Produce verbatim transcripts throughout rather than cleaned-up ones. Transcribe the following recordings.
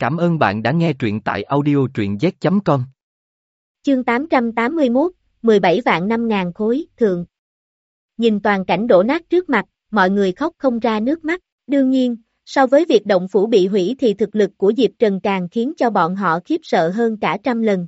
Cảm ơn bạn đã nghe truyện tại audio truyện z chấm com. Chương tám trăm tám mươi mốt, mười bảy vạn năm ngàn khối, thượng. Nhìn toàn cảnh đổ nát trước mặt, mọi người khóc không ra nước mắt. Đương nhiên, so với việc động phủ bị hủy thì thực lực của Diệp Trần càng khiến cho bọn họ khiếp sợ hơn cả trăm lần.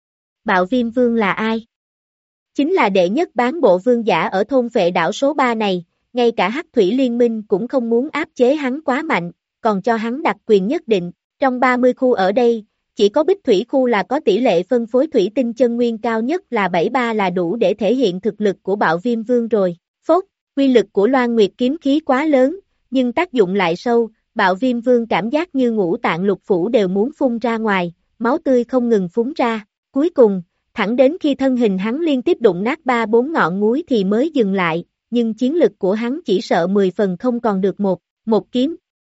Bạo Viêm Vương là ai? Chính là đệ nhất bán bộ vương giả ở thôn Phệ Đảo số ba này, ngay cả Hắc Thủy Liên Minh cũng không muốn áp chế hắn quá mạnh, còn cho hắn đặc quyền nhất định. Trong ba mươi khu ở đây, chỉ có Bích Thủy khu là có tỷ lệ phân phối thủy tinh chân nguyên cao nhất là bảy mươi ba là đủ để thể hiện thực lực của Bạo Viêm Vương rồi. Phốt, quy lực của Loan Nguyệt kiếm khí quá lớn, nhưng tác dụng lại sâu, Bạo Viêm Vương cảm giác như ngũ tạng lục phủ đều muốn phun ra ngoài, máu tươi không ngừng phúng ra. Cuối cùng, thẳng đến khi thân hình hắn liên tiếp đụng nát ba bốn ngọn núi thì mới dừng lại, nhưng chiến lực của hắn chỉ sợ mười phần không còn được một, một kiếm.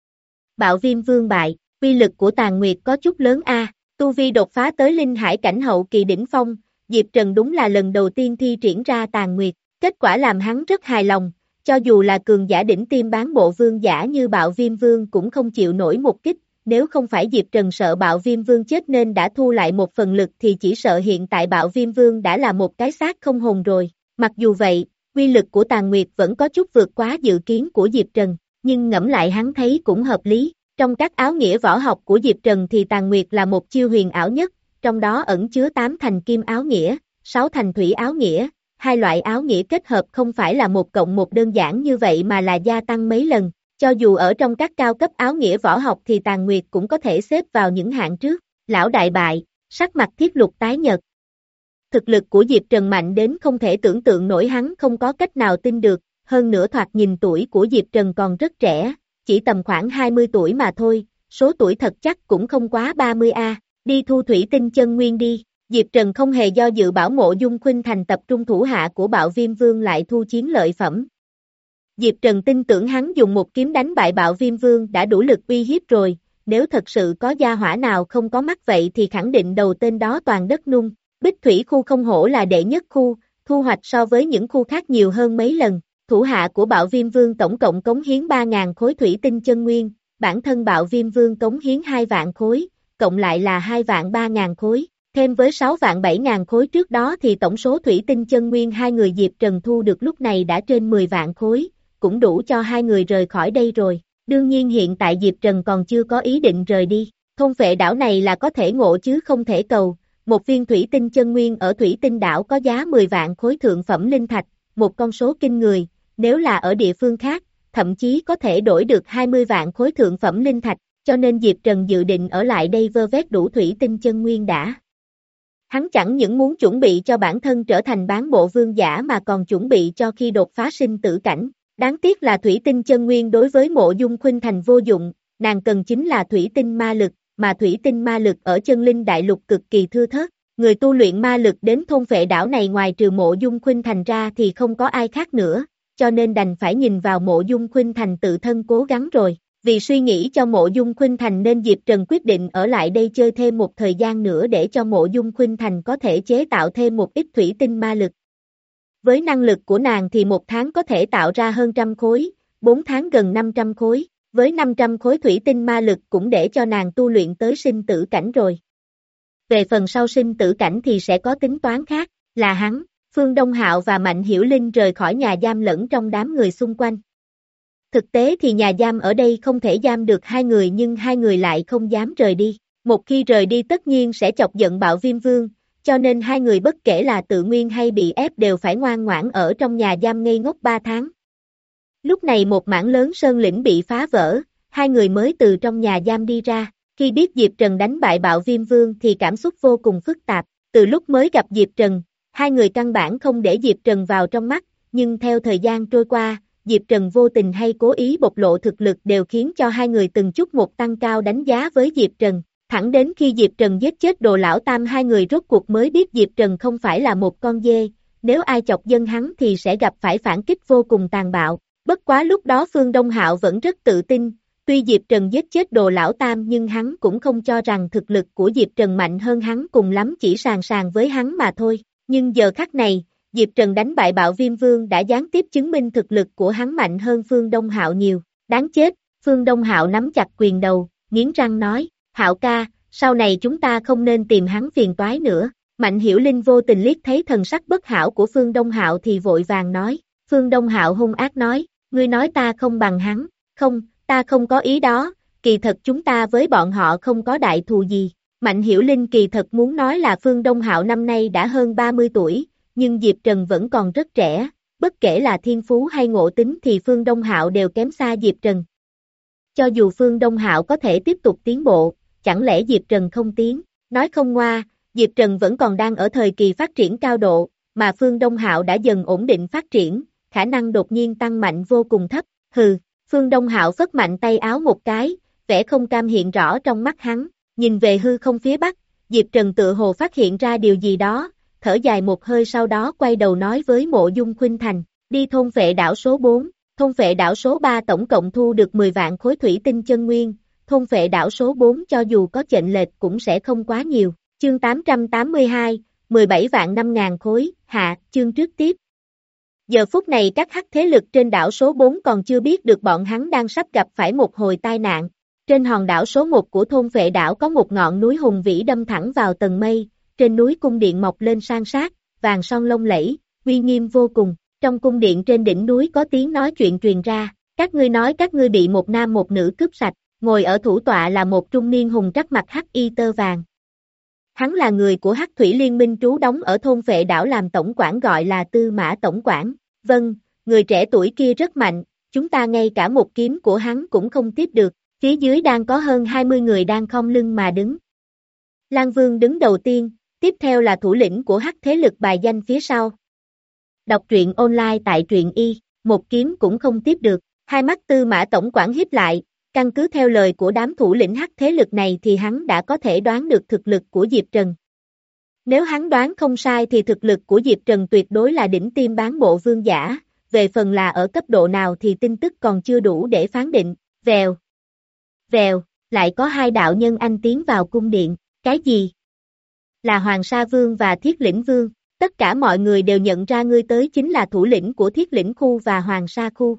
Bạo Viêm Vương bại. Uy lực của Tàn Nguyệt có chút lớn a, à. Tu vi đột phá tới linh hải cảnh hậu kỳ đỉnh phong, Diệp Trần đúng là lần đầu tiên thi triển ra Tàn Nguyệt, kết quả làm hắn rất hài lòng, cho dù là cường giả đỉnh tiêm bán bộ vương giả như Bạo Viêm Vương cũng không chịu nổi một kích, nếu không phải Diệp Trần sợ Bạo Viêm Vương chết nên đã thu lại một phần lực thì chỉ sợ hiện tại Bạo Viêm Vương đã là một cái xác không hồn rồi. Mặc dù vậy, uy lực của Tàn Nguyệt vẫn có chút vượt quá dự kiến của Diệp Trần, nhưng ngẫm lại hắn thấy cũng hợp lý. Trong các áo nghĩa võ học của Diệp Trần thì Tàn Nguyệt là một chiêu huyền ảo nhất, trong đó ẩn chứa tám thành kim áo nghĩa, sáu thành thủy áo nghĩa, hai loại áo nghĩa kết hợp không phải là một cộng một đơn giản như vậy mà là gia tăng mấy lần, cho dù ở trong các cao cấp áo nghĩa võ học thì Tàn Nguyệt cũng có thể xếp vào những hạng trước. Lão đại bại, sắc mặt Thiết Lục tái nhợt. Thực lực của Diệp Trần mạnh đến không thể tưởng tượng nổi, hắn không có cách nào tin được, hơn nữa thoạt nhìn tuổi của Diệp Trần còn rất trẻ. Chỉ tầm khoảng hai mươi tuổi mà thôi, số tuổi thật chắc cũng không quá ba mươi a, đi thu thủy tinh chân nguyên đi. Diệp Trần không hề do dự bảo Mộ Dung Khuynh Thành tập trung thủ hạ của Bạo Viêm Vương lại thu chiến lợi phẩm. Diệp Trần tin tưởng hắn dùng một kiếm đánh bại Bạo Viêm Vương đã đủ lực uy hiếp rồi, nếu thật sự có gia hỏa nào không có mắt vậy thì khẳng định đầu tên đó toàn đất nung. Bích Thủy khu không hổ là đệ nhất khu, thu hoạch so với những khu khác nhiều hơn mấy lần. Thủ hạ của Bạo Viêm Vương tổng cộng cống hiến ba nghìn khối thủy tinh chân nguyên, bản thân Bạo Viêm Vương cống hiến hai vạn khối, cộng lại là hai vạn ba nghìn khối, thêm với sáu vạn bảy nghìn khối trước đó thì tổng số thủy tinh chân nguyên hai người Diệp Trần thu được lúc này đã trên mười vạn khối, cũng đủ cho hai người rời khỏi đây rồi. Đương nhiên hiện tại Diệp Trần còn chưa có ý định rời đi, thôn Phệ Đảo này là có thể ngộ chứ không thể cầu, một viên thủy tinh chân nguyên ở thủy tinh đảo có giá mười vạn khối thượng phẩm linh thạch, một con số kinh người. Nếu là ở địa phương khác, thậm chí có thể đổi được hai mươi vạn khối thượng phẩm linh thạch, cho nên Diệp Trần dự định ở lại đây vơ vét đủ thủy tinh chân nguyên đã. Hắn chẳng những muốn chuẩn bị cho bản thân trở thành bán bộ vương giả mà còn chuẩn bị cho khi đột phá sinh tử cảnh. Đáng tiếc là thủy tinh chân nguyên đối với Mộ Dung Khuynh Thành vô dụng, nàng cần chính là thủy tinh ma lực, mà thủy tinh ma lực ở chân linh đại lục cực kỳ thưa thớt. Người tu luyện ma lực đến thôn Phệ Đảo này ngoài trừ Mộ Dung Khuynh Thành ra thì không có ai khác nữa. Cho nên đành phải nhìn vào Mộ Dung Khuynh Thành tự thân cố gắng rồi. Vì suy nghĩ cho Mộ Dung Khuynh Thành nên Diệp Trần quyết định ở lại đây chơi thêm một thời gian nữa để cho Mộ Dung Khuynh Thành có thể chế tạo thêm một ít thủy tinh ma lực. Với năng lực của nàng thì một tháng có thể tạo ra hơn trăm khối, bốn tháng gần năm trăm khối, với năm trăm khối thủy tinh ma lực cũng để cho nàng tu luyện tới sinh tử cảnh rồi. Về phần sau sinh tử cảnh thì sẽ có tính toán khác, là hắn. Phương Đông Hạo và Mạnh Hiểu Linh rời khỏi nhà giam lẫn trong đám người xung quanh. Thực tế thì nhà giam ở đây không thể giam được hai người nhưng hai người lại không dám rời đi. Một khi rời đi tất nhiên sẽ chọc giận Bạo Viêm Vương, cho nên hai người bất kể là tự nguyên hay bị ép đều phải ngoan ngoãn ở trong nhà giam ngây ngốc ba tháng. Lúc này một mảng lớn sơn lĩnh bị phá vỡ, hai người mới từ trong nhà giam đi ra. Khi biết Diệp Trần đánh bại Bạo Viêm Vương thì cảm xúc vô cùng phức tạp. Từ lúc mới gặp Diệp Trần, hai người căn bản không để Diệp Trần vào trong mắt, nhưng theo thời gian trôi qua, Diệp Trần vô tình hay cố ý bộc lộ thực lực đều khiến cho hai người từng chút một tăng cao đánh giá với Diệp Trần. Thẳng đến khi Diệp Trần giết chết Đồ Lão Tam hai người rốt cuộc mới biết Diệp Trần không phải là một con dê, nếu ai chọc dân hắn thì sẽ gặp phải phản kích vô cùng tàn bạo. Bất quá lúc đó Phương Đông Hạo vẫn rất tự tin, tuy Diệp Trần giết chết Đồ Lão Tam nhưng hắn cũng không cho rằng thực lực của Diệp Trần mạnh hơn hắn, cùng lắm chỉ sàn sàn với hắn mà thôi. Nhưng giờ khắc này, Diệp Trần đánh bại Bạo Viêm Vương đã gián tiếp chứng minh thực lực của hắn mạnh hơn Phương Đông Hạo nhiều. Đáng chết, Phương Đông Hạo nắm chặt quyền đầu, nghiến răng nói, Hạo ca, sau này chúng ta không nên tìm hắn phiền toái nữa. Mạnh Hiểu Linh vô tình liếc thấy thần sắc bất hảo của Phương Đông Hạo thì vội vàng nói. Phương Đông Hạo hung ác nói, ngươi nói ta không bằng hắn, không, ta không có ý đó, kỳ thật chúng ta với bọn họ không có đại thù gì. Mạnh Hiểu Linh kỳ thật muốn nói là Phương Đông Hạo năm nay đã hơn ba mươi tuổi, nhưng Diệp Trần vẫn còn rất trẻ, bất kể là thiên phú hay ngộ tính thì Phương Đông Hạo đều kém xa Diệp Trần. Cho dù Phương Đông Hạo có thể tiếp tục tiến bộ, chẳng lẽ Diệp Trần không tiến? Nói không ngoa, Diệp Trần vẫn còn đang ở thời kỳ phát triển cao độ, mà Phương Đông Hạo đã dần ổn định phát triển, khả năng đột nhiên tăng mạnh vô cùng thấp. Hừ, Phương Đông Hạo phất mạnh tay áo một cái, vẻ không cam hiện rõ trong mắt hắn, nhìn về hư không phía bắc, Diệp Trần tự hồ phát hiện ra điều gì đó, thở dài một hơi sau đó quay đầu nói với Mộ Dung Khuynh Thành, đi thôn phệ đảo số bốn, thôn phệ đảo số ba tổng cộng thu được mười vạn khối thủy tinh chân nguyên, thôn phệ đảo số bốn cho dù có chênh lệch cũng sẽ không quá nhiều. Chương tám trăm tám mươi hai, mười bảy vạn năm ngàn khối, hạ, chương trước tiếp. Giờ phút này các hắc thế lực trên đảo số bốn còn chưa biết được bọn hắn đang sắp gặp phải một hồi tai nạn. Trên hòn đảo số một của thôn vệ đảo có một ngọn núi hùng vĩ đâm thẳng vào tầng mây, trên núi cung điện mọc lên san sát, vàng son lông lẫy, uy nghiêm vô cùng. Trong cung điện trên đỉnh núi có tiếng nói chuyện truyền ra, các ngươi nói các ngươi bị một nam một nữ cướp sạch, ngồi ở thủ tọa là một trung niên hùng trắc mặt hắc y tơ vàng. Hắn là người của Hắc Thủy Liên Minh trú đóng ở thôn Phệ Đảo làm tổng quản gọi là Tư Mã tổng quản. Vâng, người trẻ tuổi kia rất mạnh, chúng ta ngay cả một kiếm của hắn cũng không tiếp được, phía dưới đang có hơn hai mươi người đang khom lưng mà đứng. Lan Vương đứng đầu tiên, tiếp theo là thủ lĩnh của Hắc thế lực bài danh phía sau. Đọc truyện online tại truyện y, một kiếm cũng không tiếp được, hai mắt Tư Mã tổng quản híp lại. Căn cứ theo lời của đám thủ lĩnh hắc thế lực này thì hắn đã có thể đoán được thực lực của Diệp Trần. Nếu hắn đoán không sai thì thực lực của Diệp Trần tuyệt đối là đỉnh tiêm bán bộ vương giả, về phần là ở cấp độ nào thì tin tức còn chưa đủ để phán định. Vèo, vèo, lại có hai đạo nhân anh tiến vào cung điện, cái gì? Là Hoàng Sa Vương và Thiết Lĩnh Vương, tất cả mọi người đều nhận ra ngươi tới chính là thủ lĩnh của Thiết Lĩnh Khu và Hoàng Sa Khu.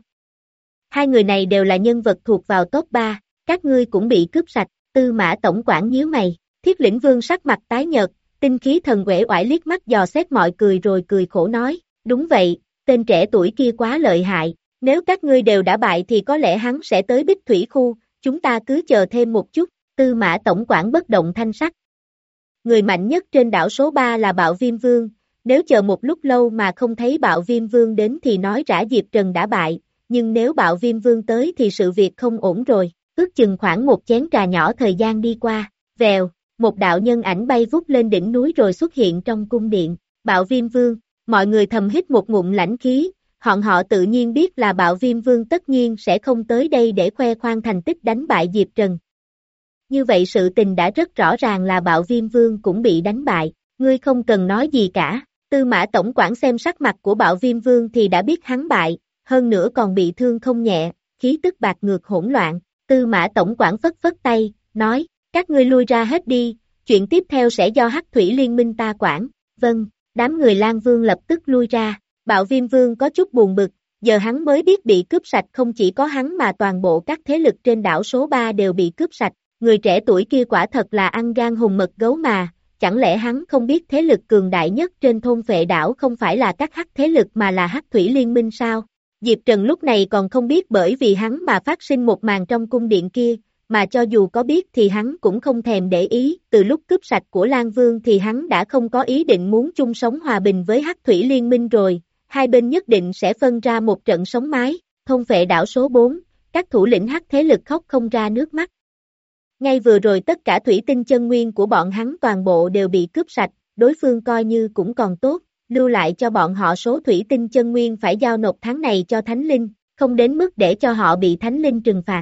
Hai người này đều là nhân vật thuộc vào top ba, các ngươi cũng bị cướp sạch. Tư Mã tổng quản nhíu mày, Thiết Lĩnh Vương sắc mặt tái nhợt, tinh khí thần uể oải liếc mắt dò xét mọi người rồi cười khổ nói, đúng vậy, tên trẻ tuổi kia quá lợi hại, nếu các ngươi đều đã bại thì có lẽ hắn sẽ tới Bích Thủy Khu, chúng ta cứ chờ thêm một chút. Tư Mã tổng quản bất động thanh sắc. Người mạnh nhất trên đảo số ba là Bạo Viêm Vương, nếu chờ một lúc lâu mà không thấy Bạo Viêm Vương đến thì nói rã Diệp Trần đã bại. Nhưng nếu Bạo Viêm Vương tới thì sự việc không ổn rồi, ước chừng khoảng một chén trà nhỏ thời gian đi qua, vèo, một đạo nhân ảnh bay vút lên đỉnh núi rồi xuất hiện trong cung điện. Bạo Viêm Vương, mọi người thầm hít một ngụm lãnh khí, họn họ tự nhiên biết là Bạo Viêm Vương tất nhiên sẽ không tới đây để khoe khoang thành tích đánh bại Diệp Trần. Như vậy sự tình đã rất rõ ràng là Bạo Viêm Vương cũng bị đánh bại, ngươi không cần nói gì cả. Tư Mã tổng quản xem sắc mặt của Bạo Viêm Vương thì đã biết hắn bại, hơn nữa còn bị thương không nhẹ, khí tức bạc ngược hỗn loạn. Tư Mã tổng quản phất phất tay, nói, các ngươi lui ra hết đi, chuyện tiếp theo sẽ do Hắc Thủy Liên Minh ta quản. Vâng, đám người Lan Vương lập tức lui ra. Bạo Viêm Vương có chút buồn bực, giờ hắn mới biết bị cướp sạch không chỉ có hắn mà toàn bộ các thế lực trên đảo số ba đều bị cướp sạch. Người trẻ tuổi kia quả thật là ăn gan hùm mật gấu mà, chẳng lẽ hắn không biết thế lực cường đại nhất trên thôn Phệ Đảo không phải là các hắc thế lực mà là Hắc Thủy Liên Minh sao? Diệp Trần lúc này còn không biết bởi vì hắn mà phát sinh một màn trong cung điện kia, mà cho dù có biết thì hắn cũng không thèm để ý, từ lúc cướp sạch của Lan Vương thì hắn đã không có ý định muốn chung sống hòa bình với Hắc Thủy Liên Minh rồi, hai bên nhất định sẽ phân ra một trận sống mái. Thôn Phệ Đảo số bốn, các thủ lĩnh hắc thế lực khóc không ra nước mắt. Ngay vừa rồi tất cả thủy tinh chân nguyên của bọn hắn toàn bộ đều bị cướp sạch, đối phương coi như cũng còn tốt, lưu lại cho bọn họ số thủy tinh chân nguyên phải giao nộp tháng này cho Thánh Linh, không đến mức để cho họ bị Thánh Linh trừng phạt.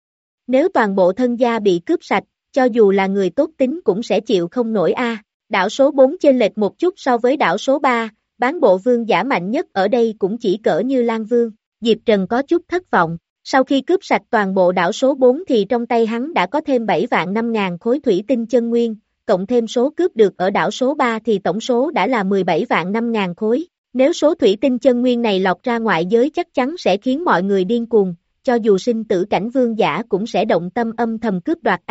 Nếu toàn bộ thân gia bị cướp sạch, cho dù là người tốt tính cũng sẽ chịu không nổi a. Đảo số bốn chênh lệch một chút so với đảo số ba, bán bộ vương giả mạnh nhất ở đây cũng chỉ cỡ như Lan Vương. Diệp Trần có chút thất vọng. Sau khi cướp sạch toàn bộ đảo số bốn thì trong tay hắn đã có thêm bảy vạn năm ngàn khối thủy tinh chân nguyên, cộng thêm số cướp được ở đảo số ba thì tổng số đã là mười bảy vạn năm ngàn khối. Nếu số thủy tinh chân nguyên này lọt ra ngoại giới chắc chắn sẽ khiến mọi người điên cuồng, cho dù sinh tử cảnh vương giả cũng sẽ động tâm âm thầm cướp đoạt a.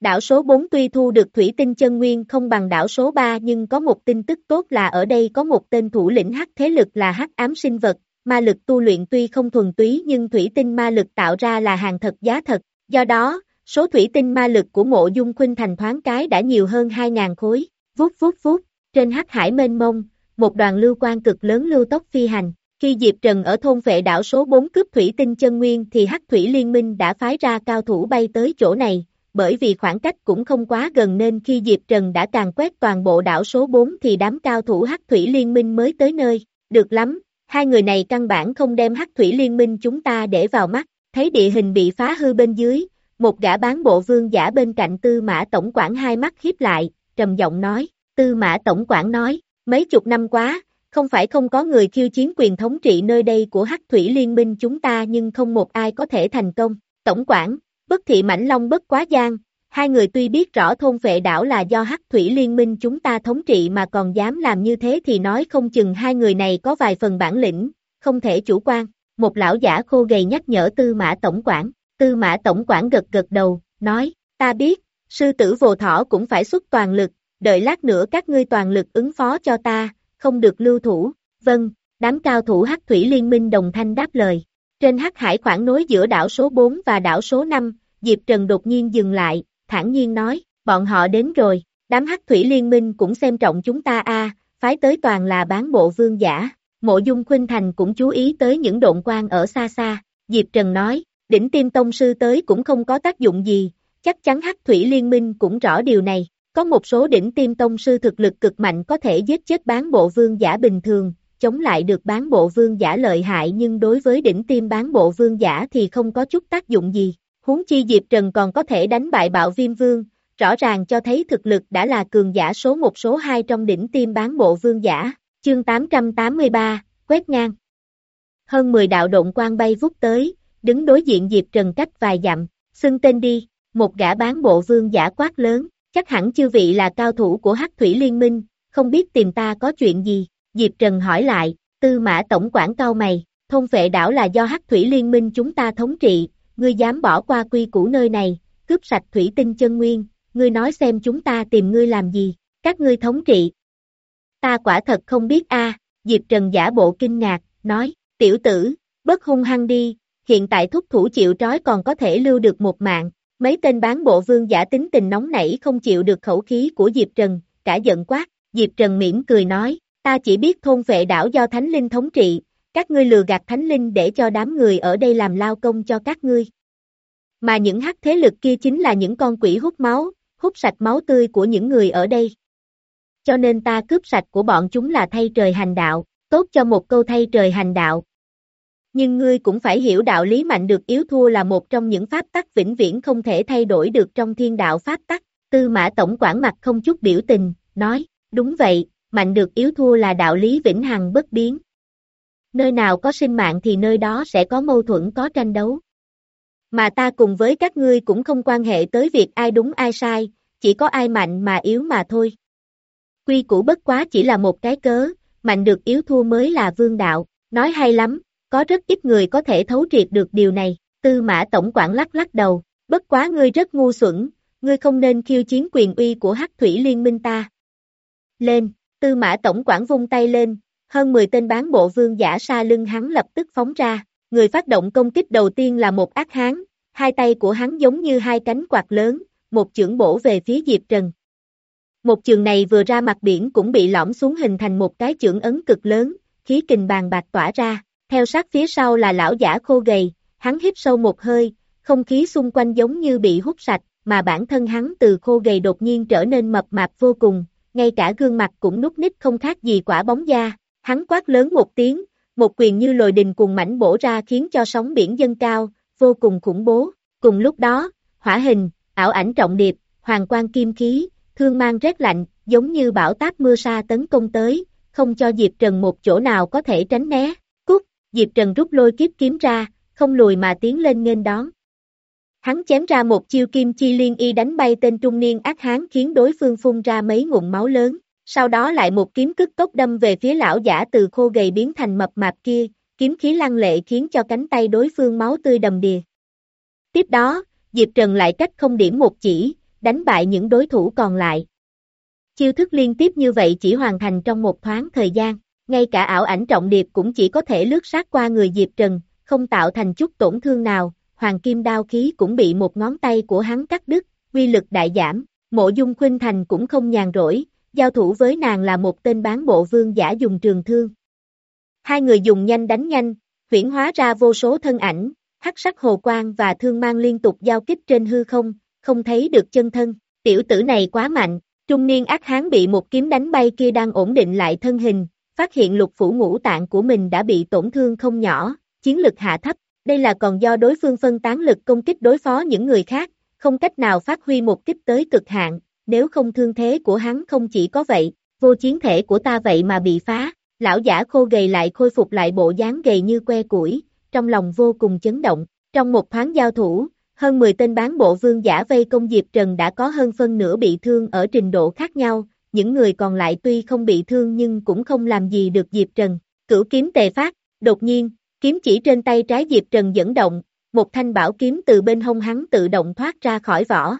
Đảo số bốn tuy thu được thủy tinh chân nguyên không bằng đảo số ba nhưng có một tin tức tốt là ở đây có một tên thủ lĩnh hắc thế lực là hắc ám sinh vật, ma lực tu luyện tuy không thuần túy nhưng thủy tinh ma lực tạo ra là hàng thật giá thật, do đó, số thủy tinh ma lực của Mộ Dung Khuynh Thành thoáng cái đã nhiều hơn hai ngàn khối, vút vút vút, trên hắc hải mênh mông, một đoàn lưu quang cực lớn lưu tốc phi hành. Khi Diệp Trần ở thôn vệ đảo số bốn cướp thủy tinh chân nguyên thì Hắc Thủy Liên Minh đã phái ra cao thủ bay tới chỗ này, bởi vì khoảng cách cũng không quá gần nên khi Diệp Trần đã càn quét toàn bộ đảo số bốn thì đám cao thủ Hắc Thủy Liên Minh mới tới nơi. Được lắm, hai người này căn bản không đem Hắc Thủy Liên Minh chúng ta để vào mắt, thấy địa hình bị phá hư bên dưới, một gã bán bộ vương giả bên cạnh Tư Mã Tổng quản hai mắt híp lại, trầm giọng nói, Tư Mã Tổng quản nói, mấy chục năm quá, không phải không có người khiêu chiến quyền thống trị nơi đây của Hắc Thủy Liên Minh chúng ta nhưng không một ai có thể thành công. Tổng quản, Bất Thị Mãnh Long Bất Quá Giang, hai người tuy biết rõ thôn phệ đảo là do Hắc Thủy Liên Minh chúng ta thống trị mà còn dám làm như thế thì nói không chừng hai người này có vài phần bản lĩnh, không thể chủ quan. Một lão giả khô gầy nhắc nhở Tư Mã Tổng quản, Tư Mã Tổng quản gật gật đầu, nói, ta biết, sư tử Vồ Thỏ cũng phải xuất toàn lực, đợi lát nữa các ngươi toàn lực ứng phó cho ta, không được lưu thủ. Vâng, đám cao thủ Hắc Thủy Liên Minh đồng thanh đáp lời. Trên Hắc Hải khoảng nối giữa đảo số bốn và đảo số năm, Diệp Trần đột nhiên dừng lại, thản nhiên nói, bọn họ đến rồi, đám Hắc Thủy Liên Minh cũng xem trọng chúng ta a, phái tới toàn là bán bộ vương giả. Mộ Dung Khuynh Thành cũng chú ý tới những độn quang ở xa xa, Diệp Trần nói, đỉnh tiêm tông sư tới cũng không có tác dụng gì, chắc chắn Hắc Thủy Liên Minh cũng rõ điều này. Có một số đỉnh tiêm tông sư thực lực cực mạnh có thể giết chết bán bộ vương giả bình thường, chống lại được bán bộ vương giả lợi hại nhưng đối với đỉnh tiêm bán bộ vương giả thì không có chút tác dụng gì. Huống chi Diệp Trần còn có thể đánh bại Bạo Viêm Vương, rõ ràng cho thấy thực lực đã là cường giả số một số hai trong đỉnh tiêm bán bộ vương giả. Chương tám trăm tám mươi ba, quét ngang. Hơn mười đạo độn quang bay vút tới, đứng đối diện Diệp Trần cách vài dặm, xưng tên đi, một gã bán bộ vương giả quát lớn. Chắc hẳn chư vị là cao thủ của Hắc Thủy Liên Minh, không biết tìm ta có chuyện gì, Diệp Trần hỏi lại, Tư Mã Tổng quản cau mày, thôn phệ đảo là do Hắc Thủy Liên Minh chúng ta thống trị, ngươi dám bỏ qua quy củ nơi này, cướp sạch thủy tinh chân nguyên, ngươi nói xem chúng ta tìm ngươi làm gì, các ngươi thống trị. Ta quả thật không biết a, Diệp Trần giả bộ kinh ngạc, nói, tiểu tử, bớt hung hăng đi, hiện tại thúc thủ chịu trói còn có thể lưu được một mạng. Mấy tên bán bộ vương giả tính tình nóng nảy không chịu được khẩu khí của Diệp Trần, cả giận quát, Diệp Trần mỉm cười nói, ta chỉ biết thôn phệ đảo do Thánh Linh thống trị, các ngươi lừa gạt Thánh Linh để cho đám người ở đây làm lao công cho các ngươi. Mà những hắc thế lực kia chính là những con quỷ hút máu, hút sạch máu tươi của những người ở đây. Cho nên ta cướp sạch của bọn chúng là thay trời hành đạo, tốt cho một câu thay trời hành đạo. Nhưng ngươi cũng phải hiểu đạo lý mạnh được yếu thua là một trong những pháp tắc vĩnh viễn không thể thay đổi được trong thiên đạo pháp tắc. Tư Mã Tổng quản mặt không chút biểu tình, nói, đúng vậy, mạnh được yếu thua là đạo lý vĩnh hằng bất biến. Nơi nào có sinh mạng thì nơi đó sẽ có mâu thuẫn có tranh đấu. Mà ta cùng với các ngươi cũng không quan hệ tới việc ai đúng ai sai, chỉ có ai mạnh mà yếu mà thôi. Quy củ bất quá chỉ là một cái cớ, mạnh được yếu thua mới là vương đạo, nói hay lắm. Có rất ít người có thể thấu triệt được điều này, Tư Mã Tổng quản lắc lắc đầu, bất quá ngươi rất ngu xuẩn, ngươi không nên khiêu chiến quyền uy của Hắc Thủy Liên Minh ta. Lên, Tư Mã Tổng quản vung tay lên, hơn mười tên bán bộ vương giả sa lưng hắn lập tức phóng ra, người phát động công kích đầu tiên là một ác hán, hai tay của hắn giống như hai cánh quạt lớn, một chưởng bổ về phía Diệp Trần. Một chưởng này vừa ra mặt biển cũng bị lõm xuống hình thành một cái chưởng ấn cực lớn, khí kình bàn bạc tỏa ra. Theo sát phía sau là lão giả khô gầy, hắn hít sâu một hơi, không khí xung quanh giống như bị hút sạch, mà bản thân hắn từ khô gầy đột nhiên trở nên mập mạp vô cùng, ngay cả gương mặt cũng núc ních không khác gì quả bóng da. Hắn quát lớn một tiếng, một quyền như lồi đình cùng mãnh bổ ra khiến cho sóng biển dâng cao, vô cùng khủng bố. Cùng lúc đó, hỏa hình, ảo ảnh trọng điệp, hoàng quang kim khí, thương mang rét lạnh, giống như bão táp mưa sa tấn công tới, không cho Diệp Trần một chỗ nào có thể tránh né. Diệp Trần rút lôi kiếp kiếm ra, không lùi mà tiến lên nghênh đón. Hắn chém ra một chiêu kim chi liên y đánh bay tên trung niên ác hán khiến đối phương phun ra mấy ngụm máu lớn, sau đó lại một kiếm cất tốc đâm về phía lão giả từ khô gầy biến thành mập mạp kia, kiếm khí lăng lệ khiến cho cánh tay đối phương máu tươi đầm đìa. Tiếp đó, Diệp Trần lại cách không điểm một chỉ, đánh bại những đối thủ còn lại. Chiêu thức liên tiếp như vậy chỉ hoàn thành trong một thoáng thời gian, ngay cả ảo ảnh trọng điệp cũng chỉ có thể lướt sát qua người Diệp Trần, không tạo thành chút tổn thương nào, hoàng kim đao khí cũng bị một ngón tay của hắn cắt đứt, uy lực đại giảm, Mộ Dung Khuynh Thành cũng không nhàn rỗi, giao thủ với nàng là một tên bán bộ vương giả dùng trường thương. Hai người dùng nhanh đánh nhanh, huyễn hóa ra vô số thân ảnh, hắc sắc hồ quang và thương mang liên tục giao kích trên hư không, không thấy được chân thân, tiểu tử này quá mạnh, trung niên ác hán bị một kiếm đánh bay kia đang ổn định lại thân hình, phát hiện lục phủ ngũ tạng của mình đã bị tổn thương không nhỏ, chiến lực hạ thấp, đây là còn do đối phương phân tán lực công kích đối phó những người khác, không cách nào phát huy một kích tới cực hạn, nếu không thương thế của hắn không chỉ có vậy, vô chiến thể của ta vậy mà bị phá, lão giả khô gầy lại khôi phục lại bộ dáng gầy như que củi, trong lòng vô cùng chấn động, trong một thoáng giao thủ, hơn mười tên bán bộ vương giả vây công Diệp Trần đã có hơn phân nửa bị thương ở trình độ khác nhau, những người còn lại tuy không bị thương nhưng cũng không làm gì được Diệp Trần, cửu kiếm tề phát, đột nhiên, kiếm chỉ trên tay trái Diệp Trần dẫn động, một thanh bảo kiếm từ bên hông hắn tự động thoát ra khỏi vỏ.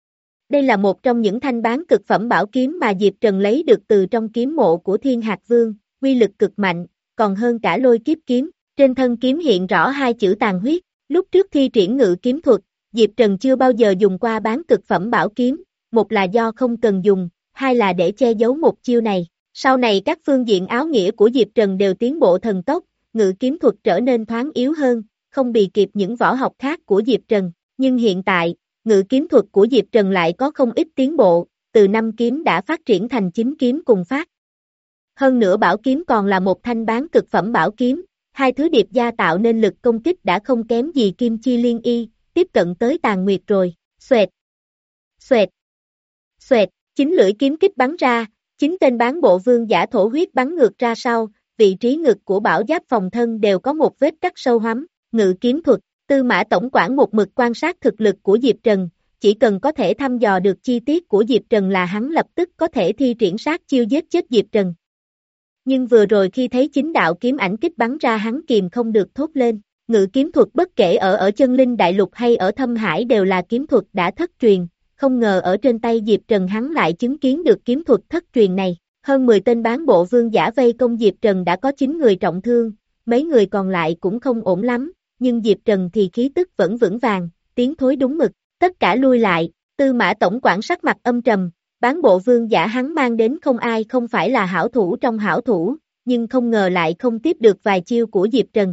Đây là một trong những thanh bán cực phẩm bảo kiếm mà Diệp Trần lấy được từ trong kiếm mộ của Thiên Hạc Vương, uy lực cực mạnh, còn hơn cả lôi kiếp kiếm, trên thân kiếm hiện rõ hai chữ tàn huyết, lúc trước thi triển ngự kiếm thuật, Diệp Trần chưa bao giờ dùng qua bán cực phẩm bảo kiếm, một là do không cần dùng, hai là để che giấu một chiêu này, sau này các phương diện áo nghĩa của Diệp Trần đều tiến bộ thần tốc, ngự kiếm thuật trở nên thoáng yếu hơn, không bì kịp những võ học khác của Diệp Trần, nhưng hiện tại, ngự kiếm thuật của Diệp Trần lại có không ít tiến bộ, từ năm kiếm đã phát triển thành chín kiếm cùng phát. Hơn nữa bảo kiếm còn là một thanh bán cực phẩm bảo kiếm, hai thứ điệp gia tạo nên lực công kích đã không kém gì Kim Chi Liên Y, tiếp cận tới Tàn Nguyệt rồi, xoẹt, xoẹt, xoẹt, chính lưỡi kiếm kích bắn ra, chính tên bán bộ vương giả thổ huyết bắn ngược ra sau, vị trí ngực của bảo giáp phòng thân đều có một vết cắt sâu hoắm, ngự kiếm thuật, Tư Mã tổng quản một mực quan sát thực lực của Diệp Trần, chỉ cần có thể thăm dò được chi tiết của Diệp Trần là hắn lập tức có thể thi triển sát chiêu giết chết Diệp Trần. Nhưng vừa rồi khi thấy chính đạo kiếm ảnh kích bắn ra hắn kìm không được thốt lên, ngự kiếm thuật bất kể ở ở chân linh đại lục hay ở thâm hải đều là kiếm thuật đã thất truyền, không ngờ ở trên tay Diệp Trần hắn lại chứng kiến được kiếm thuật thất truyền này, hơn mười tên bán bộ vương giả vây công Diệp Trần đã có chín người trọng thương, mấy người còn lại cũng không ổn lắm, nhưng Diệp Trần thì khí tức vẫn vững vàng, tiến thối đúng mực, tất cả lui lại, Tư Mã tổng quản sắc mặt âm trầm, bán bộ vương giả hắn mang đến không ai không phải là hảo thủ trong hảo thủ, nhưng không ngờ lại không tiếp được vài chiêu của Diệp Trần.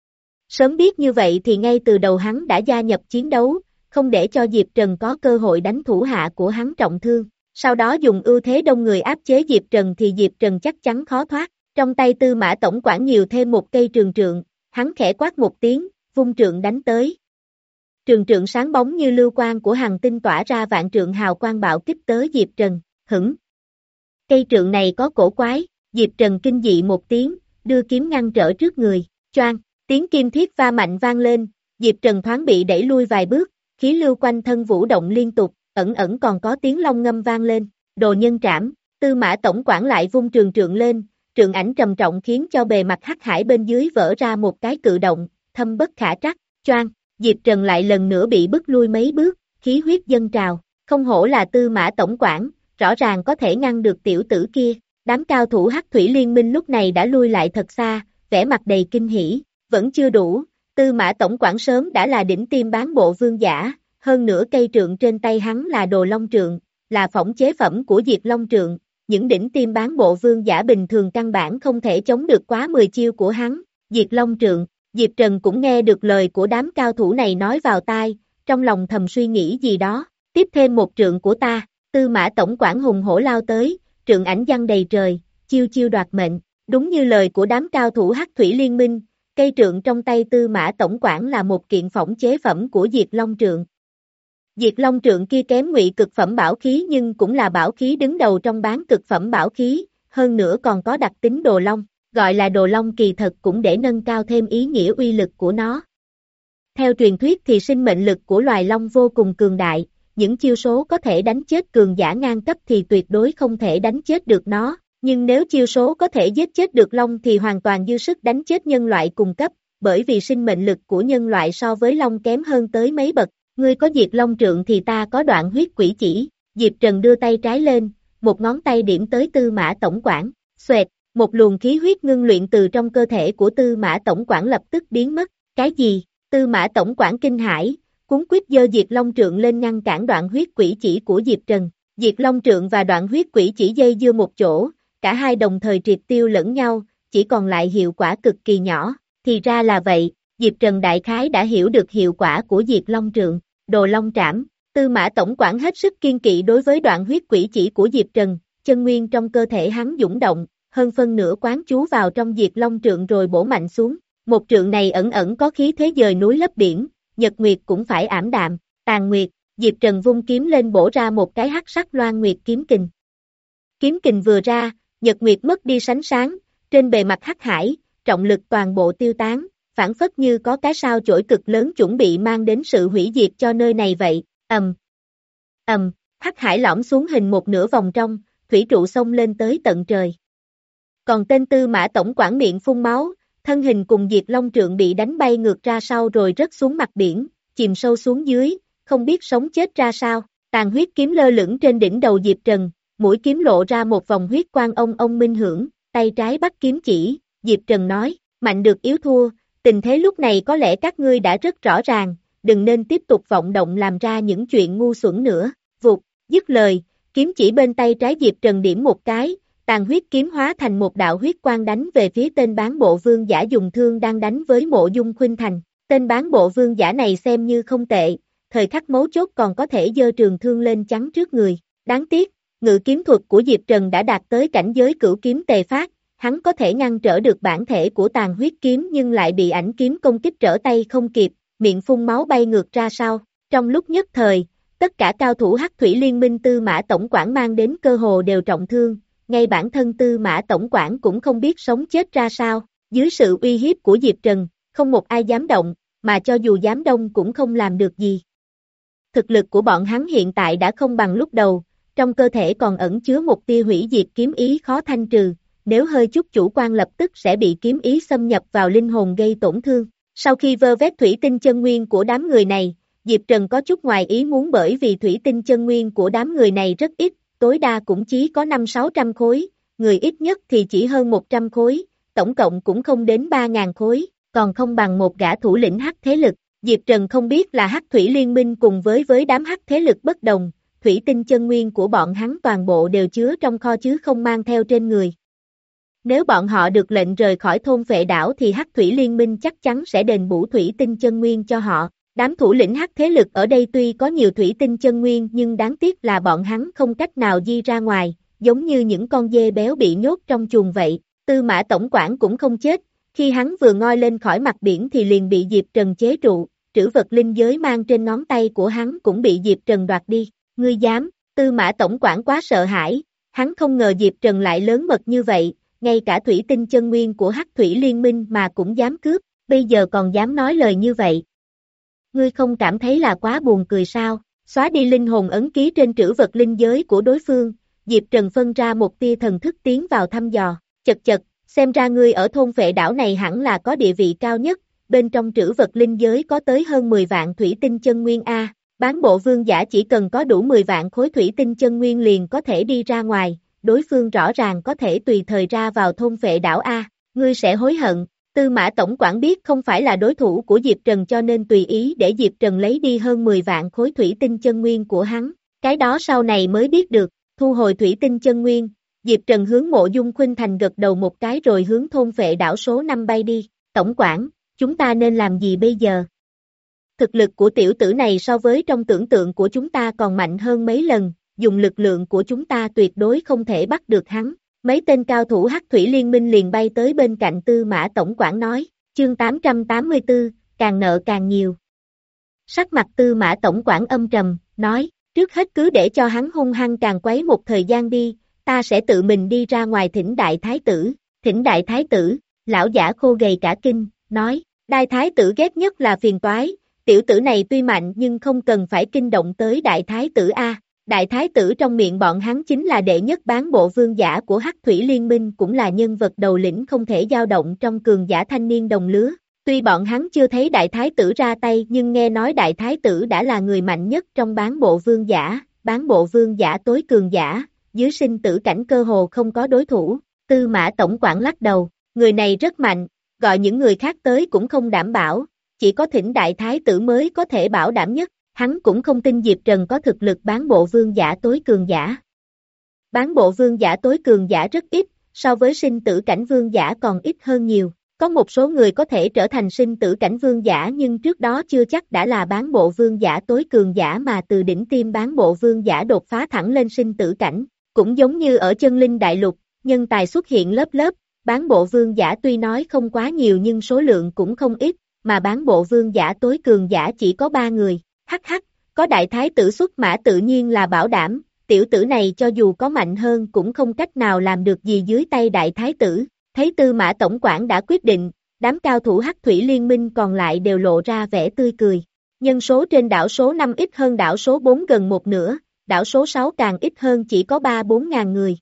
Sớm biết như vậy thì ngay từ đầu hắn đã gia nhập chiến đấu, không để cho Diệp Trần có cơ hội đánh thủ hạ của hắn trọng thương, sau đó dùng ưu thế đông người áp chế Diệp Trần thì Diệp Trần chắc chắn khó thoát, trong tay Tư Mã tổng quản nhiều thêm một cây trường trượng, hắn khẽ quát một tiếng, vung trượng đánh tới. Trường trượng sáng bóng như lưu quang của hằng tinh tỏa ra vạn trượng hào quang bạo kích tới Diệp Trần, hửng. Cây trượng này có cổ quái, Diệp Trần kinh dị một tiếng, đưa kiếm ngăn trở trước người, choang, tiếng kim thiết va mạnh vang lên, Diệp Trần thoáng bị đẩy lui vài bước, khí lưu quanh thân vũ động liên tục, ẩn ẩn còn có tiếng long ngâm vang lên, đồ nhân trảm, Tư Mã tổng quản lại vung trường trượng lên, trượng ảnh trầm trọng khiến cho bề mặt hắc hải bên dưới vỡ ra một cái cự động, thâm bất khả trắc, choang, Diệp Trần lại lần nữa bị bức lui mấy bước, khí huyết dâng trào, không hổ là Tư Mã tổng quản, rõ ràng có thể ngăn được tiểu tử kia, đám cao thủ Hắc Thủy Liên Minh lúc này đã lui lại thật xa, vẻ mặt đầy kinh hỉ, vẫn chưa đủ, Tư Mã tổng quản sớm đã là đỉnh tiêm bán bộ vương giả, hơn nữa cây trượng trên tay hắn là đồ long trượng, là phỏng chế phẩm của Diệt Long trượng, những đỉnh tiêm bán bộ vương giả bình thường căn bản không thể chống được quá mười chiêu của hắn, Diệt Long trượng. Diệp Trần cũng nghe được lời của đám cao thủ này nói vào tai, trong lòng thầm suy nghĩ gì đó, tiếp thêm một trượng của ta, Tư Mã tổng quản hùng hổ lao tới, trượng ảnh giăng đầy trời, chiêu chiêu đoạt mệnh, đúng như lời của đám cao thủ Hắc Thủy Liên Minh, cây trượng trong tay Tư Mã tổng quản là một kiện phỏng chế phẩm của Diệt Long trượng. Diệt Long trượng kia kém ngụy cực phẩm bảo khí nhưng cũng là bảo khí đứng đầu trong bán cực phẩm bảo khí, hơn nữa còn có đặc tính đồ long. Gọi là đồ long kỳ thật cũng để nâng cao thêm ý nghĩa uy lực của nó. Theo truyền thuyết thì sinh mệnh lực của loài long vô cùng cường đại, những chiêu số có thể đánh chết cường giả ngang cấp thì tuyệt đối không thể đánh chết được nó, nhưng nếu chiêu số có thể giết chết được long thì hoàn toàn dư sức đánh chết nhân loại cùng cấp, bởi vì sinh mệnh lực của nhân loại so với long kém hơn tới mấy bậc, Ngươi có diệt long trượng thì ta có đoạn huyết quỷ chỉ, Diệp Trần đưa tay trái lên, một ngón tay điểm tới Tư Mã tổng quản, xoẹt, một luồng khí huyết ngưng luyện từ trong cơ thể của Tư Mã tổng quản lập tức biến mất, cái gì? Tư Mã tổng quản kinh hãi, cuống quýt giơ diệt long trượng lên ngăn cản đoạn huyết quỷ chỉ của Diệp Trần, diệt long trượng và đoạn huyết quỷ chỉ dây dưa một chỗ, cả hai đồng thời triệt tiêu lẫn nhau, chỉ còn lại hiệu quả cực kỳ nhỏ, thì ra là vậy, Diệp Trần đại khái đã hiểu được hiệu quả của diệt long trượng, đồ long trảm. Tư Mã tổng quản hết sức kiên kỵ đối với đoạn huyết quỷ chỉ của Diệp Trần, chân nguyên trong cơ thể hắn dũng động, hơn phân nửa quán chú vào trong diệt long trượng rồi bổ mạnh xuống. Một trượng này ẩn ẩn có khí thế dời núi lấp biển, nhật nguyệt cũng phải ảm đạm, tàn nguyệt, Diệp Trần vung kiếm lên bổ ra một cái hắc sắc loan nguyệt kiếm kình. Kiếm kình vừa ra, nhật nguyệt mất đi sánh sáng, trên bề mặt hắc hải, trọng lực toàn bộ tiêu tán, phản phất như có cái sao chổi cực lớn chuẩn bị mang đến sự hủy diệt cho nơi này vậy. Ầm, ầm, hắc hải lõm xuống hình một nửa vòng trong, thủy trụ xông lên tới tận trời. Còn tên Tư Mã tổng quản miệng phun máu, thân hình cùng diệt long trượng bị đánh bay ngược ra sau rồi rớt xuống mặt biển, chìm sâu xuống dưới, không biết sống chết ra sao. Tàn huyết kiếm lơ lửng trên đỉnh đầu Diệp Trần, mũi kiếm lộ ra một vòng huyết quang ông ông minh hưởng, tay trái bắt kiếm chỉ, Diệp Trần nói, mạnh được yếu thua, tình thế lúc này có lẽ các ngươi đã rất rõ ràng, đừng nên tiếp tục vọng động làm ra những chuyện ngu xuẩn nữa, vụt, dứt lời, kiếm chỉ bên tay trái Diệp Trần điểm một cái, tàn huyết kiếm hóa thành một đạo huyết quang đánh về phía tên bán bộ vương giả dùng thương đang đánh với Mộ Dung Khuynh Thành, tên bán bộ vương giả này xem như không tệ, thời khắc mấu chốt còn có thể giơ trường thương lên chắn trước người, đáng tiếc, ngự kiếm thuật của Diệp Trần đã đạt tới cảnh giới cửu kiếm tề phát, hắn có thể ngăn trở được bản thể của tàn huyết kiếm nhưng lại bị ảnh kiếm công kích trở tay không kịp, miệng phun máu bay ngược ra sau. Trong lúc nhất thời, tất cả cao thủ Hắc Thủy Liên Minh Tư Mã tổng quản mang đến cơ hồ đều trọng thương, ngay bản thân Tư Mã tổng quản cũng không biết sống chết ra sao. Dưới sự uy hiếp của Diệp Trần, không một ai dám động, mà cho dù dám đông cũng không làm được gì. Thực lực của bọn hắn hiện tại đã không bằng lúc đầu, trong cơ thể còn ẩn chứa một tia hủy diệt kiếm ý khó thanh trừ, nếu hơi chút chủ quan lập tức sẽ bị kiếm ý xâm nhập vào linh hồn gây tổn thương. Sau khi vơ vét thủy tinh chân nguyên của đám người này, Diệp Trần có chút ngoài ý muốn bởi vì thủy tinh chân nguyên của đám người này rất ít, tối đa cũng chỉ có năm sáu trăm khối, người ít nhất thì chỉ hơn một trăm khối, tổng cộng cũng không đến ba ngàn khối, còn không bằng một gã thủ lĩnh hắc thế lực. Diệp Trần không biết là Hắc Thủy Liên Minh cùng với với đám hắc thế lực bất đồng, thủy tinh chân nguyên của bọn hắn toàn bộ đều chứa trong kho chứ không mang theo trên người. Nếu bọn họ được lệnh rời khỏi thôn Phệ Đảo thì Hắc Thủy Liên Minh chắc chắn sẽ đền bù thủy tinh chân nguyên cho họ. Đám thủ lĩnh hắc thế lực ở đây tuy có nhiều thủy tinh chân nguyên nhưng đáng tiếc là bọn hắn không cách nào di ra ngoài, giống như những con dê béo bị nhốt trong chuồng vậy. Tư Mã tổng quản cũng không chết, khi hắn vừa ngoi lên khỏi mặt biển thì liền bị Diệp Trần chế trụ, trữ vật linh giới mang trên ngón tay của hắn cũng bị Diệp Trần đoạt đi. Ngươi dám? Tư Mã tổng quản quá sợ hãi, hắn không ngờ Diệp Trần lại lớn mật như vậy, ngay cả thủy tinh chân nguyên của Hắc Thủy Liên Minh mà cũng dám cướp, bây giờ còn dám nói lời như vậy. Ngươi không cảm thấy là quá buồn cười sao? Xóa đi linh hồn ấn ký trên trữ vật linh giới của đối phương, Diệp Trần phân ra một tia thần thức tiến vào thăm dò, chật chật, xem ra ngươi ở thôn Phệ Đảo này hẳn là có địa vị cao nhất, bên trong trữ vật linh giới có tới hơn mười vạn thủy tinh chân nguyên A, bán bộ vương giả chỉ cần có đủ mười vạn khối thủy tinh chân nguyên liền có thể đi ra ngoài, đối phương rõ ràng có thể tùy thời ra vào thôn Phệ Đảo A, ngươi sẽ hối hận. Tư Mã tổng quản biết không phải là đối thủ của Diệp Trần cho nên tùy ý để Diệp Trần lấy đi hơn mười vạn khối thủy tinh chân nguyên của hắn, cái đó sau này mới biết được. Thu hồi thủy tinh chân nguyên, Diệp Trần hướng Mộ Dung Khuynh Thành gật đầu một cái rồi hướng thôn Phệ Đảo số năm bay đi. Tổng quản, chúng ta nên làm gì bây giờ? Thực lực của tiểu tử này so với trong tưởng tượng của chúng ta còn mạnh hơn mấy lần, dùng lực lượng của chúng ta tuyệt đối không thể bắt được hắn. Mấy tên cao thủ Hắc Thủy Liên Minh liền bay tới bên cạnh Tư Mã tổng quản nói, chương tám trăm tám mươi tư, càng nợ càng nhiều. Sắc mặt Tư Mã tổng quản âm trầm, nói, trước hết cứ để cho hắn hung hăng càng quấy một thời gian đi, ta sẽ tự mình đi ra ngoài thỉnh đại thái tử. Thỉnh đại thái tử, lão giả khô gầy cả kinh, nói, đại thái tử ghét nhất là phiền toái, tiểu tử này tuy mạnh nhưng không cần phải kinh động tới đại thái tử A. Đại thái tử trong miệng bọn hắn chính là đệ nhất bán bộ vương giả của Hắc Thủy Liên Minh, cũng là nhân vật đầu lĩnh không thể dao động trong cường giả thanh niên đồng lứa. Tuy bọn hắn chưa thấy đại thái tử ra tay nhưng nghe nói đại thái tử đã là người mạnh nhất trong bán bộ vương giả, bán bộ vương giả tối cường giả, dưới sinh tử cảnh cơ hồ không có đối thủ. Tư Mã tổng quản lắc đầu, người này rất mạnh, gọi những người khác tới cũng không đảm bảo, chỉ có thỉnh đại thái tử mới có thể bảo đảm nhất, hắn cũng không tin Diệp Trần có thực lực bán bộ vương giả tối cường giả. Bán bộ vương giả tối cường giả rất ít, so với sinh tử cảnh vương giả còn ít hơn nhiều. Có một số người có thể trở thành sinh tử cảnh vương giả nhưng trước đó chưa chắc đã là bán bộ vương giả tối cường giả mà từ đỉnh tiêm bán bộ vương giả đột phá thẳng lên sinh tử cảnh. Cũng giống như ở chân linh đại lục, nhân tài xuất hiện lớp lớp, bán bộ vương giả tuy nói không quá nhiều nhưng số lượng cũng không ít, mà bán bộ vương giả tối cường giả chỉ có ba người. Hắc hắc, có đại thái tử xuất mã tự nhiên là bảo đảm, tiểu tử này cho dù có mạnh hơn cũng không cách nào làm được gì dưới tay đại thái tử. Thấy Tư Mã tổng quản đã quyết định, đám cao thủ Hắc Thủy Liên Minh còn lại đều lộ ra vẻ tươi cười. Nhân số trên đảo số năm ít hơn đảo số bốn gần một nửa, đảo số sáu càng ít hơn chỉ có ba bốn ngàn người.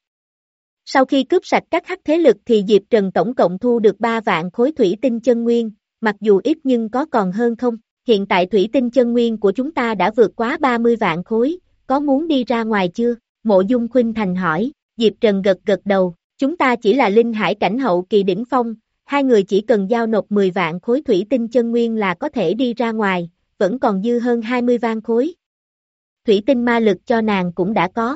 Sau khi cướp sạch các hắc thế lực thì Diệp Trần tổng cộng thu được ba vạn khối thủy tinh chân nguyên, mặc dù ít nhưng có còn hơn không. Hiện tại thủy tinh chân nguyên của chúng ta đã vượt quá ba mươi vạn khối, có muốn đi ra ngoài chưa? Mộ Dung Khuynh Thành hỏi, Diệp Trần gật gật đầu. Chúng ta chỉ là linh hải cảnh hậu kỳ đỉnh phong, hai người chỉ cần giao nộp mười vạn khối thủy tinh chân nguyên là có thể đi ra ngoài, vẫn còn dư hơn hai mươi vạn khối. Thủy tinh ma lực cho nàng cũng đã có.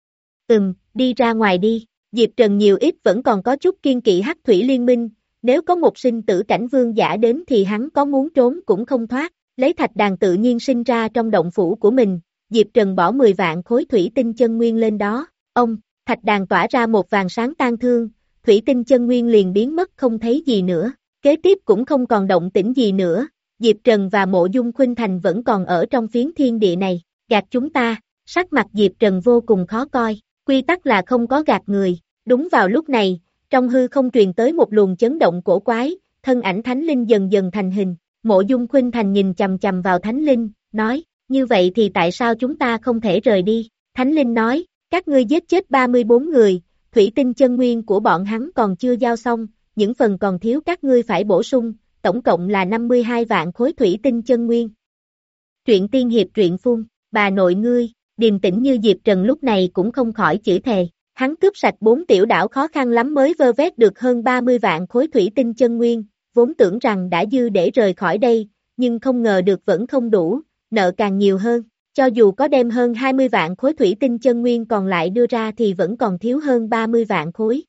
Ừm, đi ra ngoài đi, Diệp Trần nhiều ít vẫn còn có chút kiên kỵ Hắc Thủy Liên Minh, nếu có một sinh tử cảnh vương giả đến thì hắn có muốn trốn cũng không thoát, lấy thạch đàn tự nhiên sinh ra trong động phủ của mình, Diệp Trần bỏ mười vạn khối thủy tinh chân nguyên lên đó, ông. Thạch đàn tỏa ra một vàng sáng tan thương, thủy tinh chân nguyên liền biến mất không thấy gì nữa, kế tiếp cũng không còn động tĩnh gì nữa, Diệp Trần và Mộ Dung Khuynh Thành vẫn còn ở trong phiến thiên địa này, gạt chúng ta, sắc mặt Diệp Trần vô cùng khó coi, quy tắc là không có gạt người, đúng vào lúc này, trong hư không truyền tới một luồng chấn động cổ quái, thân ảnh Thánh Linh dần dần thành hình, Mộ Dung Khuynh Thành nhìn chầm chầm vào Thánh Linh, nói, như vậy thì tại sao chúng ta không thể rời đi, Thánh Linh nói, các ngươi giết chết ba mươi bốn người, thủy tinh chân nguyên của bọn hắn còn chưa giao xong, những phần còn thiếu các ngươi phải bổ sung, tổng cộng là năm mươi hai vạn khối thủy tinh chân nguyên. Truyện tiên hiệp truyện phun, bà nội ngươi, điềm tĩnh như Diệp Trần lúc này cũng không khỏi chửi thề, hắn cướp sạch bốn tiểu đảo khó khăn lắm mới vơ vét được hơn ba mươi vạn khối thủy tinh chân nguyên, vốn tưởng rằng đã dư để rời khỏi đây, nhưng không ngờ được vẫn không đủ, nợ càng nhiều hơn. Cho dù có đem hơn hai mươi vạn khối thủy tinh chân nguyên còn lại đưa ra thì vẫn còn thiếu hơn ba mươi vạn khối.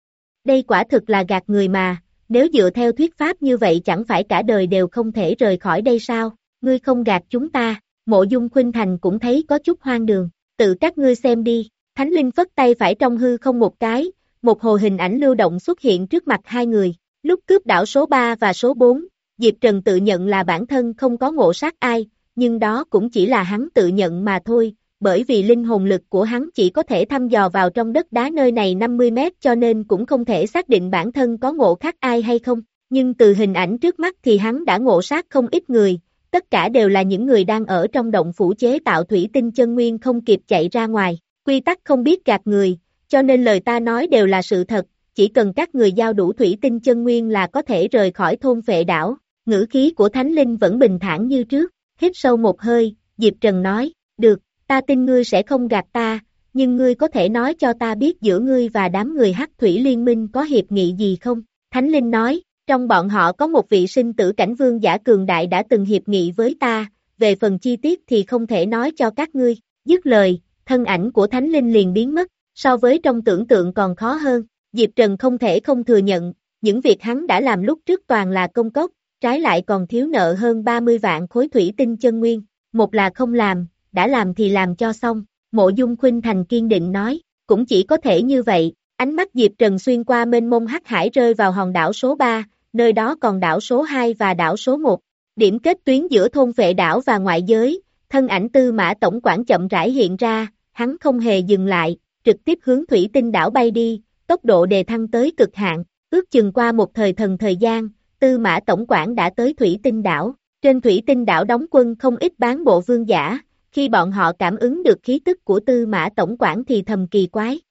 Đây quả thực là gạt người mà, nếu dựa theo thuyết pháp như vậy chẳng phải cả đời đều không thể rời khỏi đây sao, ngươi không gạt chúng ta, Mộ Dung Khuynh Thành cũng thấy có chút hoang đường, tự các ngươi xem đi, Thánh Linh phất tay phải trong hư không một cái, một hồ hình ảnh lưu động xuất hiện trước mặt hai người, lúc cướp đảo số ba và số bốn, Diệp Trần tự nhận là bản thân không có ngộ sát ai, nhưng đó cũng chỉ là hắn tự nhận mà thôi, bởi vì linh hồn lực của hắn chỉ có thể thăm dò vào trong đất đá nơi này năm mươi mét cho nên cũng không thể xác định bản thân có ngộ khác ai hay không, nhưng từ hình ảnh trước mắt thì hắn đã ngộ sát không ít người, tất cả đều là những người đang ở trong động phủ chế tạo thủy tinh chân nguyên không kịp chạy ra ngoài, quy tắc không biết gạt người, cho nên lời ta nói đều là sự thật, chỉ cần các người giao đủ thủy tinh chân nguyên là có thể rời khỏi thôn Phệ đảo, ngữ khí của Thánh Linh vẫn bình thản như trước. Hít sâu một hơi, Diệp Trần nói, được, ta tin ngươi sẽ không gạt ta, nhưng ngươi có thể nói cho ta biết giữa ngươi và đám người Hắc Thủy Liên Minh có hiệp nghị gì không? Thánh Linh nói, trong bọn họ có một vị sinh tử cảnh vương giả cường đại đã từng hiệp nghị với ta, về phần chi tiết thì không thể nói cho các ngươi. Dứt lời, thân ảnh của Thánh Linh liền biến mất, so với trong tưởng tượng còn khó hơn. Diệp Trần không thể không thừa nhận, những việc hắn đã làm lúc trước toàn là công cốc, trái lại còn thiếu nợ hơn ba mươi vạn khối thủy tinh chân nguyên, một là không làm, đã làm thì làm cho xong, Mộ Dung Khuynh Thành kiên định nói, cũng chỉ có thể như vậy, ánh mắt Diệp Trần xuyên qua mênh mông hắc hải rơi vào hòn đảo số ba, nơi đó còn đảo số hai và đảo số một, điểm kết tuyến giữa thôn Phệ đảo và ngoại giới, thân ảnh Tư Mã tổng quản chậm rãi hiện ra, hắn không hề dừng lại, trực tiếp hướng thủy tinh đảo bay đi, tốc độ đề thăng tới cực hạn, ước chừng qua một thời thần thời gian, Tư Mã tổng quản đã tới thủy tinh đảo, trên thủy tinh đảo đóng quân không ít bán bộ vương giả, khi bọn họ cảm ứng được khí tức của Tư Mã tổng quản thì thầm kỳ quái.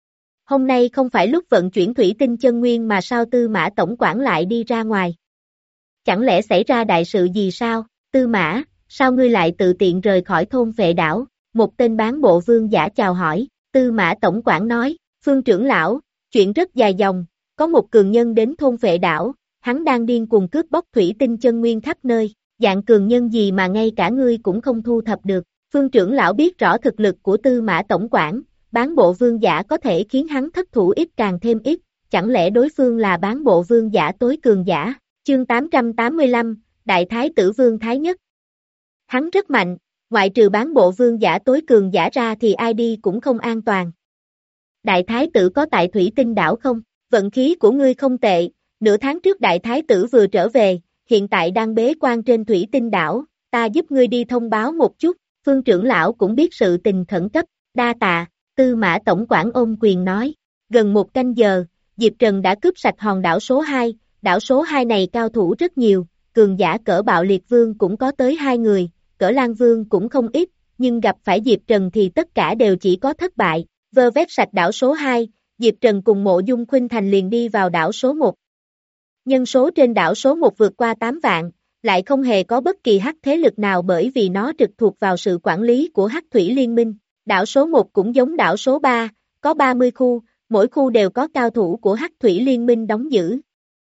Hôm nay không phải lúc vận chuyển thủy tinh chân nguyên mà sao Tư Mã tổng quản lại đi ra ngoài. chẳng lẽ xảy ra đại sự gì sao? Tư Mã, sao ngươi lại tự tiện rời khỏi thôn Phệ Đảo? Một tên bán bộ vương giả chào hỏi, Tư Mã tổng quản nói, Phương trưởng lão, chuyện rất dài dòng, có một cường nhân đến thôn Phệ Đảo, hắn đang điên cuồng cướp bóc thủy tinh chân nguyên khắp nơi, dạng cường nhân gì mà ngay cả ngươi cũng không thu thập được. Phương trưởng lão biết rõ thực lực của Tư Mã tổng quản, bán bộ vương giả có thể khiến hắn thất thủ ít càng thêm ít, chẳng lẽ đối phương là bán bộ vương giả tối cường giả? Chương tám trăm tám mươi lăm, Đại Thái tử Vương Thái Nhất. Hắn rất mạnh, ngoại trừ bán bộ vương giả tối cường giả ra thì ai đi cũng không an toàn. Đại Thái tử có tại Thủy Tinh đảo không? Vận khí của ngươi không tệ, nửa tháng trước Đại Thái tử vừa trở về, hiện tại đang bế quan trên Thủy Tinh đảo, ta giúp ngươi đi thông báo một chút. Phương trưởng lão cũng biết sự tình khẩn cấp, đa tạ, Tư Mã tổng quản ôm quyền nói. Gần một canh giờ, Diệp Trần đã cướp sạch hòn đảo số hai, đảo số hai này cao thủ rất nhiều, cường giả cỡ Bạo Liệt Vương cũng có tới hai người, cỡ Lan Vương cũng không ít, nhưng gặp phải Diệp Trần thì tất cả đều chỉ có thất bại. Vơ vét sạch đảo số hai, Diệp Trần cùng Mộ Dung Khuynh Thành liền đi vào đảo số một. Nhân số trên đảo số một vượt qua tám vạn, lại không hề có bất kỳ hắc thế lực nào bởi vì nó trực thuộc vào sự quản lý của Hắc Thủy Liên Minh. Đảo số một cũng giống đảo số ba, có ba mươi khu, mỗi khu đều có cao thủ của Hắc Thủy Liên Minh đóng giữ.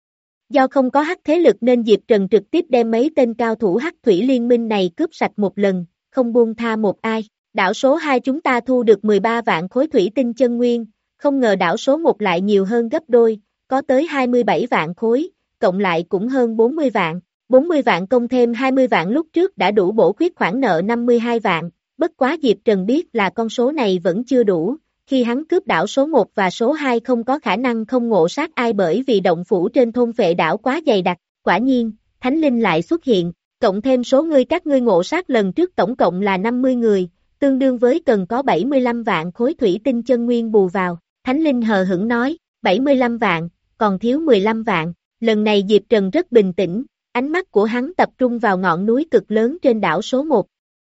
Do không có hắc thế lực nên Diệp Trần trực tiếp đem mấy tên cao thủ Hắc Thủy Liên Minh này cướp sạch một lần, không buông tha một ai. Đảo số hai chúng ta thu được mười ba vạn khối thủy tinh chân nguyên, không ngờ đảo số một lại nhiều hơn gấp đôi, có tới hai mươi bảy vạn khối, cộng lại cũng hơn bốn mươi vạn. bốn mươi vạn công thêm hai mươi vạn lúc trước đã đủ bổ khuyết khoản nợ năm mươi hai vạn, bất quá Diệp Trần biết là con số này vẫn chưa đủ, khi hắn cướp đảo số một và số hai không có khả năng không ngộ sát ai bởi vì động phủ trên thôn Phệ Đảo quá dày đặc, quả nhiên, Thánh Linh lại xuất hiện, cộng thêm số ngươi các ngươi ngộ sát lần trước tổng cộng là năm mươi người, tương đương với cần có bảy mươi lăm vạn khối thủy tinh chân nguyên bù vào, Thánh Linh hờ hững nói, bảy mươi lăm vạn, còn thiếu mười lăm vạn, lần này Diệp Trần rất bình tĩnh. Ánh mắt của hắn tập trung vào ngọn núi cực lớn trên đảo số một.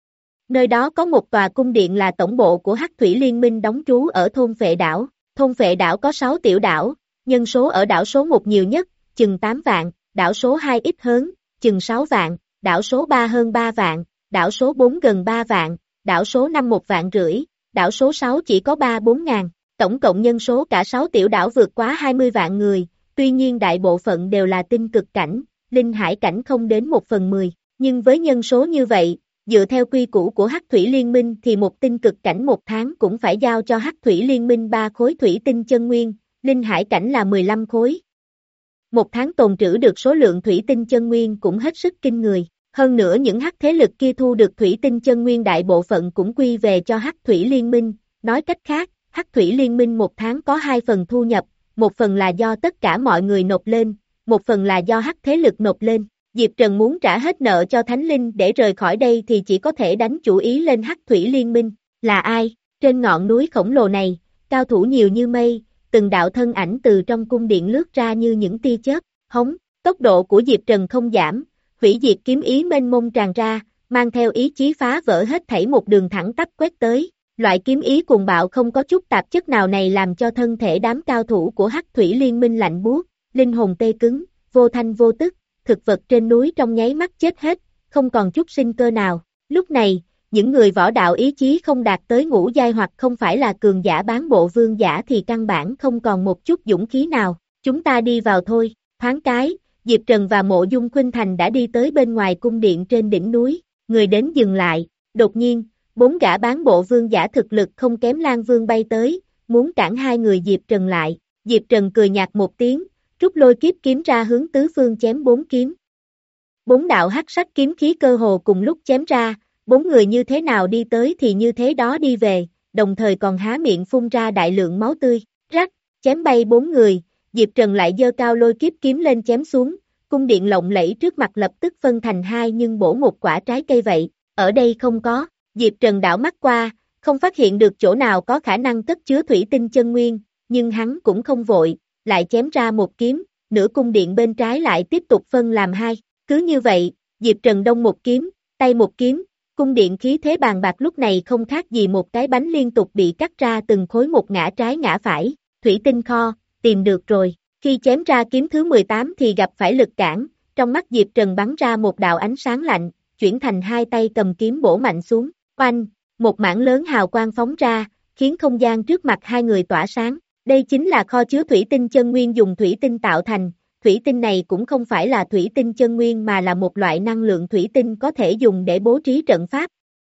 Nơi đó có một tòa cung điện là tổng bộ của Hắc Thủy Liên Minh đóng trú ở thôn Phệ Đảo. Thôn Phệ Đảo có sáu tiểu đảo, nhân số ở đảo số một nhiều nhất, chừng tám vạn, đảo số hai ít hơn, chừng sáu vạn, đảo số ba hơn ba vạn, đảo số bốn gần ba vạn, đảo số năm một vạn rưỡi, đảo số sáu chỉ có ba bốn ngàn. Tổng cộng nhân số cả sáu tiểu đảo vượt quá hai mươi vạn người, tuy nhiên đại bộ phận đều là tinh cực cảnh. Linh hải cảnh không đến một phần mười, nhưng với nhân số như vậy, dựa theo quy củ của Hắc Thủy Liên Minh thì một tinh cực cảnh một tháng cũng phải giao cho Hắc Thủy Liên Minh ba khối thủy tinh chân nguyên, linh hải cảnh là mười lăm khối. Một tháng tồn trữ được số lượng thủy tinh chân nguyên cũng hết sức kinh người, hơn nữa những hắc thế lực kia thu được thủy tinh chân nguyên đại bộ phận cũng quy về cho Hắc Thủy Liên Minh, nói cách khác, Hắc Thủy Liên Minh một tháng có hai phần thu nhập, một phần là do tất cả mọi người nộp lên, một phần là do hắc thế lực nộp lên. Diệp Trần muốn trả hết nợ cho Thánh Linh để rời khỏi đây thì chỉ có thể đánh chủ ý lên Hắc Thủy Liên Minh. Là ai? Trên ngọn núi khổng lồ này, cao thủ nhiều như mây, từng đạo thân ảnh từ trong cung điện lướt ra như những tia chớp, hống, tốc độ của Diệp Trần không giảm, hủy diệt kiếm ý mênh mông tràn ra, mang theo ý chí phá vỡ hết thảy một đường thẳng tắp quét tới. Loại kiếm ý cuồng bạo không có chút tạp chất nào này làm cho thân thể đám cao thủ của Hắc Thủy Liên Minh lạnh buốt, linh hồn tê cứng, vô thanh vô tức, thực vật trên núi trong nháy mắt chết hết, không còn chút sinh cơ nào. Lúc này, những người võ đạo ý chí không đạt tới ngũ giai hoặc không phải là cường giả bán bộ vương giả thì căn bản không còn một chút dũng khí nào. Chúng ta đi vào thôi, thoáng cái, Diệp Trần và Mộ Dung Khuynh Thành đã đi tới bên ngoài cung điện trên đỉnh núi, người đến dừng lại, đột nhiên, bốn gã bán bộ vương giả thực lực không kém Lan Vương bay tới, muốn cản hai người Diệp Trần lại. Diệp Trần cười nhạt một tiếng, rút lôi kiếp kiếm ra hướng tứ phương chém bốn kiếm. Bốn đạo hắc sắc kiếm khí cơ hồ cùng lúc chém ra, bốn người như thế nào đi tới thì như thế đó đi về, đồng thời còn há miệng phun ra đại lượng máu tươi, rắc, chém bay bốn người, Diệp Trần lại giơ cao lôi kiếp kiếm lên chém xuống, cung điện lộng lẫy trước mặt lập tức phân thành hai nhưng bổ một quả trái cây vậy, ở đây không có, Diệp Trần đảo mắt qua, không phát hiện được chỗ nào có khả năng cất chứa thủy tinh chân nguyên, nhưng hắn cũng không vội, lại chém ra một kiếm, nửa cung điện bên trái lại tiếp tục phân làm hai, cứ như vậy, Diệp Trần đông một kiếm, tay một kiếm, cung điện khí thế bàn bạc lúc này không khác gì một cái bánh liên tục bị cắt ra từng khối một ngã trái ngã phải, thủy tinh kho, tìm được rồi, khi chém ra kiếm thứ mười tám thì gặp phải lực cản, trong mắt Diệp Trần bắn ra một đạo ánh sáng lạnh, chuyển thành hai tay cầm kiếm bổ mạnh xuống, oanh, một mảng lớn hào quang phóng ra, khiến không gian trước mặt hai người tỏa sáng. Đây chính là kho chứa thủy tinh chân nguyên dùng thủy tinh tạo thành, thủy tinh này cũng không phải là thủy tinh chân nguyên mà là một loại năng lượng thủy tinh có thể dùng để bố trí trận pháp.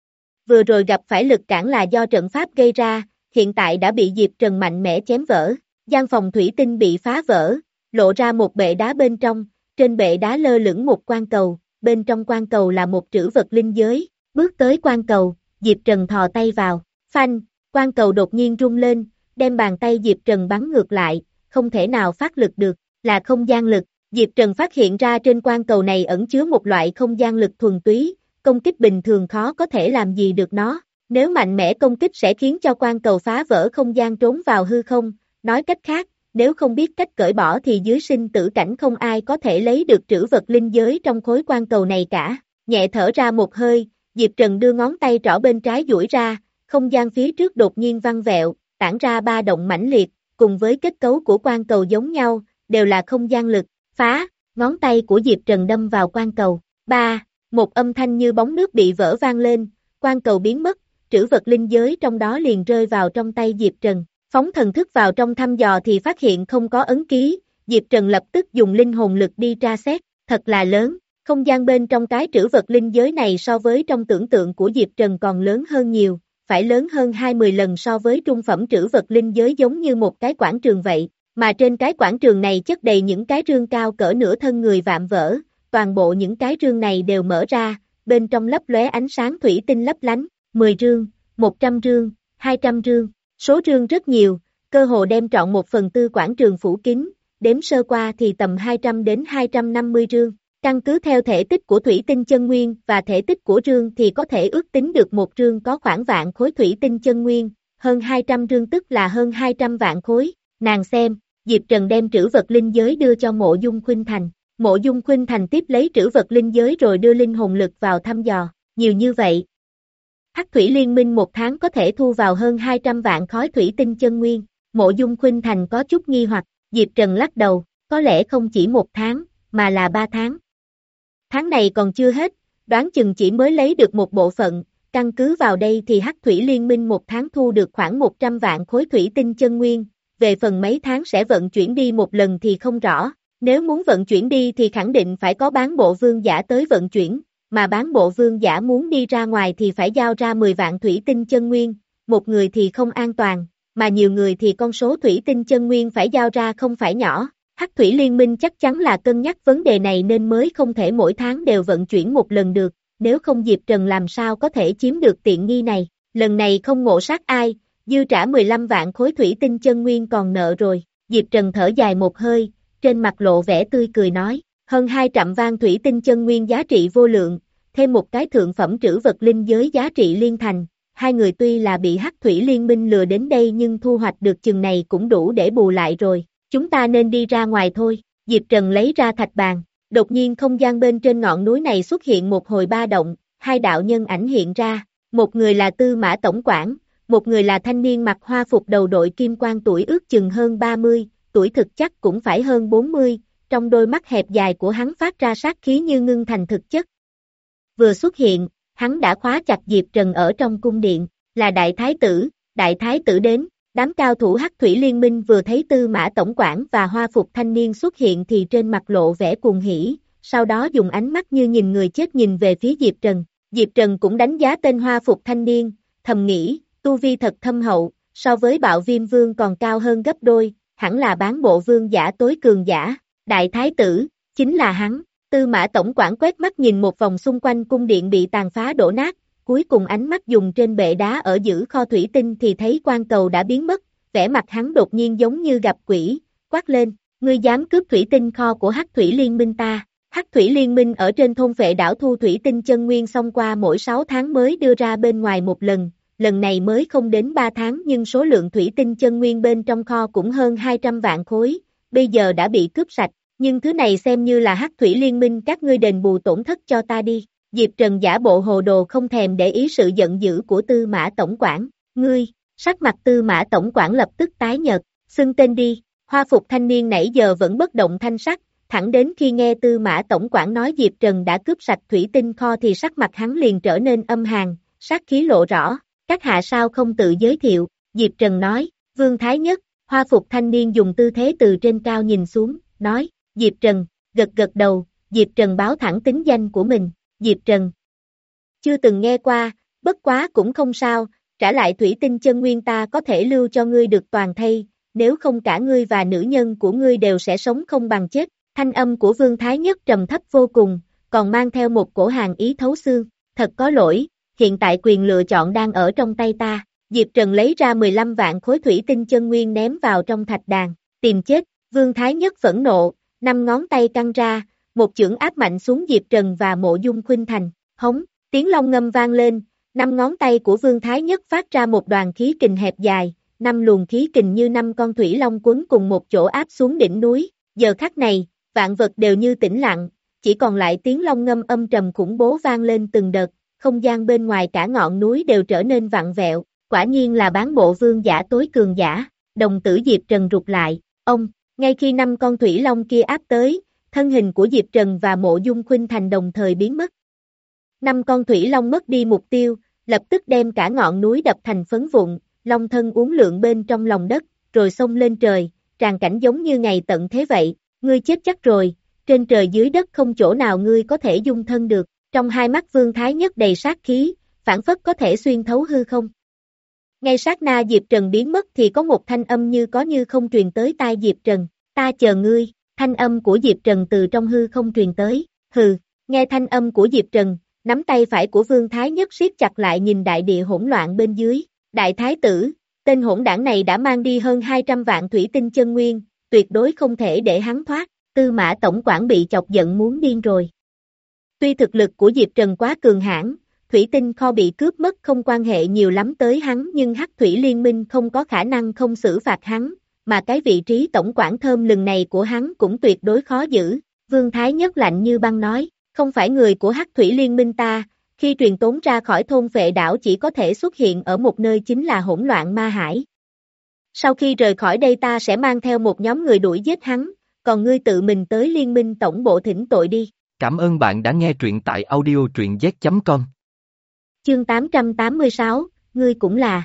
Vừa rồi gặp phải lực cản là do trận pháp gây ra, hiện tại đã bị Diệp Trần mạnh mẽ chém vỡ. Gian phòng thủy tinh bị phá vỡ, lộ ra một bệ đá bên trong, trên bệ đá lơ lửng một quan cầu, bên trong quan cầu là một trữ vật linh giới. Bước tới quan cầu, Diệp Trần thò tay vào, phanh, quan cầu đột nhiên rung lên, đem bàn tay Diệp Trần bắn ngược lại, không thể nào phát lực được, là không gian lực. Diệp Trần phát hiện ra trên quan cầu này ẩn chứa một loại không gian lực thuần túy, công kích bình thường khó có thể làm gì được nó. Nếu mạnh mẽ công kích sẽ khiến cho quan cầu phá vỡ không gian trốn vào hư không, nói cách khác, nếu không biết cách cởi bỏ thì dưới sinh tử cảnh không ai có thể lấy được trữ vật linh giới trong khối quan cầu này cả. Nhẹ thở ra một hơi, Diệp Trần đưa ngón tay trỏ bên trái duỗi ra, không gian phía trước đột nhiên văng vẹo, tản ra ba động mãnh liệt, cùng với kết cấu của quan cầu giống nhau, đều là không gian lực, phá, ngón tay của Diệp Trần đâm vào quan cầu. Ba, một âm thanh như bóng nước bị vỡ vang lên, quan cầu biến mất, trữ vật linh giới trong đó liền rơi vào trong tay Diệp Trần. Phóng thần thức vào trong thăm dò thì phát hiện không có ấn ký, Diệp Trần lập tức dùng linh hồn lực đi tra xét, thật là lớn, không gian bên trong cái trữ vật linh giới này so với trong tưởng tượng của Diệp Trần còn lớn hơn nhiều, phải lớn hơn hai mươi lần so với trung phẩm trữ vật linh giới giống như một cái quảng trường vậy, mà trên cái quảng trường này chất đầy những cái rương cao cỡ nửa thân người vạm vỡ, toàn bộ những cái rương này đều mở ra, bên trong lấp lóe ánh sáng thủy tinh lấp lánh, mười rương, một trăm rương, hai trăm rương. Số rương rất nhiều, cơ hồ đem trọn một phần tư quảng trường phủ kín, đếm sơ qua thì tầm hai trăm đến hai trăm năm mươi rương. Căn cứ theo thể tích của thủy tinh chân nguyên và thể tích của rương thì có thể ước tính được một rương có khoảng vạn khối thủy tinh chân nguyên, hơn hai trăm rương tức là hơn hai trăm vạn khối. Nàng xem, Diệp Trần đem trữ vật linh giới đưa cho Mộ Dung Khuynh Thành. Mộ Dung Khuynh Thành tiếp lấy trữ vật linh giới rồi đưa linh hồn lực vào thăm dò, nhiều như vậy. Hắc Thủy Liên Minh một tháng có thể thu vào hơn hai trăm vạn khối thủy tinh chân nguyên, Mộ Dung Khuynh Thành có chút nghi hoặc, Diệp Trần lắc đầu, có lẽ không chỉ một tháng, mà là ba tháng. Tháng này còn chưa hết, đoán chừng chỉ mới lấy được một bộ phận, căn cứ vào đây thì Hắc Thủy Liên Minh một tháng thu được khoảng một trăm vạn khối thủy tinh chân nguyên, về phần mấy tháng sẽ vận chuyển đi một lần thì không rõ, nếu muốn vận chuyển đi thì khẳng định phải có bán bộ vương giả tới vận chuyển. Mà bán bộ vương giả muốn đi ra ngoài thì phải giao ra mười vạn thủy tinh chân nguyên, một người thì không an toàn, mà nhiều người thì con số thủy tinh chân nguyên phải giao ra không phải nhỏ. Hắc Thủy Liên Minh chắc chắn là cân nhắc vấn đề này nên mới không thể mỗi tháng đều vận chuyển một lần được, nếu không Diệp Trần làm sao có thể chiếm được tiện nghi này, lần này không ngộ sát ai, dư trả mười lăm vạn khối thủy tinh chân nguyên còn nợ rồi. Diệp Trần thở dài một hơi, trên mặt lộ vẻ tươi cười nói. Hơn hai trăm vạn thủy tinh chân nguyên giá trị vô lượng, thêm một cái thượng phẩm trữ vật linh giới giá trị liên thành, hai người tuy là bị Hắc Thủy Liên Minh lừa đến đây nhưng thu hoạch được chừng này cũng đủ để bù lại rồi, chúng ta nên đi ra ngoài thôi. Diệp Trần lấy ra thạch bàn, đột nhiên không gian bên trên ngọn núi này xuất hiện một hồi ba động, hai đạo nhân ảnh hiện ra, một người là Tư Mã Tổng quản, một người là thanh niên mặc hoa phục đầu đội kim quang tuổi ước chừng hơn ba mươi, tuổi thực chắc cũng phải hơn bốn mươi. Trong đôi mắt hẹp dài của hắn phát ra sát khí như ngưng thành thực chất. Vừa xuất hiện, hắn đã khóa chặt Diệp Trần ở trong cung điện, là đại thái tử, đại thái tử đến, đám cao thủ Hắc Thủy Liên Minh vừa thấy Tư Mã Tổng quản và hoa phục thanh niên xuất hiện thì trên mặt lộ vẻ cuồng hỉ, sau đó dùng ánh mắt như nhìn người chết nhìn về phía Diệp Trần. Diệp Trần cũng đánh giá tên hoa phục thanh niên, thầm nghĩ, tu vi thật thâm hậu, so với Bạo Viêm Vương còn cao hơn gấp đôi, hẳn là bán bộ vương giả tối cường giả. Đại thái tử, chính là hắn. Tư Mã Tổng quản quét mắt nhìn một vòng xung quanh cung điện bị tàn phá đổ nát, cuối cùng ánh mắt dùng trên bệ đá ở giữa kho thủy tinh thì thấy quan cầu đã biến mất, vẻ mặt hắn đột nhiên giống như gặp quỷ, quát lên, ngươi dám cướp thủy tinh kho của Hắc Thủy Liên Minh ta. Hắc Thủy Liên Minh ở trên thôn Phệ đảo thu thủy tinh chân nguyên xong qua mỗi sáu tháng mới đưa ra bên ngoài một lần, lần này mới không đến ba tháng nhưng số lượng thủy tinh chân nguyên bên trong kho cũng hơn hai trăm vạn khối, bây giờ đã bị cướp sạch. Nhưng thứ này xem như là Hắc Thủy Liên Minh các ngươi đền bù tổn thất cho ta đi. Diệp Trần giả bộ hồ đồ không thèm để ý sự giận dữ của Tư Mã Tổng quản. Ngươi, sắc mặt Tư Mã Tổng quản lập tức tái nhợt, xưng tên đi. Hoa phục thanh niên nãy giờ vẫn bất động thanh sắc, thẳng đến khi nghe Tư Mã Tổng quản nói Diệp Trần đã cướp sạch thủy tinh kho thì sắc mặt hắn liền trở nên âm hàn, sát khí lộ rõ, các hạ sao không tự giới thiệu, Diệp Trần nói, Vương Thái Nhất, hoa phục thanh niên dùng tư thế từ trên cao nhìn xuống, nói, Diệp Trần, gật gật đầu, Diệp Trần báo thẳng tính danh của mình, Diệp Trần. Chưa từng nghe qua, bất quá cũng không sao, trả lại thủy tinh chân nguyên ta có thể lưu cho ngươi được toàn thây, nếu không cả ngươi và nữ nhân của ngươi đều sẽ sống không bằng chết. Thanh âm của Vương Thái Nhất trầm thấp vô cùng, còn mang theo một cổ hàn ý thấu xương, thật có lỗi, hiện tại quyền lựa chọn đang ở trong tay ta. Diệp Trần lấy ra mười lăm vạn khối thủy tinh chân nguyên ném vào trong thạch đàn, tìm chết, Vương Thái Nhất phẫn nộ, năm ngón tay căng ra, một chưởng áp mạnh xuống Diệp Trần và Mộ Dung Khuynh Thành, hống, tiếng long ngâm vang lên, năm ngón tay của Vương Thái Nhất phát ra một đoàn khí kình hẹp dài, năm luồng khí kình như năm con thủy long quấn cùng một chỗ áp xuống đỉnh núi, giờ khắc này, vạn vật đều như tĩnh lặng, chỉ còn lại tiếng long ngâm âm trầm khủng bố vang lên từng đợt, không gian bên ngoài cả ngọn núi đều trở nên vặn vẹo, quả nhiên là bán bộ vương giả tối cường giả, đồng tử Diệp Trần rụt lại, ông, ngay khi năm con thủy long kia áp tới, thân hình của Diệp Trần và Mộ Dung Khuynh Thành đồng thời biến mất. Năm con thủy long mất đi mục tiêu, lập tức đem cả ngọn núi đập thành phấn vụn, long thân uốn lượn bên trong lòng đất, rồi xông lên trời, tràn cảnh giống như ngày tận thế vậy. Ngươi chết chắc rồi, trên trời dưới đất không chỗ nào ngươi có thể dung thân được, trong hai mắt Vương Thái Nhất đầy sát khí, phảng phất có thể xuyên thấu hư không. Ngay sát na Diệp Trần biến mất thì có một thanh âm như có như không truyền tới tai Diệp Trần, ta chờ ngươi, thanh âm của Diệp Trần từ trong hư không truyền tới, hừ, nghe thanh âm của Diệp Trần, nắm tay phải của Vương Thái Nhất siết chặt lại nhìn đại địa hỗn loạn bên dưới, đại thái tử, tên hỗn đảng này đã mang đi hơn hai trăm vạn thủy tinh chân nguyên, tuyệt đối không thể để hắn thoát, Tư Mã Tổng quản bị chọc giận muốn điên rồi. Tuy thực lực của Diệp Trần quá cường hãn, thủy tinh kho bị cướp mất không quan hệ nhiều lắm tới hắn nhưng Hắc Thủy Liên Minh không có khả năng không xử phạt hắn, mà cái vị trí tổng quản thơm lừng này của hắn cũng tuyệt đối khó giữ, Vương Thái Nhất lạnh như băng nói, không phải người của Hắc Thủy Liên Minh ta, khi truyền tống ra khỏi thôn Phệ Đảo chỉ có thể xuất hiện ở một nơi chính là hỗn loạn ma hải. Sau khi rời khỏi đây ta sẽ mang theo một nhóm người đuổi giết hắn, còn ngươi tự mình tới liên minh tổng bộ thỉnh tội đi. Cảm ơn bạn đã nghe truyện tại audio truyện z chấm com. Chương tám trăm tám mươi sáu, ngươi cũng là.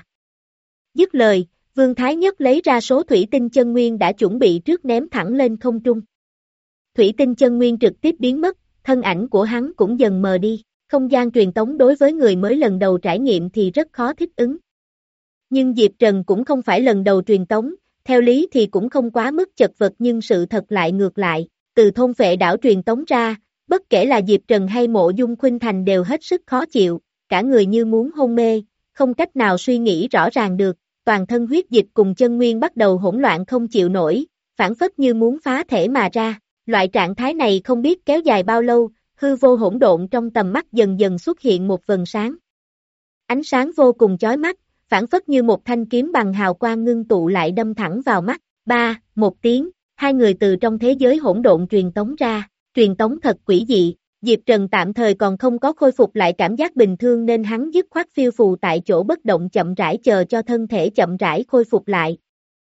Dứt lời, Vương Thái Nhất lấy ra số thủy tinh chân nguyên đã chuẩn bị trước ném thẳng lên không trung. Thủy tinh chân nguyên trực tiếp biến mất, thân ảnh của hắn cũng dần mờ đi, không gian truyền tống đối với người mới lần đầu trải nghiệm thì rất khó thích ứng. Nhưng Diệp Trần cũng không phải lần đầu truyền tống, theo lý thì cũng không quá mức chật vật nhưng sự thật lại ngược lại, từ thôn Phệ Đảo truyền tống ra, bất kể là Diệp Trần hay Mộ Dung Khuynh Thành đều hết sức khó chịu, cả người như muốn hôn mê, không cách nào suy nghĩ rõ ràng được, toàn thân huyết dịch cùng chân nguyên bắt đầu hỗn loạn không chịu nổi, phản phất như muốn phá thể mà ra, loại trạng thái này không biết kéo dài bao lâu, hư vô hỗn độn trong tầm mắt dần dần xuất hiện một vầng sáng. Ánh sáng vô cùng chói mắt, phản phất như một thanh kiếm bằng hào quang ngưng tụ lại đâm thẳng vào mắt, ba, một tiếng, hai người từ trong thế giới hỗn độn truyền tống ra, truyền tống thật quỷ dị, Diệp Trần tạm thời còn không có khôi phục lại cảm giác bình thường nên hắn dứt khoát phiêu phù tại chỗ bất động chậm rãi chờ cho thân thể chậm rãi khôi phục lại.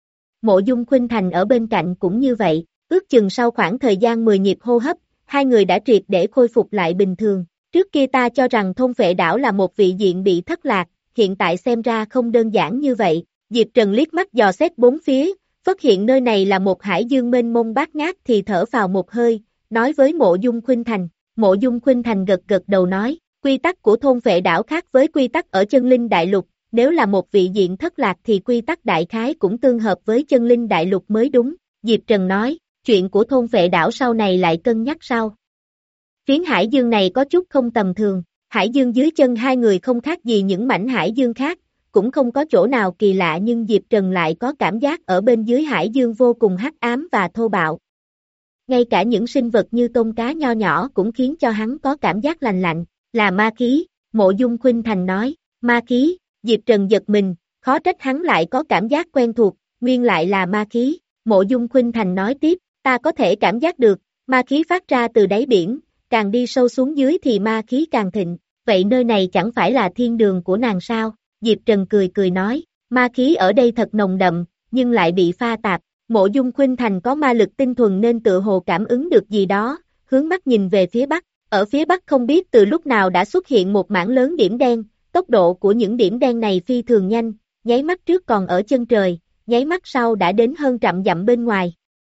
Mộ Dung Khuynh Thành ở bên cạnh cũng như vậy, ước chừng sau khoảng thời gian mười nhịp hô hấp, hai người đã triệt để khôi phục lại bình thường, trước kia ta cho rằng thôn Phệ Đảo là một vị diện bị thất lạc, hiện tại xem ra không đơn giản như vậy, Diệp Trần liếc mắt dò xét bốn phía, phát hiện nơi này là một hải dương mênh mông bát ngát thì thở vào một hơi, nói với Mộ Dung Khuynh Thành, Mộ Dung Khuynh Thành gật gật đầu nói, quy tắc của thôn Phệ Đảo khác với quy tắc ở chân linh đại lục, nếu là một vị diện thất lạc thì quy tắc đại khái cũng tương hợp với chân linh đại lục mới đúng, Diệp Trần nói, chuyện của thôn Phệ Đảo sau này lại cân nhắc sau. Phiến hải dương này có chút không tầm thường, hải dương dưới chân hai người không khác gì những mảnh hải dương khác, cũng không có chỗ nào kỳ lạ nhưng Diệp Trần lại có cảm giác ở bên dưới hải dương vô cùng hắc ám và thô bạo. Ngay cả những sinh vật như tôm cá nho nhỏ cũng khiến cho hắn có cảm giác lành lạnh, là ma khí, Mộ Dung Khuynh Thành nói, ma khí, Diệp Trần giật mình, khó trách hắn lại có cảm giác quen thuộc, nguyên lại là ma khí, Mộ Dung Khuynh Thành nói tiếp, ta có thể cảm giác được, ma khí phát ra từ đáy biển, càng đi sâu xuống dưới thì ma khí càng thịnh, vậy nơi này chẳng phải là thiên đường của nàng sao, Diệp Trần cười cười nói, ma khí ở đây thật nồng đậm, nhưng lại bị pha tạp, Mộ Dung Khuynh Thành có ma lực tinh thuần nên tự hồ cảm ứng được gì đó, hướng mắt nhìn về phía bắc. Ở phía bắc không biết từ lúc nào đã xuất hiện một mảng lớn điểm đen, tốc độ của những điểm đen này phi thường nhanh, nháy mắt trước còn ở chân trời, nháy mắt sau đã đến hơn trăm dặm bên ngoài.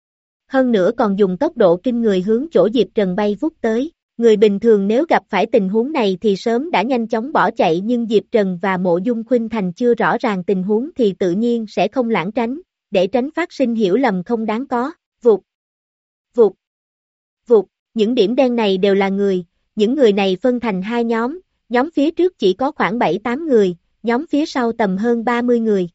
Hơn nữa còn dùng tốc độ kinh người hướng chỗ Diệp Trần bay vút tới. Người bình thường nếu gặp phải tình huống này thì sớm đã nhanh chóng bỏ chạy, nhưng Diệp Trần và Mộ Dung Khuynh Thành chưa rõ ràng tình huống thì tự nhiên sẽ không lảng tránh, để tránh phát sinh hiểu lầm không đáng có. Vụt, vụt, vụt, những điểm đen này đều là người, những người này phân thành hai nhóm, nhóm phía trước chỉ có khoảng bảy tám người, nhóm phía sau tầm hơn ba mươi người.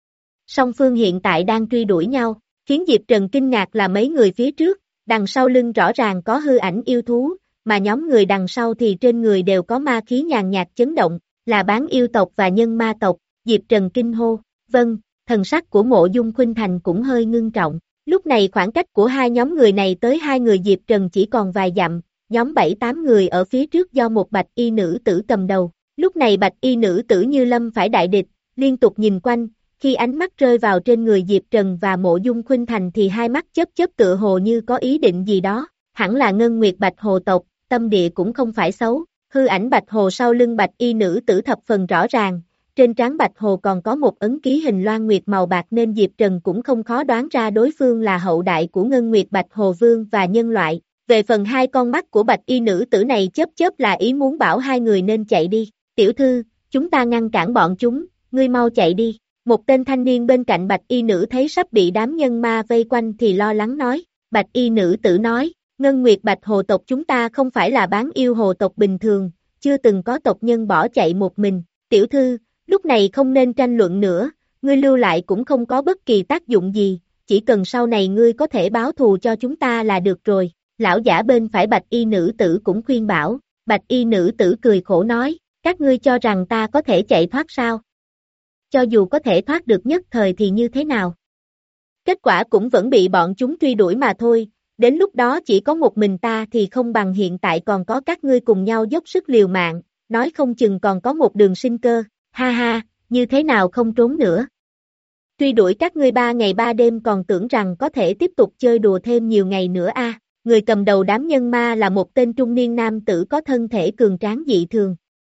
Song phương hiện tại đang truy đuổi nhau, khiến Diệp Trần kinh ngạc là mấy người phía trước, đằng sau lưng rõ ràng có hư ảnh yêu thú, mà nhóm người đằng sau thì trên người đều có ma khí nhàn nhạt chấn động, là bán yêu tộc và nhân ma tộc. Diệp Trần kinh hô, vâng, thần sắc của Mộ Dung Khuynh Thành cũng hơi ngưng trọng. Lúc này khoảng cách của hai nhóm người này tới hai người Diệp Trần chỉ còn vài dặm, nhóm bảy tám người ở phía trước do một bạch y nữ tử cầm đầu. Lúc này bạch y nữ tử như lâm phải đại địch, liên tục nhìn quanh, khi ánh mắt rơi vào trên người Diệp Trần và Mộ Dung Khuynh Thành thì hai mắt chớp chớp tựa hồ như có ý định gì đó, hẳn là Ngân Nguyệt Bạch Hồ tộc, tâm địa cũng không phải xấu. Hư ảnh Bạch Hồ sau lưng bạch y nữ tử thập phần rõ ràng, trên trán Bạch Hồ còn có một ấn ký hình loan nguyệt màu bạc nên Diệp Trần cũng không khó đoán ra đối phương là hậu đại của Ngân Nguyệt Bạch Hồ Vương và nhân loại. Về phần hai con mắt của bạch y nữ tử này chớp chớp là ý muốn bảo hai người nên chạy đi. Tiểu thư, chúng ta ngăn cản bọn chúng, ngươi mau chạy đi. Một tên thanh niên bên cạnh bạch y nữ thấy sắp bị đám nhân ma vây quanh thì lo lắng nói. Bạch y nữ tử nói, Ngân Nguyệt Bạch Hồ tộc chúng ta không phải là bán yêu hồ tộc bình thường, chưa từng có tộc nhân bỏ chạy một mình. Tiểu thư, lúc này không nên tranh luận nữa, ngươi lưu lại cũng không có bất kỳ tác dụng gì, chỉ cần sau này ngươi có thể báo thù cho chúng ta là được rồi. Lão giả bên phải bạch y nữ tử cũng khuyên bảo. Bạch y nữ tử cười khổ nói, các ngươi cho rằng ta có thể chạy thoát sao? Cho dù có thể thoát được nhất thời thì như thế nào? Kết quả cũng vẫn bị bọn chúng truy đuổi mà thôi, đến lúc đó chỉ có một mình ta thì không bằng hiện tại còn có các ngươi cùng nhau dốc sức liều mạng, nói không chừng còn có một đường sinh cơ, ha ha, như thế nào không trốn nữa. Truy đuổi các ngươi ba ngày ba đêm còn tưởng rằng có thể tiếp tục chơi đùa thêm nhiều ngày nữa a. À. Người cầm đầu đám nhân ma là một tên trung niên nam tử có thân thể cường tráng dị thường.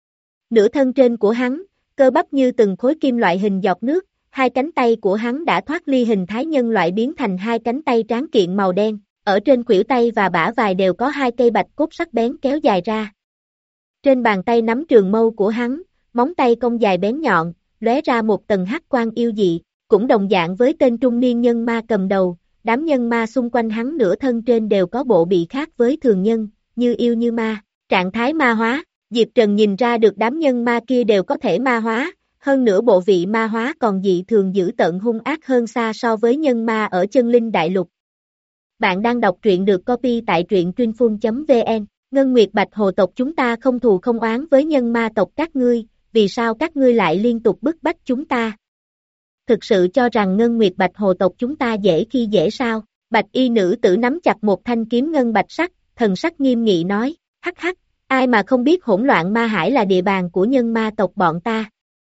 Nửa thân trên của hắn, cơ bắp như từng khối kim loại hình giọt nước, hai cánh tay của hắn đã thoát ly hình thái nhân loại biến thành hai cánh tay tráng kiện màu đen, ở trên khuỷu tay và bả vai đều có hai cây bạch cốt sắc bén kéo dài ra. Trên bàn tay nắm trường mâu của hắn, móng tay cong dài bén nhọn, lóe ra một tầng hắc quang yêu dị, cũng đồng dạng với tên trung niên nhân ma cầm đầu. Đám nhân ma xung quanh hắn nửa thân trên đều có bộ bị khác với thường nhân, như yêu như ma, trạng thái ma hóa. Diệp Trần nhìn ra được đám nhân ma kia đều có thể ma hóa, hơn nữa bộ vị ma hóa còn dị thường dữ tợn hung ác hơn xa so với nhân ma ở chân linh đại lục. Bạn đang đọc truyện được copy tại truyện trainfull chấm vn. Ngân Nguyệt Bạch Hồ tộc chúng ta không thù không oán với nhân ma tộc các ngươi, vì sao các ngươi lại liên tục bức bách chúng ta? Thực sự cho rằng Ngân Nguyệt Bạch Hồ tộc chúng ta dễ khi dễ sao? Bạch y nữ tử nắm chặt một thanh kiếm ngân bạch sắc, thần sắc nghiêm nghị nói, hắc hắc, ai mà không biết hỗn loạn ma hải là địa bàn của nhân ma tộc bọn ta.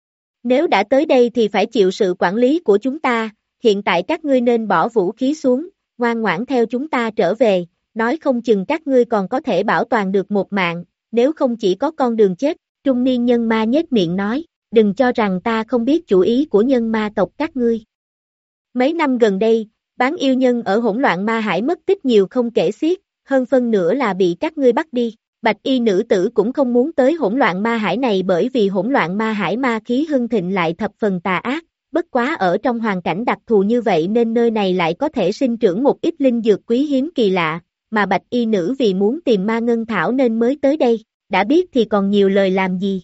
Nếu đã tới đây thì phải chịu sự quản lý của chúng ta, hiện tại các ngươi nên bỏ vũ khí xuống, ngoan ngoãn theo chúng ta trở về, nói không chừng các ngươi còn có thể bảo toàn được một mạng, nếu không chỉ có con đường chết. Trung niên nhân ma nhếch miệng nói, đừng cho rằng ta không biết chủ ý của nhân ma tộc các ngươi. Mấy năm gần đây, bán yêu nhân ở hỗn loạn ma hải mất tích nhiều không kể xiết, hơn phân nửa là bị các ngươi bắt đi. Bạch y nữ tử cũng không muốn tới hỗn loạn ma hải này bởi vì hỗn loạn ma hải ma khí hưng thịnh lại thập phần tà ác, bất quá ở trong hoàn cảnh đặc thù như vậy nên nơi này lại có thể sinh trưởng một ít linh dược quý hiếm kỳ lạ, mà bạch y nữ vì muốn tìm ma ngân thảo nên mới tới đây, đã biết thì còn nhiều lời làm gì.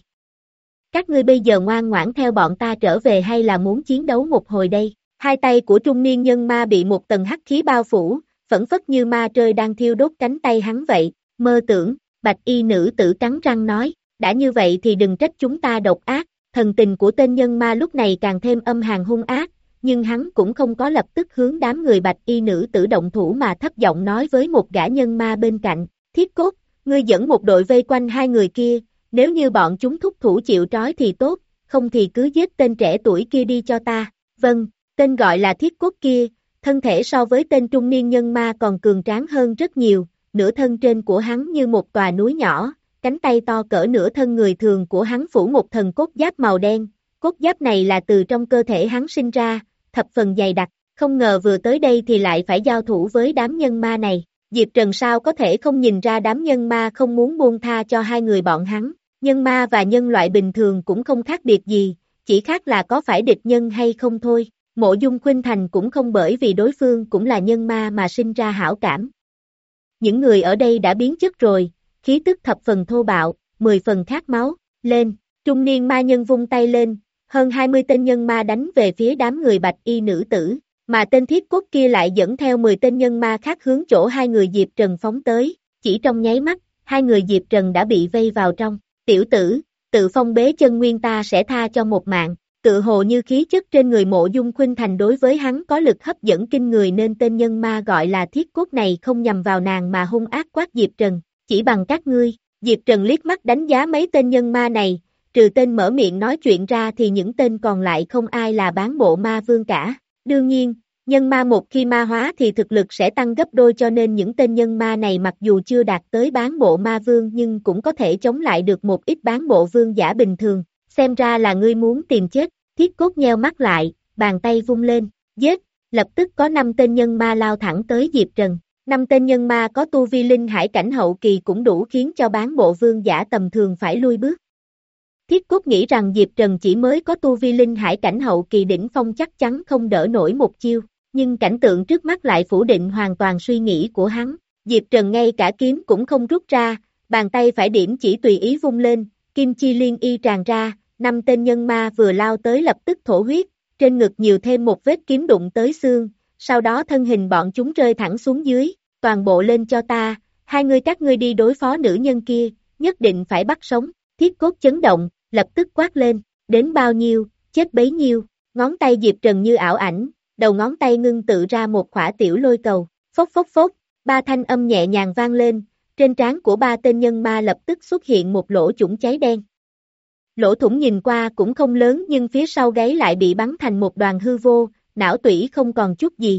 Các ngươi bây giờ ngoan ngoãn theo bọn ta trở về hay là muốn chiến đấu một hồi đây? Hai tay của trung niên nhân ma bị một tầng hắc khí bao phủ, phẫn phất như ma trời đang thiêu đốt cánh tay hắn vậy, mơ tưởng, bạch y nữ tử cắn răng nói, đã như vậy thì đừng trách chúng ta độc ác. Thần tình của tên nhân ma lúc này càng thêm âm hàn hung ác, nhưng hắn cũng không có lập tức hướng đám người bạch y nữ tử động thủ mà thấp giọng nói với một gã nhân ma bên cạnh, Thiết Cốt, ngươi dẫn một đội vây quanh hai người kia, nếu như bọn chúng thúc thủ chịu trói thì tốt, không thì cứ giết tên trẻ tuổi kia đi cho ta. Vâng, tên gọi là Thiết Cốt kia, thân thể so với tên trung niên nhân ma còn cường tráng hơn rất nhiều, nửa thân trên của hắn như một tòa núi nhỏ, cánh tay to cỡ nửa thân người thường của hắn phủ một thần cốt giáp màu đen, cốt giáp này là từ trong cơ thể hắn sinh ra, thập phần dày đặc, không ngờ vừa tới đây thì lại phải giao thủ với đám nhân ma này. Diệp Trần sao có thể không nhìn ra đám nhân ma không muốn buông tha cho hai người bọn hắn, nhân ma và nhân loại bình thường cũng không khác biệt gì, chỉ khác là có phải địch nhân hay không thôi. Mộ Dung Khuynh Thành cũng không bởi vì đối phương cũng là nhân ma mà sinh ra hảo cảm. Những người ở đây đã biến chất rồi, khí tức thập phần thô bạo, mười phần khát máu, lên, trung niên ma nhân vung tay lên, hơn hai mươi tên nhân ma đánh về phía đám người bạch y nữ tử, mà tên thiết cốt kia lại dẫn theo mười tên nhân ma khác hướng chỗ hai người Diệp Trần phóng tới, chỉ trong nháy mắt, hai người Diệp Trần đã bị vây vào trong, tiểu tử, tự phong bế chân nguyên ta sẽ tha cho một mạng. Tự hồ như khí chất trên người Mộ Dung Khuynh Thành đối với hắn có lực hấp dẫn kinh người nên tên nhân ma gọi là thiết cốt này không nhằm vào nàng mà hung ác quát Diệp Trần, chỉ bằng các ngươi. Diệp Trần liếc mắt đánh giá mấy tên nhân ma này, trừ tên mở miệng nói chuyện ra thì những tên còn lại không ai là bán bộ ma vương cả. Đương nhiên, nhân ma một khi ma hóa thì thực lực sẽ tăng gấp đôi cho nên những tên nhân ma này mặc dù chưa đạt tới bán bộ ma vương nhưng cũng có thể chống lại được một ít bán bộ vương giả bình thường. Xem ra là ngươi muốn tìm chết, thiết cốt nheo mắt lại, bàn tay vung lên, giết, lập tức có năm tên nhân ma lao thẳng tới Diệp Trần. Năm tên nhân ma có tu vi linh hải cảnh hậu kỳ cũng đủ khiến cho bán bộ vương giả tầm thường phải lui bước. Thiết cốt nghĩ rằng Diệp Trần chỉ mới có tu vi linh hải cảnh hậu kỳ đỉnh phong chắc chắn không đỡ nổi một chiêu, nhưng cảnh tượng trước mắt lại phủ định hoàn toàn suy nghĩ của hắn. Diệp Trần ngay cả kiếm cũng không rút ra, bàn tay phải điểm chỉ tùy ý vung lên, kim chi liên y tràn ra. Năm tên nhân ma vừa lao tới lập tức thổ huyết, trên ngực nhiều thêm một vết kiếm đụng tới xương, sau đó thân hình bọn chúng rơi thẳng xuống dưới, toàn bộ lên cho ta, hai người các ngươi đi đối phó nữ nhân kia, nhất định phải bắt sống, thiết cốt chấn động, lập tức quát lên, đến bao nhiêu, chết bấy nhiêu, ngón tay Diệp Trần như ảo ảnh, đầu ngón tay ngưng tự ra một khỏa tiểu lôi cầu, phốc phốc phốc, ba thanh âm nhẹ nhàng vang lên, trên trán của ba tên nhân ma lập tức xuất hiện một lỗ chủng cháy đen. Lỗ thủng nhìn qua cũng không lớn nhưng phía sau gáy lại bị bắn thành một đoàn hư vô, não tủy không còn chút gì.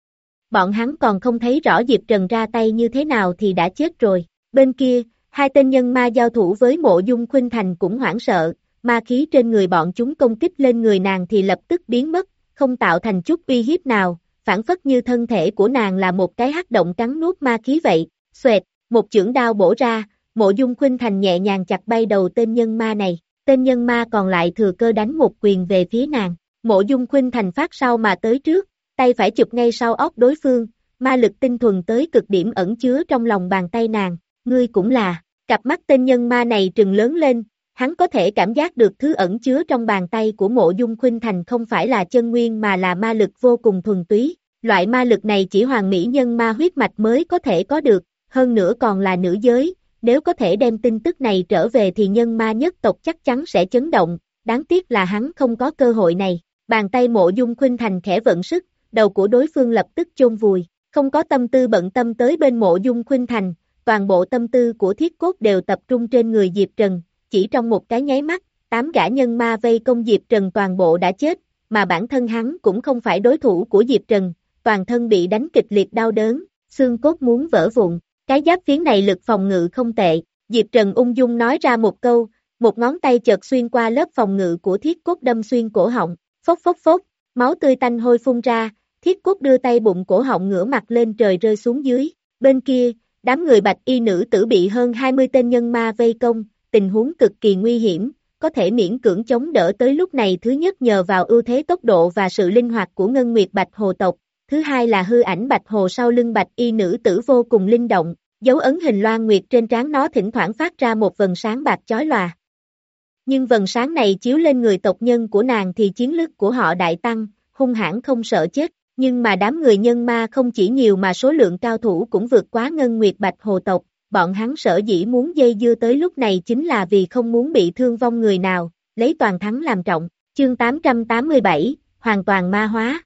Bọn hắn còn không thấy rõ Diệp Trần ra tay như thế nào thì đã chết rồi. Bên kia, hai tên nhân ma giao thủ với Mộ Dung Khuynh Thành cũng hoảng sợ, ma khí trên người bọn chúng công kích lên người nàng thì lập tức biến mất, không tạo thành chút uy hiếp nào, phản phất như thân thể của nàng là một cái hắc động cắn nuốt ma khí vậy. Xoẹt, một chưởng đao bổ ra, Mộ Dung Khuynh Thành nhẹ nhàng chặt bay đầu tên nhân ma này. Tên nhân ma còn lại thừa cơ đánh một quyền về phía nàng, Mộ Dung Khuynh Thành phát sau mà tới trước, tay phải chụp ngay sau óc đối phương, ma lực tinh thuần tới cực điểm ẩn chứa trong lòng bàn tay nàng, ngươi cũng là, cặp mắt tên nhân ma này trừng lớn lên, hắn có thể cảm giác được thứ ẩn chứa trong bàn tay của Mộ Dung Khuynh Thành không phải là chân nguyên mà là ma lực vô cùng thuần túy, loại ma lực này chỉ hoàng mỹ nhân ma huyết mạch mới có thể có được, hơn nữa còn là nữ giới. Nếu có thể đem tin tức này trở về thì nhân ma nhất tộc chắc chắn sẽ chấn động, đáng tiếc là hắn không có cơ hội này. Bàn tay Mộ Dung Khuynh Thành khẽ vận sức, đầu của đối phương lập tức chôn vùi, không có tâm tư bận tâm tới bên Mộ Dung Khuynh Thành, toàn bộ tâm tư của thiết cốt đều tập trung trên người Diệp Trần, chỉ trong một cái nháy mắt, tám gã nhân ma vây công Diệp Trần toàn bộ đã chết, mà bản thân hắn cũng không phải đối thủ của Diệp Trần, toàn thân bị đánh kịch liệt đau đớn, xương cốt muốn vỡ vụn. Cái giáp phiến này lực phòng ngự không tệ, Diệp Trần ung dung nói ra một câu, một ngón tay chợt xuyên qua lớp phòng ngự của thiết cốt đâm xuyên cổ họng, phốc phốc phốc, máu tươi tanh hôi phun ra, thiết cốt đưa tay bụng cổ họng ngửa mặt lên trời rơi xuống dưới, bên kia, đám người bạch y nữ tử bị hơn hai mươi tên nhân ma vây công, tình huống cực kỳ nguy hiểm, có thể miễn cưỡng chống đỡ tới lúc này thứ nhất nhờ vào ưu thế tốc độ và sự linh hoạt của Ngân Nguyệt Bạch Hồ tộc. Thứ hai là hư ảnh bạch hồ sau lưng bạch y nữ tử vô cùng linh động, dấu ấn hình loan nguyệt trên trán nó thỉnh thoảng phát ra một vầng sáng bạc chói lòa. Nhưng vầng sáng này chiếu lên người tộc nhân của nàng thì chiến lực của họ đại tăng, hung hãn không sợ chết, nhưng mà đám người nhân ma không chỉ nhiều mà số lượng cao thủ cũng vượt quá Ngân Nguyệt Bạch Hồ tộc, bọn hắn sở dĩ muốn dây dưa tới lúc này chính là vì không muốn bị thương vong người nào, lấy toàn thắng làm trọng. Chương tám trăm tám mươi bảy, hoàn toàn ma hóa.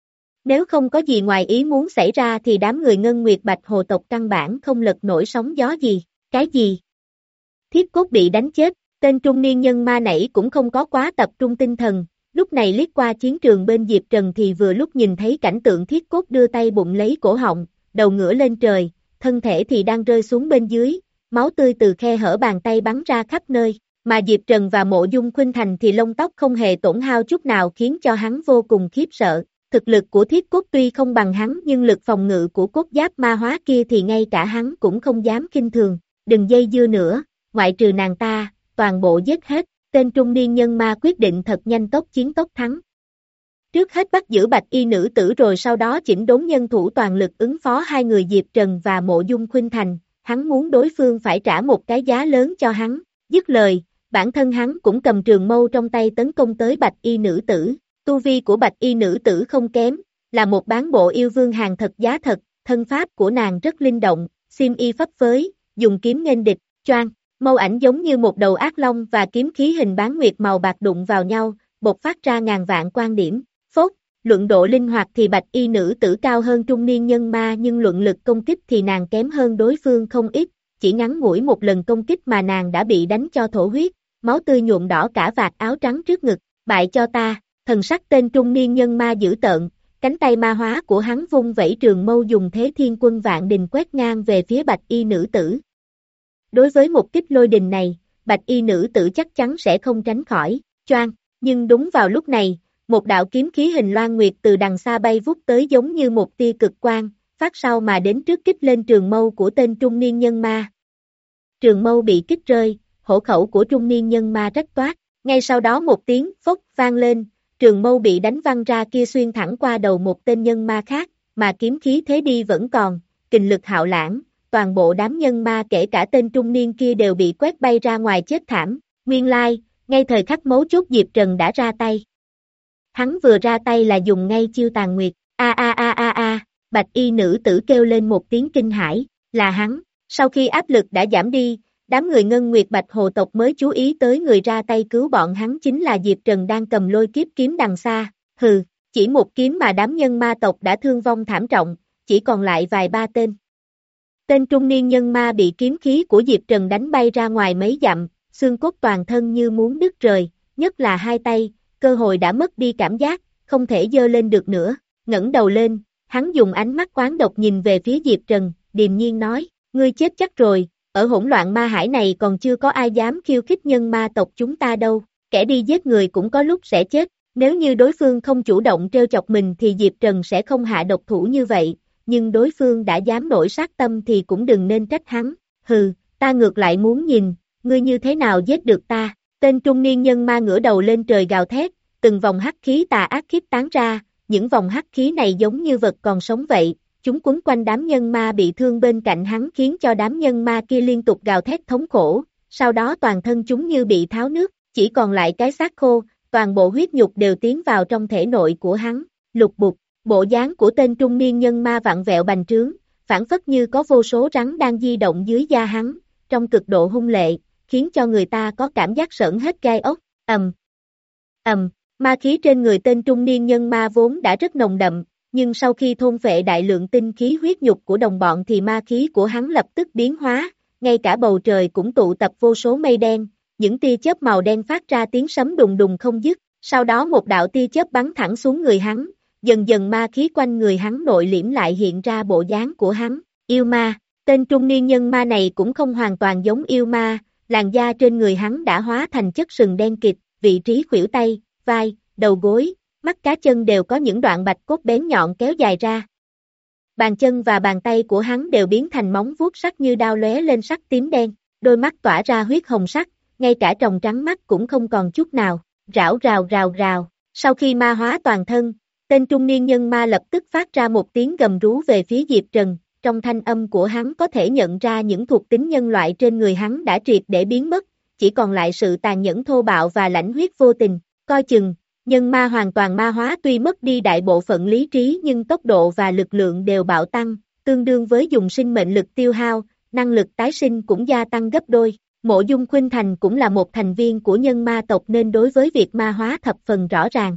Nếu không có gì ngoài ý muốn xảy ra thì đám người Ngân Nguyệt Bạch Hồ tộc căn bản không lật nổi sóng gió gì. Cái gì? Thiết cốt bị đánh chết, tên trung niên nhân ma nảy cũng không có quá tập trung tinh thần, lúc này liếc qua chiến trường bên Diệp Trần thì vừa lúc nhìn thấy cảnh tượng Thiết Cốt đưa tay bụng lấy cổ họng, đầu ngửa lên trời, thân thể thì đang rơi xuống bên dưới, máu tươi từ khe hở bàn tay bắn ra khắp nơi, mà Diệp Trần và Mộ Dung Khuynh Thành thì lông tóc không hề tổn hao chút nào khiến cho hắn vô cùng khiếp sợ. Thực lực của Thiết Cốt tuy không bằng hắn nhưng lực phòng ngự của cốt giáp ma hóa kia thì ngay cả hắn cũng không dám khinh thường. Đừng dây dưa nữa, ngoại trừ nàng ta, toàn bộ giết hết, tên trung niên nhân ma quyết định thật nhanh tốc chiến tốc thắng. Trước hết bắt giữ bạch y nữ tử rồi sau đó chỉnh đốn nhân thủ toàn lực ứng phó hai người Diệp Trần và Mộ Dung Khuynh Thành, hắn muốn đối phương phải trả một cái giá lớn cho hắn. Dứt lời, bản thân hắn cũng cầm trường mâu trong tay tấn công tới bạch y nữ tử. Tu vi của bạch y nữ tử không kém, là một bán bộ yêu vương hàng thật giá thật, thân pháp của nàng rất linh động, xiêm y phấp phới, dùng kiếm nghênh địch, choang, mâu ảnh giống như một đầu ác long và kiếm khí hình bán nguyệt màu bạc đụng vào nhau, bộc phát ra ngàn vạn quan điểm. Phốt, luận độ linh hoạt thì bạch y nữ tử cao hơn trung niên nhân ma nhưng luận lực công kích thì nàng kém hơn đối phương không ít, chỉ ngắn ngủi một lần công kích mà nàng đã bị đánh cho thổ huyết, máu tươi nhuộm đỏ cả vạt áo trắng trước ngực, bại cho ta. Thần sắc tên trung niên nhân ma dữ tợn, cánh tay ma hóa của hắn vung vẩy trường mâu dùng thế thiên quân vạn đình quét ngang về phía bạch y nữ tử. Đối với một kích lôi đình này, bạch y nữ tử chắc chắn sẽ không tránh khỏi, choang, nhưng đúng vào lúc này, một đạo kiếm khí hình loan nguyệt từ đằng xa bay vút tới giống như một tia cực quang, phát sau mà đến trước kích lên trường mâu của tên trung niên nhân ma. Trường mâu bị kích rơi, hổ khẩu của trung niên nhân ma rách toát, ngay sau đó một tiếng phốc vang lên. Trường mâu bị đánh văng ra kia xuyên thẳng qua đầu một tên nhân ma khác, mà kiếm khí thế đi vẫn còn, kình lực hạo lãng, toàn bộ đám nhân ma kể cả tên trung niên kia đều bị quét bay ra ngoài chết thảm. Nguyên lai, ngay thời khắc mấu chốt Diệp Trần đã ra tay. Hắn vừa ra tay là dùng ngay chiêu tàn nguyệt, a a a a a, bạch y nữ tử kêu lên một tiếng kinh hãi, là hắn. Sau khi áp lực đã giảm đi, đám người Ngân Nguyệt Bạch Hồ tộc mới chú ý tới người ra tay cứu bọn hắn chính là Diệp Trần đang cầm lôi kiếp kiếm đằng xa. Hừ, chỉ một kiếm mà đám nhân ma tộc đã thương vong thảm trọng, chỉ còn lại vài ba tên. Tên trung niên nhân ma bị kiếm khí của Diệp Trần đánh bay ra ngoài mấy dặm, xương cốt toàn thân như muốn đứt rời, nhất là hai tay, cơ hội đã mất đi cảm giác, không thể giơ lên được nữa. Ngẩng đầu lên, hắn dùng ánh mắt oán độc nhìn về phía Diệp Trần, điềm nhiên nói, ngươi chết chắc rồi. Ở hỗn loạn ma hải này còn chưa có ai dám khiêu khích nhân ma tộc chúng ta đâu, kẻ đi giết người cũng có lúc sẽ chết, nếu như đối phương không chủ động trêu chọc mình thì Diệp Trần sẽ không hạ độc thủ như vậy, nhưng đối phương đã dám nổi sát tâm thì cũng đừng nên trách hắn, hừ, ta ngược lại muốn nhìn, ngươi như thế nào giết được ta, tên trung niên nhân ma ngửa đầu lên trời gào thét, từng vòng hắc khí tà ác khiếp tán ra, những vòng hắc khí này giống như vật còn sống vậy. Chúng quấn quanh đám nhân ma bị thương bên cạnh hắn khiến cho đám nhân ma kia liên tục gào thét thống khổ, sau đó toàn thân chúng như bị tháo nước, chỉ còn lại cái xác khô, toàn bộ huyết nhục đều tiến vào trong thể nội của hắn, lục bục, bộ dáng của tên trung niên nhân ma vặn vẹo bành trướng, phản phất như có vô số rắn đang di động dưới da hắn, trong cực độ hung lệ, khiến cho người ta có cảm giác sởn hết gai ốc, ầm, ầm, ma khí trên người tên trung niên nhân ma vốn đã rất nồng đậm. Nhưng sau khi thôn phệ đại lượng tinh khí huyết nhục của đồng bọn thì ma khí của hắn lập tức biến hóa, ngay cả bầu trời cũng tụ tập vô số mây đen, những tia chớp màu đen phát ra tiếng sấm đùng đùng không dứt, sau đó một đạo tia chớp bắn thẳng xuống người hắn, dần dần ma khí quanh người hắn nội liễm lại hiện ra bộ dáng của hắn, yêu ma, tên trung niên nhân ma này cũng không hoàn toàn giống yêu ma, làn da trên người hắn đã hóa thành chất sừng đen kịt, vị trí khuỷu tay, vai, đầu gối. Mắt cá chân đều có những đoạn bạch cốt bén nhọn kéo dài ra. Bàn chân và bàn tay của hắn đều biến thành móng vuốt sắc như đao lóe lên sắc tím đen, đôi mắt tỏa ra huyết hồng sắc, ngay cả tròng trắng mắt cũng không còn chút nào, rảo rào rào rào. Sau khi ma hóa toàn thân, tên trung niên nhân ma lập tức phát ra một tiếng gầm rú về phía Diệp Trần, trong thanh âm của hắn có thể nhận ra những thuộc tính nhân loại trên người hắn đã triệt để biến mất, chỉ còn lại sự tàn nhẫn thô bạo và lãnh huyết vô tình, coi chừng. Nhân ma hoàn toàn ma hóa tuy mất đi đại bộ phận lý trí nhưng tốc độ và lực lượng đều bạo tăng, tương đương với dùng sinh mệnh lực tiêu hao, năng lực tái sinh cũng gia tăng gấp đôi. Mộ Dung Khuynh Thành cũng là một thành viên của nhân ma tộc nên đối với việc ma hóa thập phần rõ ràng.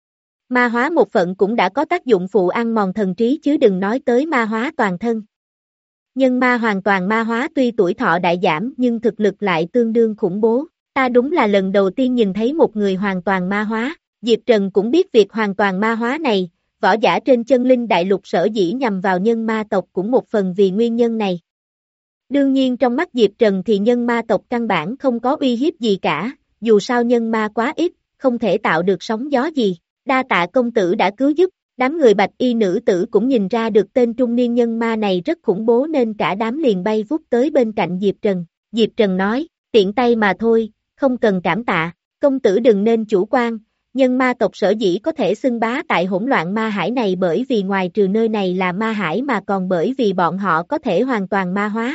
Ma hóa một phận cũng đã có tác dụng phụ ăn mòn thần trí chứ đừng nói tới ma hóa toàn thân. Nhân ma hoàn toàn ma hóa tuy tuổi thọ đại giảm nhưng thực lực lại tương đương khủng bố. Ta đúng là lần đầu tiên nhìn thấy một người hoàn toàn ma hóa. Diệp Trần cũng biết việc hoàn toàn ma hóa này, võ giả trên chân linh đại lục sở dĩ nhằm vào nhân ma tộc cũng một phần vì nguyên nhân này. Đương nhiên trong mắt Diệp Trần thì nhân ma tộc căn bản không có uy hiếp gì cả, dù sao nhân ma quá ít, không thể tạo được sóng gió gì. Đa tạ công tử đã cứu giúp, đám người bạch y nữ tử cũng nhìn ra được tên trung niên nhân ma này rất khủng bố nên cả đám liền bay vút tới bên cạnh Diệp Trần. Diệp Trần nói, tiện tay mà thôi, không cần cảm tạ, công tử đừng nên chủ quan, nhân ma tộc sở dĩ có thể xưng bá tại hỗn loạn ma hải này bởi vì ngoài trừ nơi này là ma hải mà còn bởi vì bọn họ có thể hoàn toàn ma hóa.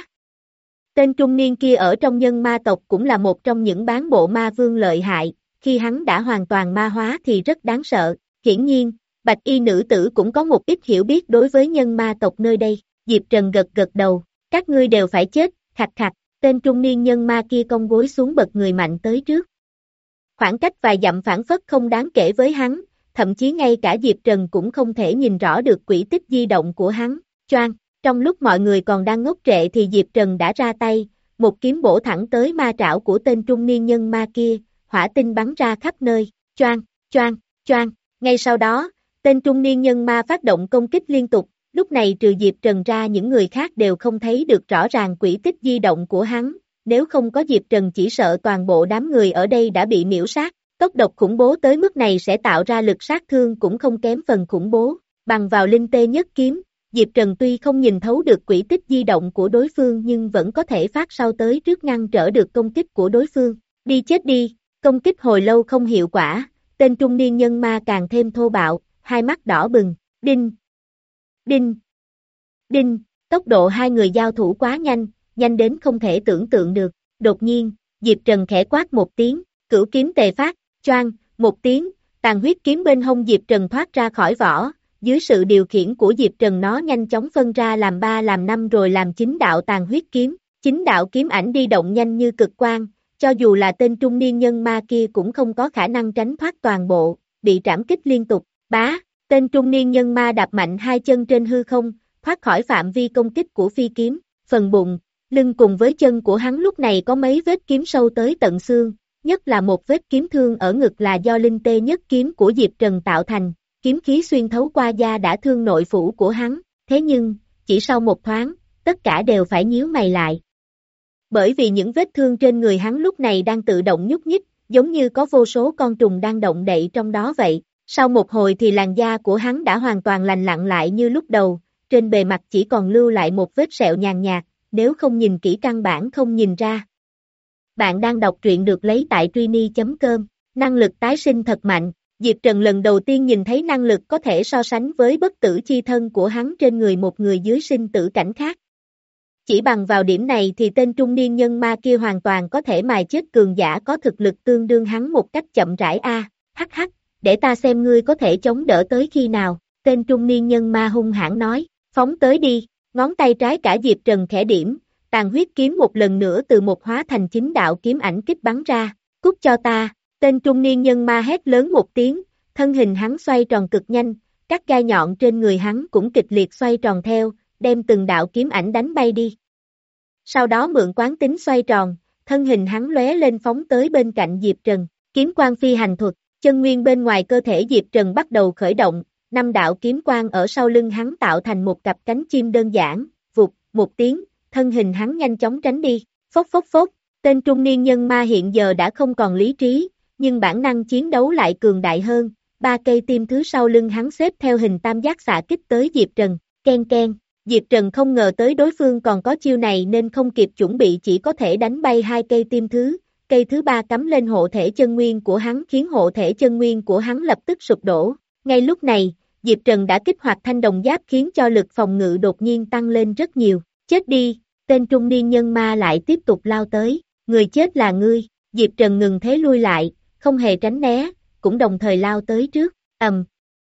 Tên trung niên kia ở trong nhân ma tộc cũng là một trong những bán bộ ma vương lợi hại, khi hắn đã hoàn toàn ma hóa thì rất đáng sợ. Hiển nhiên, bạch y nữ tử cũng có một ít hiểu biết đối với nhân ma tộc nơi đây. Diệp Trần gật gật đầu, các ngươi đều phải chết, khạch khạch, tên trung niên nhân ma kia cong gối xuống bật người mạnh tới trước. Khoảng cách vài dặm phản phất không đáng kể với hắn, thậm chí ngay cả Diệp Trần cũng không thể nhìn rõ được quỹ tích di động của hắn. Choang, trong lúc mọi người còn đang ngốc trệ thì Diệp Trần đã ra tay, một kiếm bổ thẳng tới ma trảo của tên trung niên nhân ma kia, hỏa tinh bắn ra khắp nơi. Choang, choang, choang, ngay sau đó, tên trung niên nhân ma phát động công kích liên tục, lúc này trừ Diệp Trần ra những người khác đều không thấy được rõ ràng quỹ tích di động của hắn, nếu không có Diệp Trần chỉ sợ toàn bộ đám người ở đây đã bị miễu sát, cốc độc khủng bố tới mức này sẽ tạo ra lực sát thương cũng không kém phần khủng bố, bằng vào linh tê nhất kiếm, Diệp Trần tuy không nhìn thấu được quỹ tích di động của đối phương nhưng vẫn có thể phát sau tới trước ngăn trở được công kích của đối phương, đi chết đi, công kích hồi lâu không hiệu quả, tên trung niên nhân ma càng thêm thô bạo, hai mắt đỏ bừng, đinh, đinh, đinh, tốc độ hai người giao thủ quá nhanh, nhanh đến không thể tưởng tượng được, đột nhiên, Diệp Trần khẽ quát một tiếng, cửu kiếm tề phát, choang, một tiếng, tàn huyết kiếm bên hông Diệp Trần thoát ra khỏi vỏ, dưới sự điều khiển của Diệp Trần nó nhanh chóng phân ra làm ba làm năm rồi làm chín đạo tàn huyết kiếm, chín đạo kiếm ảnh đi động nhanh như cực quang, cho dù là tên trung niên nhân ma kia cũng không có khả năng tránh thoát toàn bộ, bị trảm kích liên tục, bá, tên trung niên nhân ma đạp mạnh hai chân trên hư không, thoát khỏi phạm vi công kích của phi kiếm, phần bụng, lưng cùng với chân của hắn lúc này có mấy vết kiếm sâu tới tận xương, nhất là một vết kiếm thương ở ngực là do linh tê nhất kiếm của Diệp Trần tạo thành, kiếm khí xuyên thấu qua da đã thương nội phủ của hắn, thế nhưng, chỉ sau một thoáng, tất cả đều phải nhíu mày lại. Bởi vì những vết thương trên người hắn lúc này đang tự động nhúc nhích, giống như có vô số con trùng đang động đậy trong đó vậy. Sau một hồi thì làn da của hắn đã hoàn toàn lành lặn lại như lúc đầu, trên bề mặt chỉ còn lưu lại một vết sẹo nhàn nhạt, nếu không nhìn kỹ căn bản không nhìn ra. Bạn đang đọc truyện được lấy tại Trini chấm com, năng lực tái sinh thật mạnh, Diệp Trần lần đầu tiên nhìn thấy năng lực có thể so sánh với bất tử chi thân của hắn trên người một người dưới sinh tử cảnh khác. Chỉ bằng vào điểm này thì tên trung niên nhân ma kia hoàn toàn có thể mài chết cường giả có thực lực tương đương hắn một cách chậm rãi a. Hắc hắc, để ta xem ngươi có thể chống đỡ tới khi nào, tên trung niên nhân ma hung hãn nói, phóng tới đi, ngón tay trái cả Diệp Trần khẽ điểm, tàn huyết kiếm một lần nữa từ một hóa thành chín đạo kiếm ảnh kích bắn ra, cút cho ta, tên trung niên nhân ma hét lớn một tiếng, thân hình hắn xoay tròn cực nhanh, các gai nhọn trên người hắn cũng kịch liệt xoay tròn theo, đem từng đạo kiếm ảnh đánh bay đi. Sau đó mượn quán tính xoay tròn, thân hình hắn lóe lên phóng tới bên cạnh Diệp Trần, kiếm quang phi hành thuật, chân nguyên bên ngoài cơ thể Diệp Trần bắt đầu khởi động, năm đạo kiếm quang ở sau lưng hắn tạo thành một cặp cánh chim đơn giản, vụt, một tiếng, thân hình hắn nhanh chóng tránh đi, phốc phốc phốc, tên trung niên nhân ma hiện giờ đã không còn lý trí, nhưng bản năng chiến đấu lại cường đại hơn, ba cây tim thứ sau lưng hắn xếp theo hình tam giác xạ kích tới Diệp Trần, ken ken. Diệp Trần không ngờ tới đối phương còn có chiêu này nên không kịp chuẩn bị chỉ có thể đánh bay hai cây tim thứ, cây thứ ba cắm lên hộ thể chân nguyên của hắn khiến hộ thể chân nguyên của hắn lập tức sụp đổ. Ngay lúc này, Diệp Trần đã kích hoạt thanh đồng giáp khiến cho lực phòng ngự đột nhiên tăng lên rất nhiều. Chết đi, tên trung niên nhân ma lại tiếp tục lao tới, người chết là ngươi, Diệp Trần ngừng thế lui lại, không hề tránh né, cũng đồng thời lao tới trước, ầm,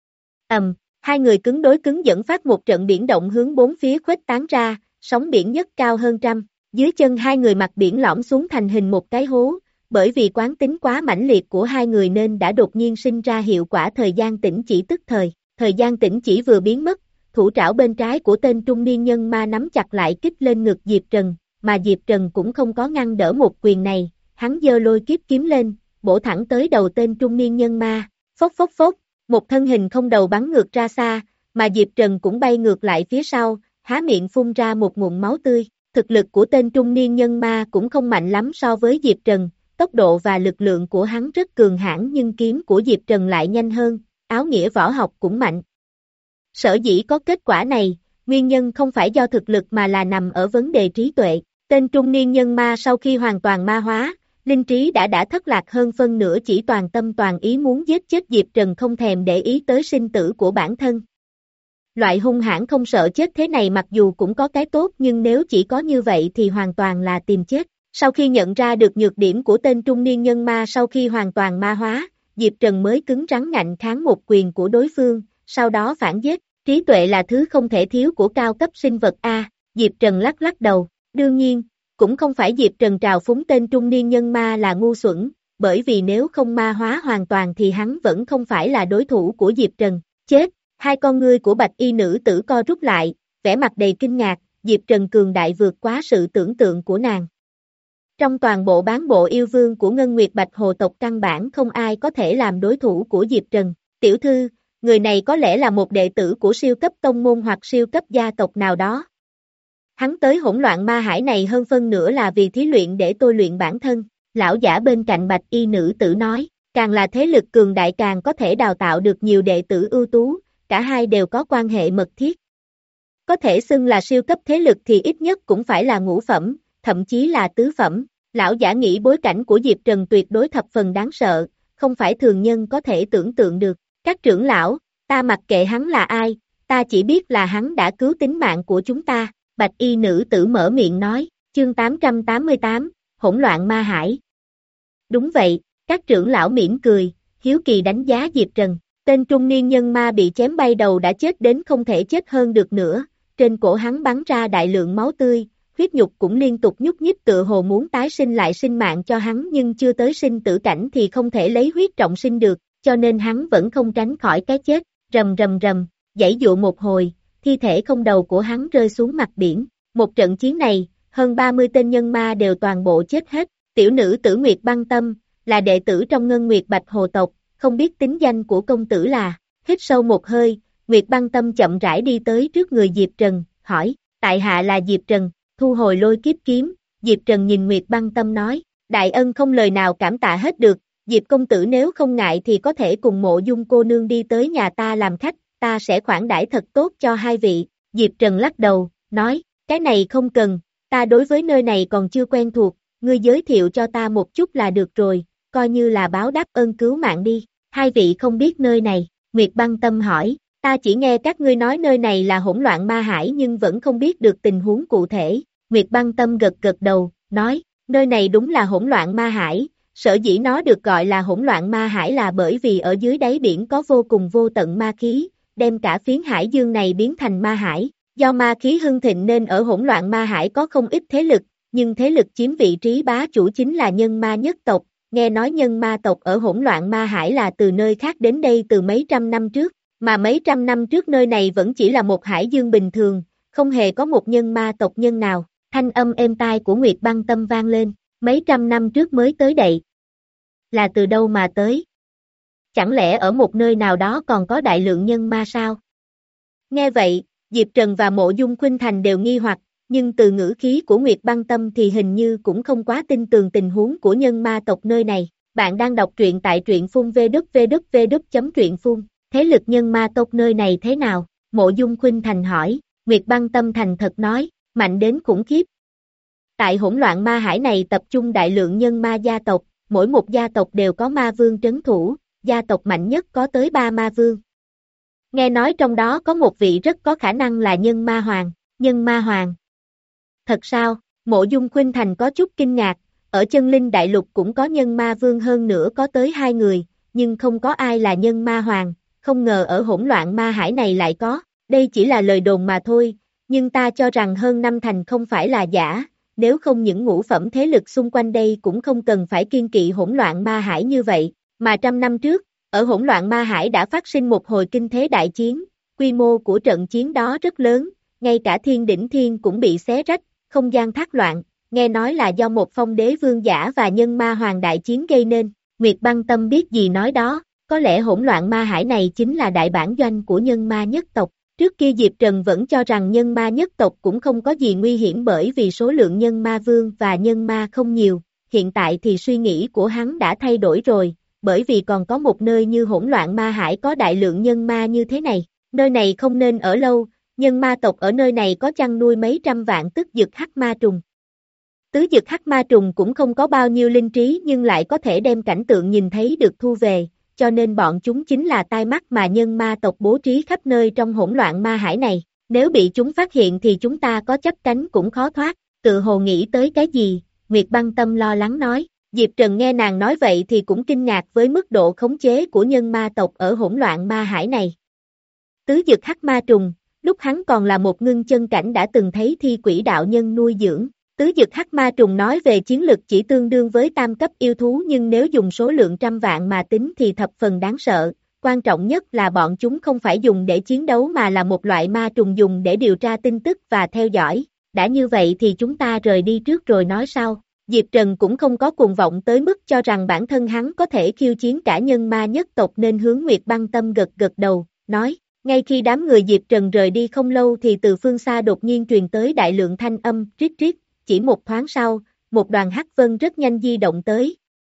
ầm. Hai người cứng đối cứng dẫn phát một trận biển động hướng bốn phía khuếch tán ra, sóng biển nhất cao hơn trăm, dưới chân hai người mặt biển lõm xuống thành hình một cái hố, bởi vì quán tính quá mãnh liệt của hai người nên đã đột nhiên sinh ra hiệu quả thời gian tĩnh chỉ tức thời, thời gian tĩnh chỉ vừa biến mất, thủ trảo bên trái của tên trung niên nhân ma nắm chặt lại kích lên ngực Diệp Trần, mà Diệp Trần cũng không có ngăn đỡ một quyền này, hắn giơ lôi kiếp kiếm lên, bổ thẳng tới đầu tên trung niên nhân ma, Phốc phốc phốc, một thân hình không đầu bắn ngược ra xa, mà Diệp Trần cũng bay ngược lại phía sau, há miệng phun ra một ngụm máu tươi. Thực lực của tên trung niên nhân ma cũng không mạnh lắm so với Diệp Trần, tốc độ và lực lượng của hắn rất cường hãn nhưng kiếm của Diệp Trần lại nhanh hơn, áo nghĩa võ học cũng mạnh. Sở dĩ có kết quả này, nguyên nhân không phải do thực lực mà là nằm ở vấn đề trí tuệ. Tên trung niên nhân ma sau khi hoàn toàn ma hóa, linh trí đã đã thất lạc hơn phân nửa, chỉ toàn tâm toàn ý muốn giết chết Diệp Trần, không thèm để ý tới sinh tử của bản thân. Loại hung hãn không sợ chết thế này mặc dù cũng có cái tốt nhưng nếu chỉ có như vậy thì hoàn toàn là tìm chết. Sau khi nhận ra được nhược điểm của tên trung niên nhân ma sau khi hoàn toàn ma hóa, Diệp Trần mới cứng rắn ngạnh kháng một quyền của đối phương, sau đó phản giết. Trí tuệ là thứ không thể thiếu của cao cấp sinh vật A, Diệp Trần lắc lắc đầu. Đương nhiên, cũng không phải Diệp Trần trào phúng tên trung niên nhân ma là ngu xuẩn, bởi vì nếu không ma hóa hoàn toàn thì hắn vẫn không phải là đối thủ của Diệp Trần. Chết! Hai con ngươi của bạch y nữ tử co rút lại, vẻ mặt đầy kinh ngạc, Diệp Trần cường đại vượt quá sự tưởng tượng của nàng. Trong toàn bộ bán bộ yêu vương của Ngân Nguyệt Bạch Hồ tộc căn bản không ai có thể làm đối thủ của Diệp Trần. Tiểu thư, người này có lẽ là một đệ tử của siêu cấp tông môn hoặc siêu cấp gia tộc nào đó. Hắn tới hỗn loạn ma hải này hơn phân nửa là vì thí luyện để tôi luyện bản thân, lão giả bên cạnh bạch y nữ tử nói, càng là thế lực cường đại càng có thể đào tạo được nhiều đệ tử ưu tú, cả hai đều có quan hệ mật thiết. Có thể xưng là siêu cấp thế lực thì ít nhất cũng phải là ngũ phẩm, thậm chí là tứ phẩm. Lão giả nghĩ bối cảnh của Diệp Trần tuyệt đối thập phần đáng sợ, không phải thường nhân có thể tưởng tượng được. Các trưởng lão, ta mặc kệ hắn là ai, ta chỉ biết là hắn đã cứu tính mạng của chúng ta. Bạch y nữ tử mở miệng nói, chương tám trăm tám mươi tám, hỗn loạn ma hải. Đúng vậy, các trưởng lão mỉm cười, hiếu kỳ đánh giá Diệp Trần. Tên trung niên nhân ma bị chém bay đầu đã chết đến không thể chết hơn được nữa, trên cổ hắn bắn ra đại lượng máu tươi, huyết nhục cũng liên tục nhúc nhích tựa hồ muốn tái sinh lại sinh mạng cho hắn nhưng chưa tới sinh tử cảnh thì không thể lấy huyết trọng sinh được, cho nên hắn vẫn không tránh khỏi cái chết. Rầm rầm rầm, giãy dụa một hồi, thi thể không đầu của hắn rơi xuống mặt biển. Một trận chiến này, hơn ba mươi tên nhân ma đều toàn bộ chết hết. Tiểu nữ tử Nguyệt Băng Tâm, là đệ tử trong Ngân Nguyệt Bạch Hồ tộc, không biết tính danh của công tử là. Hít sâu một hơi, Nguyệt Băng Tâm chậm rãi đi tới trước người Diệp Trần, hỏi, tại hạ là Diệp Trần, thu hồi lôi kiếp kiếm. Diệp Trần nhìn Nguyệt Băng Tâm nói, đại ân không lời nào cảm tạ hết được, Diệp công tử nếu không ngại thì có thể cùng Mộ Dung cô nương đi tới nhà ta làm khách, ta sẽ khoản đãi thật tốt cho hai vị. Diệp Trần lắc đầu, nói, cái này không cần, ta đối với nơi này còn chưa quen thuộc, ngươi giới thiệu cho ta một chút là được rồi, coi như là báo đáp ơn cứu mạng đi. Hai vị không biết nơi này, Nguyệt Băng Tâm hỏi, ta chỉ nghe các ngươi nói nơi này là hỗn loạn ma hải nhưng vẫn không biết được tình huống cụ thể. Nguyệt Băng Tâm gật gật đầu, nói, nơi này đúng là hỗn loạn ma hải, sở dĩ nó được gọi là hỗn loạn ma hải là bởi vì ở dưới đáy biển có vô cùng vô tận ma khí, đem cả phiến hải dương này biến thành ma hải. Do ma khí hưng thịnh nên ở hỗn loạn ma hải có không ít thế lực, nhưng thế lực chiếm vị trí bá chủ chính là nhân ma nhất tộc. Nghe nói nhân ma tộc ở hỗn loạn ma hải là từ nơi khác đến đây từ mấy trăm năm trước, mà mấy trăm năm trước nơi này vẫn chỉ là một hải dương bình thường, không hề có một nhân ma tộc nhân nào. Thanh âm êm tai của Nguyệt Băng Tâm vang lên, mấy trăm năm trước mới tới đây. Là từ đâu mà tới? Chẳng lẽ ở một nơi nào đó còn có đại lượng nhân ma sao? Nghe vậy, Diệp Trần và Mộ Dung Khuynh Thành đều nghi hoặc, nhưng từ ngữ khí của Nguyệt Băng Tâm thì hình như cũng không quá tin tưởng tình huống của nhân ma tộc nơi này. Bạn đang đọc truyện tại truyện phun vê kép vê kép vê kép chấm truyện phun. Thế lực nhân ma tộc nơi này thế nào? Mộ Dung Khuynh Thành hỏi. Nguyệt Băng Tâm thành thật nói, mạnh đến khủng khiếp. Tại hỗn loạn ma hải này tập trung đại lượng nhân ma gia tộc, mỗi một gia tộc đều có ma vương trấn thủ, gia tộc mạnh nhất có tới ba ma vương. Nghe nói trong đó có một vị rất có khả năng là nhân ma hoàng, nhân ma hoàng. Thật sao? Mộ Dung Khuynh Thành có chút kinh ngạc, ở chân linh đại lục cũng có nhân ma vương hơn nữa có tới hai người, nhưng không có ai là nhân ma hoàng, không ngờ ở hỗn loạn ma hải này lại có, đây chỉ là lời đồn mà thôi, nhưng ta cho rằng hơn năm thành không phải là giả, nếu không những ngũ phẩm thế lực xung quanh đây cũng không cần phải kiên kỵ hỗn loạn ma hải như vậy, mà trăm năm trước, ở hỗn loạn ma hải đã phát sinh một hồi kinh thế đại chiến, quy mô của trận chiến đó rất lớn, ngay cả thiên đỉnh thiên cũng bị xé rách, không gian thác loạn, nghe nói là do một phong đế vương giả và nhân ma hoàng đại chiến gây nên. Nguyệt Băng Tâm biết gì nói đó, có lẽ hỗn loạn ma hải này chính là đại bản doanh của nhân ma nhất tộc. Trước kia Diệp Trần vẫn cho rằng nhân ma nhất tộc cũng không có gì nguy hiểm bởi vì số lượng nhân ma vương và nhân ma không nhiều, hiện tại thì suy nghĩ của hắn đã thay đổi rồi, bởi vì còn có một nơi như hỗn loạn ma hải có đại lượng nhân ma như thế này, nơi này không nên ở lâu, nhân ma tộc ở nơi này có chăn nuôi mấy trăm vạn tức dực hắc ma trùng. Tứ dực hắc ma trùng cũng không có bao nhiêu linh trí nhưng lại có thể đem cảnh tượng nhìn thấy được thu về, cho nên bọn chúng chính là tai mắt mà nhân ma tộc bố trí khắp nơi trong hỗn loạn ma hải này, nếu bị chúng phát hiện thì chúng ta có chấp cánh cũng khó thoát, tự hồ nghĩ tới cái gì, Nguyệt Băng Tâm lo lắng nói, Diệp Trần nghe nàng nói vậy thì cũng kinh ngạc với mức độ khống chế của nhân ma tộc ở hỗn loạn ma hải này. Tứ dực hắc ma trùng, lúc hắn còn là một ngưng chân cảnh đã từng thấy thi quỷ đạo nhân nuôi dưỡng. Tứ dực hắc ma trùng nói về chiến lực chỉ tương đương với tam cấp yêu thú nhưng nếu dùng số lượng trăm vạn mà tính thì thập phần đáng sợ, quan trọng nhất là bọn chúng không phải dùng để chiến đấu mà là một loại ma trùng dùng để điều tra tin tức và theo dõi, đã như vậy thì chúng ta rời đi trước rồi nói sau. Diệp Trần cũng không có cuồng vọng tới mức cho rằng bản thân hắn có thể khiêu chiến cả nhân ma nhất tộc nên hướng Nguyệt Băng Tâm gật gật đầu, nói, ngay khi đám người Diệp Trần rời đi không lâu thì từ phương xa đột nhiên truyền tới đại lượng thanh âm rít rít. Chỉ một thoáng sau, một đoàn hắc vân rất nhanh di động tới.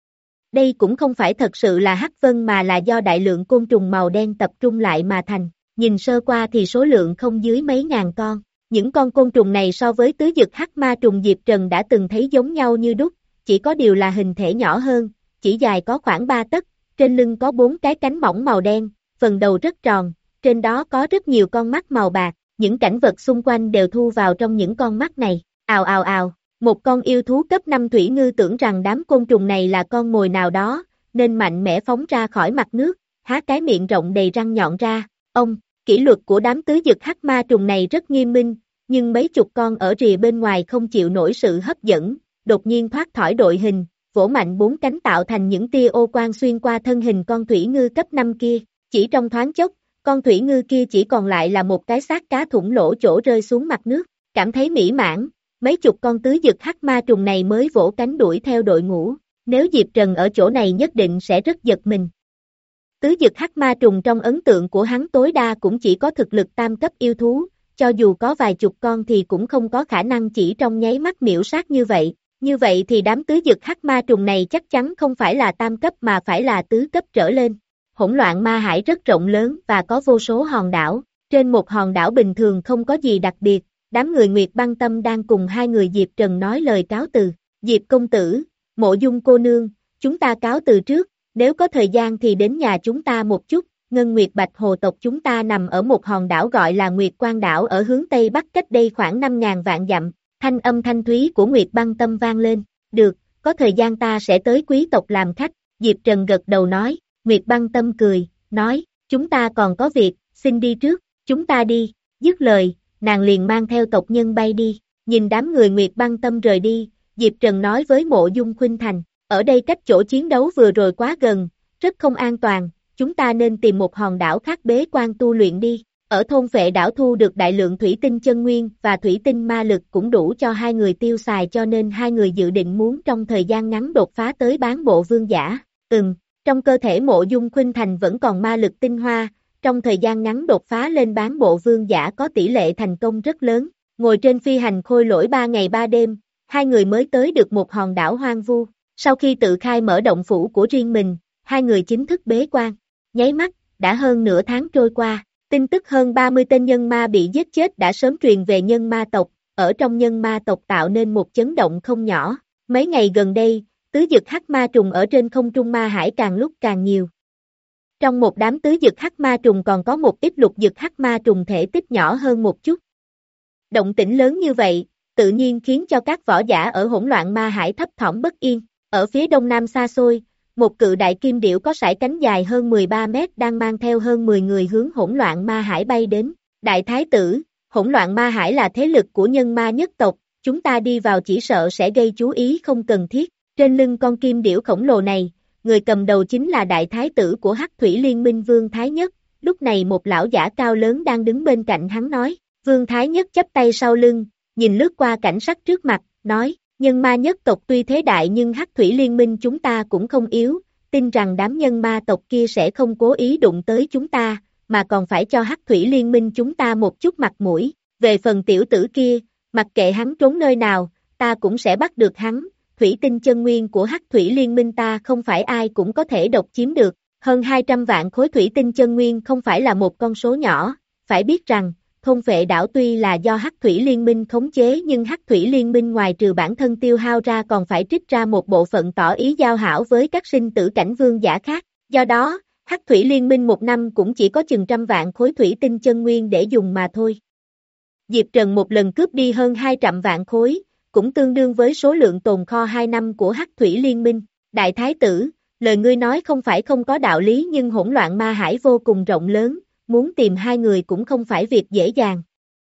Đây cũng không phải thật sự là hắc vân mà là do đại lượng côn trùng màu đen tập trung lại mà thành, nhìn sơ qua thì số lượng không dưới mấy ngàn con. Những con côn trùng này so với tứ dực hắc ma trùng Diệp Trần đã từng thấy giống nhau như đúc, chỉ có điều là hình thể nhỏ hơn, chỉ dài có khoảng ba tấc, trên lưng có bốn cái cánh mỏng màu đen, phần đầu rất tròn, trên đó có rất nhiều con mắt màu bạc, những cảnh vật xung quanh đều thu vào trong những con mắt này. Ào ào ào, một con yêu thú cấp năm thủy ngư tưởng rằng đám côn trùng này là con mồi nào đó, nên mạnh mẽ phóng ra khỏi mặt nước, há cái miệng rộng đầy răng nhọn ra. Ông, kỷ luật của đám tứ dực hắc ma trùng này rất nghiêm minh, nhưng mấy chục con ở rìa bên ngoài không chịu nổi sự hấp dẫn, đột nhiên thoát thỏi đội hình, vỗ mạnh bốn cánh tạo thành những tia ô quang xuyên qua thân hình con thủy ngư cấp năm kia, chỉ trong thoáng chốc, con thủy ngư kia chỉ còn lại là một cái xác cá thủng lỗ chỗ rơi xuống mặt nước, cảm thấy mỹ mãn. Mấy chục con tứ dực hắc ma trùng này mới vỗ cánh đuổi theo đội ngũ, nếu Diệp Trần ở chỗ này nhất định sẽ rất giật mình. Tứ dực hắc ma trùng trong ấn tượng của hắn tối đa cũng chỉ có thực lực tam cấp yêu thú, cho dù có vài chục con thì cũng không có khả năng chỉ trong nháy mắt miểu sát như vậy, như vậy thì đám tứ dực hắc ma trùng này chắc chắn không phải là tam cấp mà phải là tứ cấp trở lên. Hỗn loạn ma hải rất rộng lớn và có vô số hòn đảo, trên một hòn đảo bình thường không có gì đặc biệt. Đám người Nguyệt Băng Tâm đang cùng hai người Diệp Trần nói lời cáo từ. Diệp công tử, Mộ Dung cô nương, chúng ta cáo từ trước, nếu có thời gian thì đến nhà chúng ta một chút. Ngân Nguyệt Bạch Hồ tộc chúng ta nằm ở một hòn đảo gọi là Nguyệt Quang đảo ở hướng Tây Bắc cách đây khoảng năm ngàn vạn dặm. Thanh âm thanh thúy của Nguyệt Băng Tâm vang lên. Được, có thời gian ta sẽ tới quý tộc làm khách. Diệp Trần gật đầu nói. Nguyệt Băng Tâm cười, nói, chúng ta còn có việc, xin đi trước, chúng ta đi. Dứt lời, nàng liền mang theo tộc nhân bay đi, nhìn đám người Nguyệt Băng Tâm rời đi, Diệp Trần nói với Mộ Dung Khuynh Thành, ở đây cách chỗ chiến đấu vừa rồi quá gần, rất không an toàn, chúng ta nên tìm một hòn đảo khác bế quan tu luyện đi, ở thôn Phệ đảo thu được đại lượng thủy tinh chân nguyên và thủy tinh ma lực cũng đủ cho hai người tiêu xài cho nên hai người dự định muốn trong thời gian ngắn đột phá tới bán bộ vương giả, ừm, trong cơ thể Mộ Dung Khuynh Thành vẫn còn ma lực tinh hoa, trong thời gian ngắn đột phá lên bán bộ vương giả có tỷ lệ thành công rất lớn, ngồi trên phi hành khôi lỗi ba ngày ba đêm, hai người mới tới được một hòn đảo hoang vu, sau khi tự khai mở động phủ của riêng mình, hai người chính thức bế quan, nháy mắt, đã hơn nửa tháng trôi qua, tin tức hơn ba mươi tên nhân ma bị giết chết đã sớm truyền về nhân ma tộc, ở trong nhân ma tộc tạo nên một chấn động không nhỏ, mấy ngày gần đây, tứ dực hắc ma trùng ở trên không trung ma hải càng lúc càng nhiều. Trong một đám tứ dực hắc ma trùng còn có một ít lục dực hắc ma trùng thể tích nhỏ hơn một chút. Động tĩnh lớn như vậy, tự nhiên khiến cho các võ giả ở hỗn loạn ma hải thấp thỏm bất yên. Ở phía đông nam xa xôi, một cự đại kim điểu có sải cánh dài hơn mười ba mét đang mang theo hơn mười người hướng hỗn loạn ma hải bay đến. Đại thái tử, hỗn loạn ma hải là thế lực của nhân ma nhất tộc, chúng ta đi vào chỉ sợ sẽ gây chú ý không cần thiết. Trên lưng con kim điểu khổng lồ này, người cầm đầu chính là đại thái tử của Hắc Thủy Liên Minh Vương Thái Nhất, lúc này một lão giả cao lớn đang đứng bên cạnh hắn nói, Vương Thái Nhất chắp tay sau lưng, nhìn lướt qua cảnh sắc trước mặt, nói, nhân ma nhất tộc tuy thế đại nhưng Hắc Thủy Liên Minh chúng ta cũng không yếu, tin rằng đám nhân ma tộc kia sẽ không cố ý đụng tới chúng ta, mà còn phải cho Hắc Thủy Liên Minh chúng ta một chút mặt mũi. Về phần tiểu tử kia, mặc kệ hắn trốn nơi nào, ta cũng sẽ bắt được hắn. Thủy tinh chân nguyên của Hắc Thủy Liên Minh ta không phải ai cũng có thể độc chiếm được. Hơn hai trăm vạn khối thủy tinh chân nguyên không phải là một con số nhỏ, phải biết rằng, thôn vệ đảo tuy là do Hắc Thủy Liên Minh khống chế nhưng Hắc Thủy Liên Minh ngoài trừ bản thân tiêu hao ra còn phải trích ra một bộ phận tỏ ý giao hảo với các sinh tử cảnh vương giả khác. Do đó, Hắc Thủy Liên Minh một năm cũng chỉ có chừng trăm vạn khối thủy tinh chân nguyên để dùng mà thôi. Diệp Trần một lần cướp đi hơn hai trăm vạn khối, cũng tương đương với số lượng tồn kho hai năm của Hắc Thủy Liên Minh. Đại Thái tử, lời ngươi nói không phải không có đạo lý nhưng hỗn loạn ma hải vô cùng rộng lớn, muốn tìm hai người cũng không phải việc dễ dàng.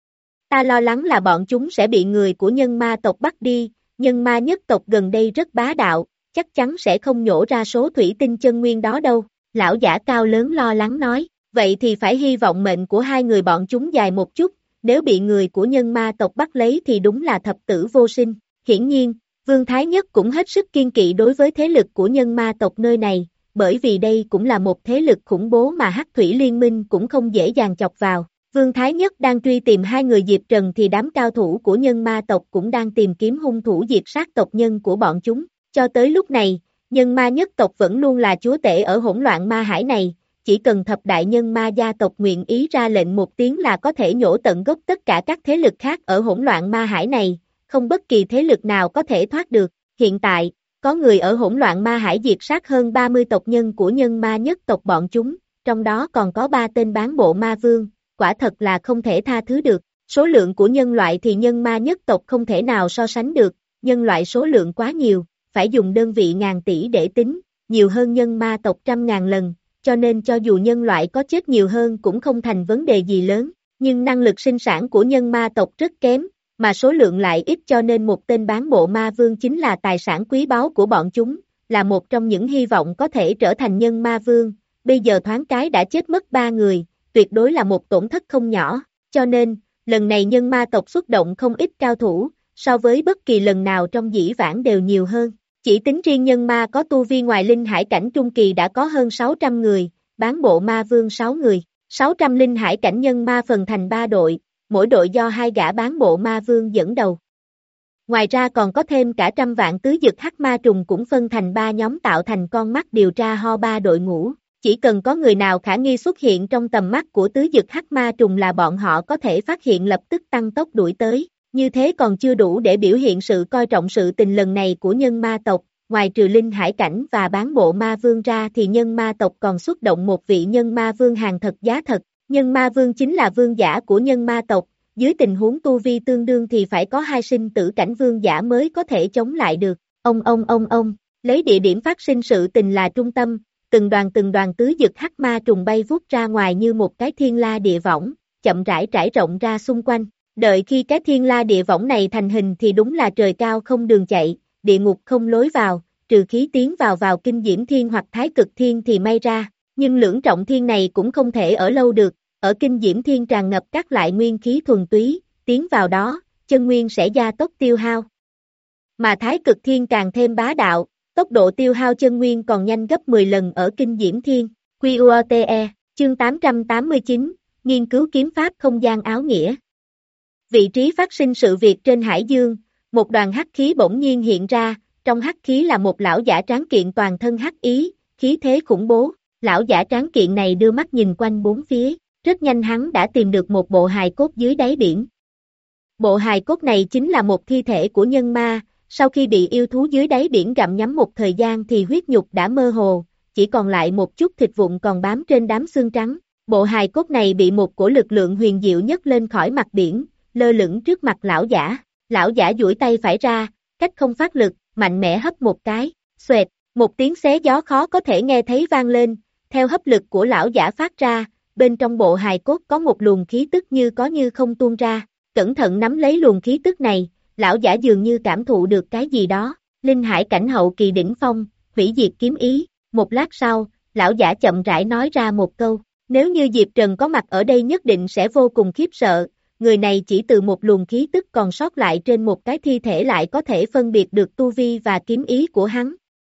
Ta lo lắng là bọn chúng sẽ bị người của nhân ma tộc bắt đi, nhân ma nhất tộc gần đây rất bá đạo, chắc chắn sẽ không nhổ ra số thủy tinh chân nguyên đó đâu. Lão giả cao lớn lo lắng nói, vậy thì phải hy vọng mệnh của hai người bọn chúng dài một chút, nếu bị người của nhân ma tộc bắt lấy thì đúng là thập tử vô sinh. Hiển nhiên, Vương Thái Nhất cũng hết sức kiên kỵ đối với thế lực của nhân ma tộc nơi này, bởi vì đây cũng là một thế lực khủng bố mà Hắc Thủy Liên Minh cũng không dễ dàng chọc vào. Vương Thái Nhất đang truy tìm hai người Diệp Trần thì đám cao thủ của nhân ma tộc cũng đang tìm kiếm hung thủ diệt sát tộc nhân của bọn chúng. Cho tới lúc này, nhân ma nhất tộc vẫn luôn là chúa tể ở hỗn loạn ma hải này, chỉ cần thập đại nhân ma gia tộc nguyện ý ra lệnh một tiếng là có thể nhổ tận gốc tất cả các thế lực khác ở hỗn loạn ma hải này, không bất kỳ thế lực nào có thể thoát được. Hiện tại, có người ở hỗn loạn ma hải diệt sát hơn ba mươi tộc nhân của nhân ma nhất tộc bọn chúng, trong đó còn có ba tên bán bộ ma vương, quả thật là không thể tha thứ được. Số lượng của nhân loại thì nhân ma nhất tộc không thể nào so sánh được, nhân loại số lượng quá nhiều, phải dùng đơn vị ngàn tỷ để tính, nhiều hơn nhân ma tộc trăm ngàn lần, cho nên cho dù nhân loại có chết nhiều hơn cũng không thành vấn đề gì lớn, nhưng năng lực sinh sản của nhân ma tộc rất kém, mà số lượng lại ít cho nên một tên bán bộ ma vương chính là tài sản quý báu của bọn chúng, là một trong những hy vọng có thể trở thành nhân ma vương, bây giờ thoáng cái đã chết mất ba người, tuyệt đối là một tổn thất không nhỏ, cho nên, lần này nhân ma tộc xuất động không ít cao thủ, so với bất kỳ lần nào trong dĩ vãng đều nhiều hơn. Chỉ tính riêng nhân ma có tu vi ngoài linh hải cảnh trung kỳ đã có hơn sáu trăm người, bán bộ ma vương sáu người, sáu trăm linh hải cảnh nhân ma phần thành ba đội, mỗi đội do hai gã bán bộ ma vương dẫn đầu. Ngoài ra còn có thêm cả trăm vạn tứ dực hắc ma trùng cũng phân thành ba nhóm tạo thành con mắt điều tra ho ba đội ngũ. Chỉ cần có người nào khả nghi xuất hiện trong tầm mắt của tứ dực hắc ma trùng là bọn họ có thể phát hiện lập tức tăng tốc đuổi tới. Như thế còn chưa đủ để biểu hiện sự coi trọng sự tình lần này của nhân ma tộc, ngoài trừ linh hải cảnh và bán bộ ma vương ra thì nhân ma tộc còn xuất động một vị nhân ma vương hàng thật giá thật. Nhân ma vương chính là vương giả của nhân ma tộc, dưới tình huống tu vi tương đương thì phải có hai sinh tử cảnh vương giả mới có thể chống lại được. Ông ông ông ông, lấy địa điểm phát sinh sự tình là trung tâm, từng đoàn từng đoàn tứ dực hắc ma trùng bay vút ra ngoài như một cái thiên la địa võng, chậm rãi trải rộng ra xung quanh. Đợi khi cái thiên la địa võng này thành hình thì đúng là trời cao không đường chạy, địa ngục không lối vào, trừ khí tiến vào vào kinh diễm thiên hoặc thái cực thiên thì may ra, nhưng lưỡng trọng thiên này cũng không thể ở lâu được, ở kinh diễm thiên tràn ngập các loại nguyên khí thuần túy, tiến vào đó, chân nguyên sẽ gia tốc tiêu hao. Mà thái cực thiên càng thêm bá đạo, tốc độ tiêu hao chân nguyên còn nhanh gấp mười lần ở kinh diễm thiên. quy o tê e, chương tám trăm tám mươi chín, nghiên cứu kiếm pháp không gian áo nghĩa. Vị trí phát sinh sự việc trên hải dương, một đoàn hắc khí bỗng nhiên hiện ra, trong hắc khí là một lão giả tráng kiện toàn thân hắc ý, khí thế khủng bố. Lão giả tráng kiện này đưa mắt nhìn quanh bốn phía, rất nhanh hắn đã tìm được một bộ hài cốt dưới đáy biển. Bộ hài cốt này chính là một thi thể của nhân ma, sau khi bị yêu thú dưới đáy biển gặm nhấm một thời gian thì huyết nhục đã mơ hồ, chỉ còn lại một chút thịt vụn còn bám trên đám xương trắng. Bộ hài cốt này bị một cổ lực lượng huyền diệu nhấc lên khỏi mặt biển, lơ lửng trước mặt lão giả. Lão giả duỗi tay phải ra, cách không phát lực, mạnh mẽ hấp một cái, xoẹt, một tiếng xé gió khó có thể nghe thấy vang lên, theo hấp lực của lão giả phát ra, bên trong bộ hài cốt có một luồng khí tức như có như không tuôn ra, cẩn thận nắm lấy luồng khí tức này, lão giả dường như cảm thụ được cái gì đó, linh hải cảnh hậu kỳ đỉnh phong, hủy diệt kiếm ý. Một lát sau, lão giả chậm rãi nói ra một câu, nếu như Diệp Trần có mặt ở đây nhất định sẽ vô cùng khiếp sợ, người này chỉ từ một luồng khí tức còn sót lại trên một cái thi thể lại có thể phân biệt được tu vi và kiếm ý của hắn.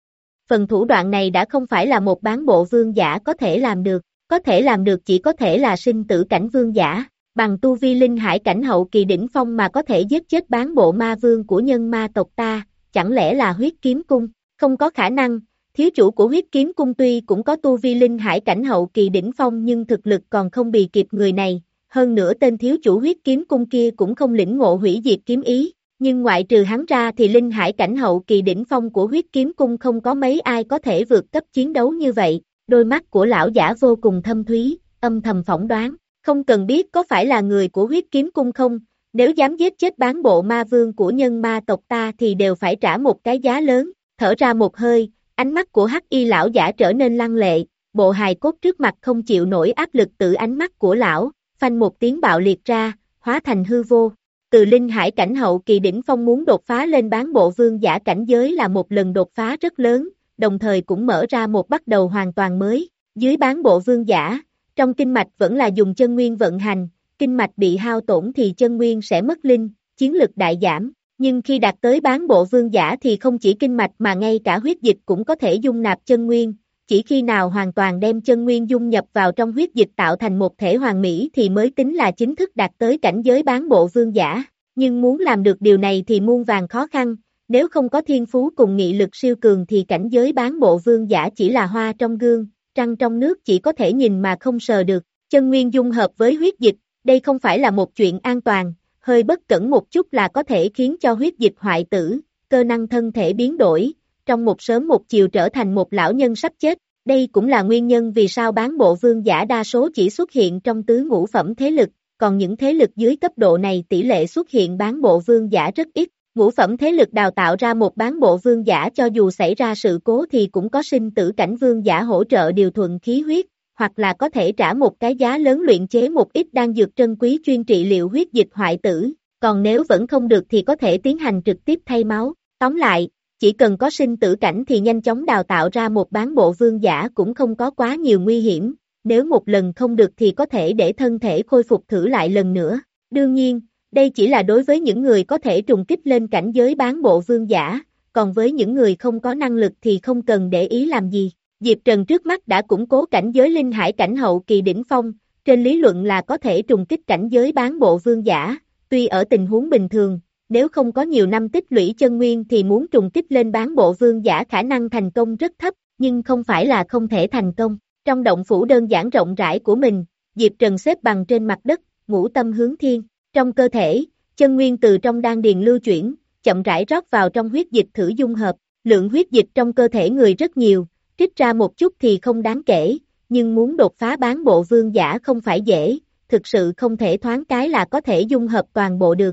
phần thủ đoạn này đã không phải là một bán bộ vương giả có thể làm được, có thể làm được chỉ có thể là sinh tử cảnh vương giả, bằng tu vi linh hải cảnh hậu kỳ đỉnh phong mà có thể giết chết bán bộ ma vương của nhân ma tộc ta, chẳng lẽ là huyết kiếm cung, không có khả năng, thiếu chủ của huyết kiếm cung tuy cũng có tu vi linh hải cảnh hậu kỳ đỉnh phong nhưng thực lực còn không bì kịp người này, hơn nữa tên thiếu chủ huyết kiếm cung kia cũng không lĩnh ngộ hủy diệt kiếm ý. Nhưng ngoại trừ hắn ra thì linh hải cảnh hậu kỳ đỉnh phong của huyết kiếm cung không có mấy ai có thể vượt cấp chiến đấu như vậy, đôi mắt của lão giả vô cùng thâm thúy, âm thầm phỏng đoán, không cần biết có phải là người của huyết kiếm cung không, nếu dám giết chết bán bộ ma vương của nhân ma tộc ta thì đều phải trả một cái giá lớn, thở ra một hơi, ánh mắt của hắc y lão giả trở nên lăng lệ, bộ hài cốt trước mặt không chịu nổi áp lực từ ánh mắt của lão, phanh một tiếng bạo liệt ra, hóa thành hư vô. Từ linh hải cảnh hậu kỳ đỉnh phong muốn đột phá lên bán bộ vương giả cảnh giới là một lần đột phá rất lớn, đồng thời cũng mở ra một bắt đầu hoàn toàn mới. Dưới bán bộ vương giả, trong kinh mạch vẫn là dùng chân nguyên vận hành, kinh mạch bị hao tổn thì chân nguyên sẽ mất linh, chiến lực đại giảm. Nhưng khi đạt tới bán bộ vương giả thì không chỉ kinh mạch mà ngay cả huyết dịch cũng có thể dung nạp chân nguyên. Chỉ khi nào hoàn toàn đem chân nguyên dung nhập vào trong huyết dịch tạo thành một thể hoàn mỹ thì mới tính là chính thức đạt tới cảnh giới bán bộ vương giả. Nhưng muốn làm được điều này thì muôn vàn khó khăn, nếu không có thiên phú cùng nghị lực siêu cường thì cảnh giới bán bộ vương giả chỉ là hoa trong gương, trăng trong nước chỉ có thể nhìn mà không sờ được. Chân nguyên dung hợp với huyết dịch, đây không phải là một chuyện an toàn, hơi bất cẩn một chút là có thể khiến cho huyết dịch hoại tử, cơ năng thân thể biến đổi, trong một sớm một chiều trở thành một lão nhân sắp chết. Đây cũng là nguyên nhân vì sao bán bộ vương giả đa số chỉ xuất hiện trong tứ ngũ phẩm thế lực, còn những thế lực dưới cấp độ này tỷ lệ xuất hiện bán bộ vương giả rất ít. Ngũ phẩm thế lực đào tạo ra một bán bộ vương giả cho dù xảy ra sự cố thì cũng có sinh tử cảnh vương giả hỗ trợ điều thuận khí huyết, hoặc là có thể trả một cái giá lớn luyện chế một ít đan dược trân quý chuyên trị liệu huyết dịch hoại tử, còn nếu vẫn không được thì có thể tiến hành trực tiếp thay máu. Tóm lại, chỉ cần có sinh tử cảnh thì nhanh chóng đào tạo ra một bán bộ vương giả cũng không có quá nhiều nguy hiểm, nếu một lần không được thì có thể để thân thể khôi phục thử lại lần nữa. Đương nhiên, đây chỉ là đối với những người có thể trùng kích lên cảnh giới bán bộ vương giả, còn với những người không có năng lực thì không cần để ý làm gì. Diệp Trần trước mắt đã củng cố cảnh giới linh hải cảnh hậu kỳ đỉnh phong, trên lý luận là có thể trùng kích cảnh giới bán bộ vương giả, tuy ở tình huống bình thường, nếu không có nhiều năm tích lũy chân nguyên thì muốn trùng kích lên bán bộ vương giả khả năng thành công rất thấp, nhưng không phải là không thể thành công. Trong động phủ đơn giản rộng rãi của mình, Diệp Trần xếp bằng trên mặt đất, ngũ tâm hướng thiên. Trong cơ thể, chân nguyên từ trong đan điền lưu chuyển, chậm rãi rót vào trong huyết dịch thử dung hợp. Lượng huyết dịch trong cơ thể người rất nhiều, trích ra một chút thì không đáng kể, nhưng muốn đột phá bán bộ vương giả không phải dễ, thực sự không thể thoáng cái là có thể dung hợp toàn bộ được.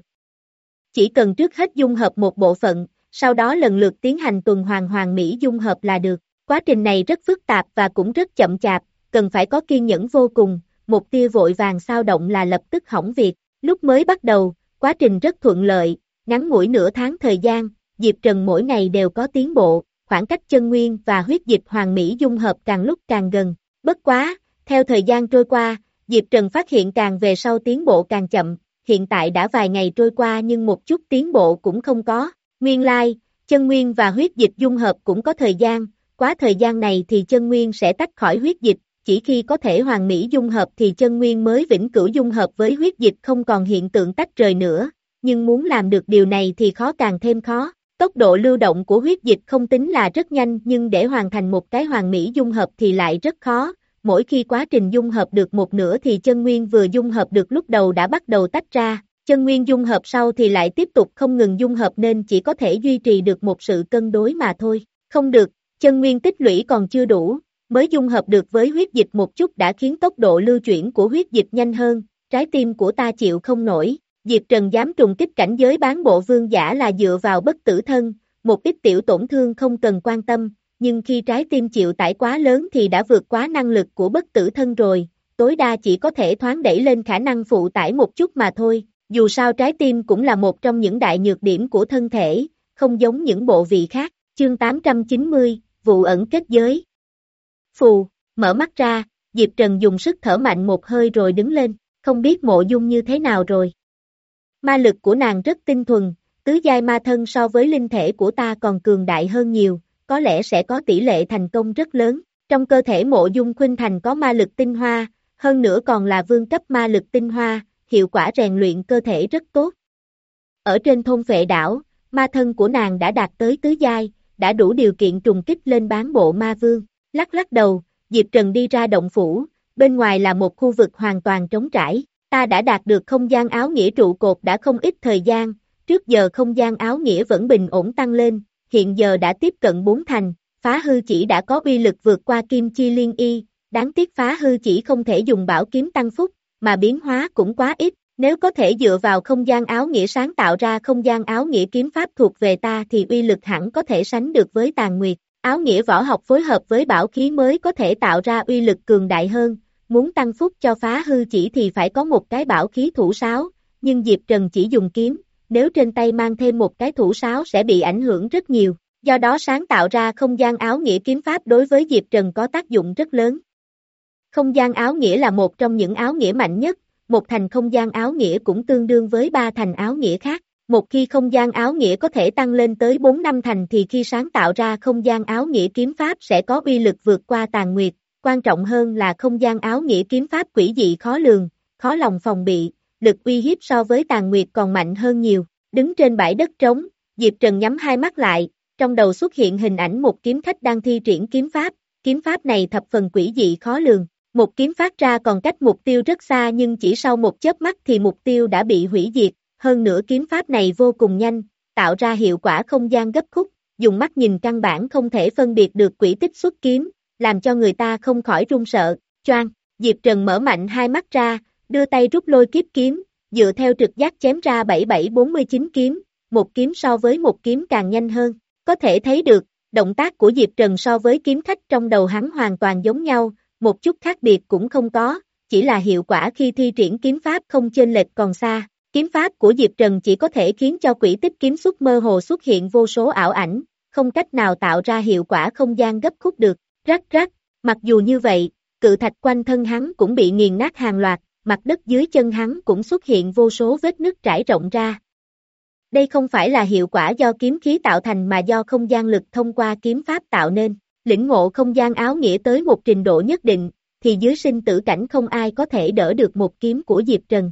Chỉ cần trước hết dung hợp một bộ phận, sau đó lần lượt tiến hành tuần hoàn hoàn mỹ dung hợp là được. Quá trình này rất phức tạp và cũng rất chậm chạp, cần phải có kiên nhẫn vô cùng, một tia vội vàng xao động là lập tức hỏng việc. Lúc mới bắt đầu, quá trình rất thuận lợi, ngắn ngủi nửa tháng thời gian, Diệp Trần mỗi ngày đều có tiến bộ, khoảng cách chân nguyên và huyết dịch hoàn mỹ dung hợp càng lúc càng gần. Bất quá, theo thời gian trôi qua, Diệp Trần phát hiện càng về sau tiến bộ càng chậm, hiện tại đã vài ngày trôi qua nhưng một chút tiến bộ cũng không có. Nguyên lai, chân nguyên và huyết dịch dung hợp cũng có thời gian, quá thời gian này thì chân nguyên sẽ tách khỏi huyết dịch, chỉ khi có thể hoàn mỹ dung hợp thì chân nguyên mới vĩnh cửu dung hợp với huyết dịch không còn hiện tượng tách rời nữa, nhưng muốn làm được điều này thì khó càng thêm khó. Tốc độ lưu động của huyết dịch không tính là rất nhanh nhưng để hoàn thành một cái hoàn mỹ dung hợp thì lại rất khó, mỗi khi quá trình dung hợp được một nửa thì chân nguyên vừa dung hợp được lúc đầu đã bắt đầu tách ra, chân nguyên dung hợp sau thì lại tiếp tục không ngừng dung hợp nên chỉ có thể duy trì được một sự cân đối mà thôi. Không được, chân nguyên tích lũy còn chưa đủ, mới dung hợp được với huyết dịch một chút đã khiến tốc độ lưu chuyển của huyết dịch nhanh hơn, trái tim của ta chịu không nổi. Diệp Trần dám trùng kích cảnh giới bán bộ vương giả là dựa vào bất tử thân, một ít tiểu tổn thương không cần quan tâm, nhưng khi trái tim chịu tải quá lớn thì đã vượt quá năng lực của bất tử thân rồi, tối đa chỉ có thể thoáng đẩy lên khả năng phụ tải một chút mà thôi, dù sao trái tim cũng là một trong những đại nhược điểm của thân thể, không giống những bộ vị khác. Chương tám trăm chín mươi, vụ ẩn kết giới. Phù, mở mắt ra, Diệp Trần dùng sức thở mạnh một hơi rồi đứng lên, không biết Mộ Dung như thế nào rồi. Ma lực của nàng rất tinh thuần, tứ giai ma thân so với linh thể của ta còn cường đại hơn nhiều, có lẽ sẽ có tỷ lệ thành công rất lớn. Trong cơ thể Mộ Dung Khuynh Thành có ma lực tinh hoa, hơn nữa còn là vương cấp ma lực tinh hoa, hiệu quả rèn luyện cơ thể rất tốt. Ở trên thôn Phệ Đảo, ma thân của nàng đã đạt tới tứ giai, đã đủ điều kiện trùng kích lên bán bộ ma vương. Lắc lắc đầu, Diệp Trần đi ra động phủ, bên ngoài là một khu vực hoàn toàn trống trải. Ta đã đạt được không gian áo nghĩa trụ cột đã không ít thời gian, trước giờ không gian áo nghĩa vẫn bình ổn tăng lên, hiện giờ đã tiếp cận bốn thành, phá hư chỉ đã có uy lực vượt qua kim chi liên y, đáng tiếc phá hư chỉ không thể dùng bảo kiếm tăng phúc, mà biến hóa cũng quá ít, nếu có thể dựa vào không gian áo nghĩa sáng tạo ra không gian áo nghĩa kiếm pháp thuộc về ta thì uy lực hẳn có thể sánh được với Tàn Nguyệt, áo nghĩa võ học phối hợp với bảo khí mới có thể tạo ra uy lực cường đại hơn. Muốn tăng phúc cho phá hư chỉ thì phải có một cái bảo khí thủ sáo, nhưng Diệp Trần chỉ dùng kiếm, nếu trên tay mang thêm một cái thủ sáo sẽ bị ảnh hưởng rất nhiều, do đó sáng tạo ra không gian áo nghĩa kiếm pháp đối với Diệp Trần có tác dụng rất lớn. Không gian áo nghĩa là một trong những áo nghĩa mạnh nhất, một thành không gian áo nghĩa cũng tương đương với ba thành áo nghĩa khác, một khi không gian áo nghĩa có thể tăng lên tới bốn năm thành thì khi sáng tạo ra không gian áo nghĩa kiếm pháp sẽ có uy lực vượt qua Tàn Nguyệt. Quan trọng hơn là không gian áo nghĩa kiếm pháp quỷ dị khó lường, khó lòng phòng bị, lực uy hiếp so với Tàn Nguyệt còn mạnh hơn nhiều. Đứng trên bãi đất trống, Diệp Trần nhắm hai mắt lại, trong đầu xuất hiện hình ảnh một kiếm khách đang thi triển kiếm pháp, kiếm pháp này thập phần quỷ dị khó lường. Một kiếm phát ra còn cách mục tiêu rất xa nhưng chỉ sau một chớp mắt thì mục tiêu đã bị hủy diệt, hơn nữa kiếm pháp này vô cùng nhanh, tạo ra hiệu quả không gian gấp khúc, dùng mắt nhìn căn bản không thể phân biệt được quỹ tích xuất kiếm, làm cho người ta không khỏi run sợ. Choang, Diệp Trần mở mạnh hai mắt ra, đưa tay rút lôi kiếp kiếm, dựa theo trực giác chém ra bảy bảy bốn mươi chín kiếm, một kiếm so với một kiếm càng nhanh hơn, có thể thấy được, động tác của Diệp Trần so với kiếm khách trong đầu hắn hoàn toàn giống nhau, một chút khác biệt cũng không có, chỉ là hiệu quả khi thi triển kiếm pháp không chênh lệch còn xa. Kiếm pháp của Diệp Trần chỉ có thể khiến cho quỹ tích kiếm xuất mơ hồ xuất hiện vô số ảo ảnh, không cách nào tạo ra hiệu quả không gian gấp khúc được. Rắc rắc, mặc dù như vậy, cự thạch quanh thân hắn cũng bị nghiền nát hàng loạt, mặt đất dưới chân hắn cũng xuất hiện vô số vết nứt trải rộng ra. Đây không phải là hiệu quả do kiếm khí tạo thành mà do không gian lực thông qua kiếm pháp tạo nên. Lĩnh ngộ không gian áo nghĩa tới một trình độ nhất định, thì dưới sinh tử cảnh không ai có thể đỡ được một kiếm của Diệp Trần.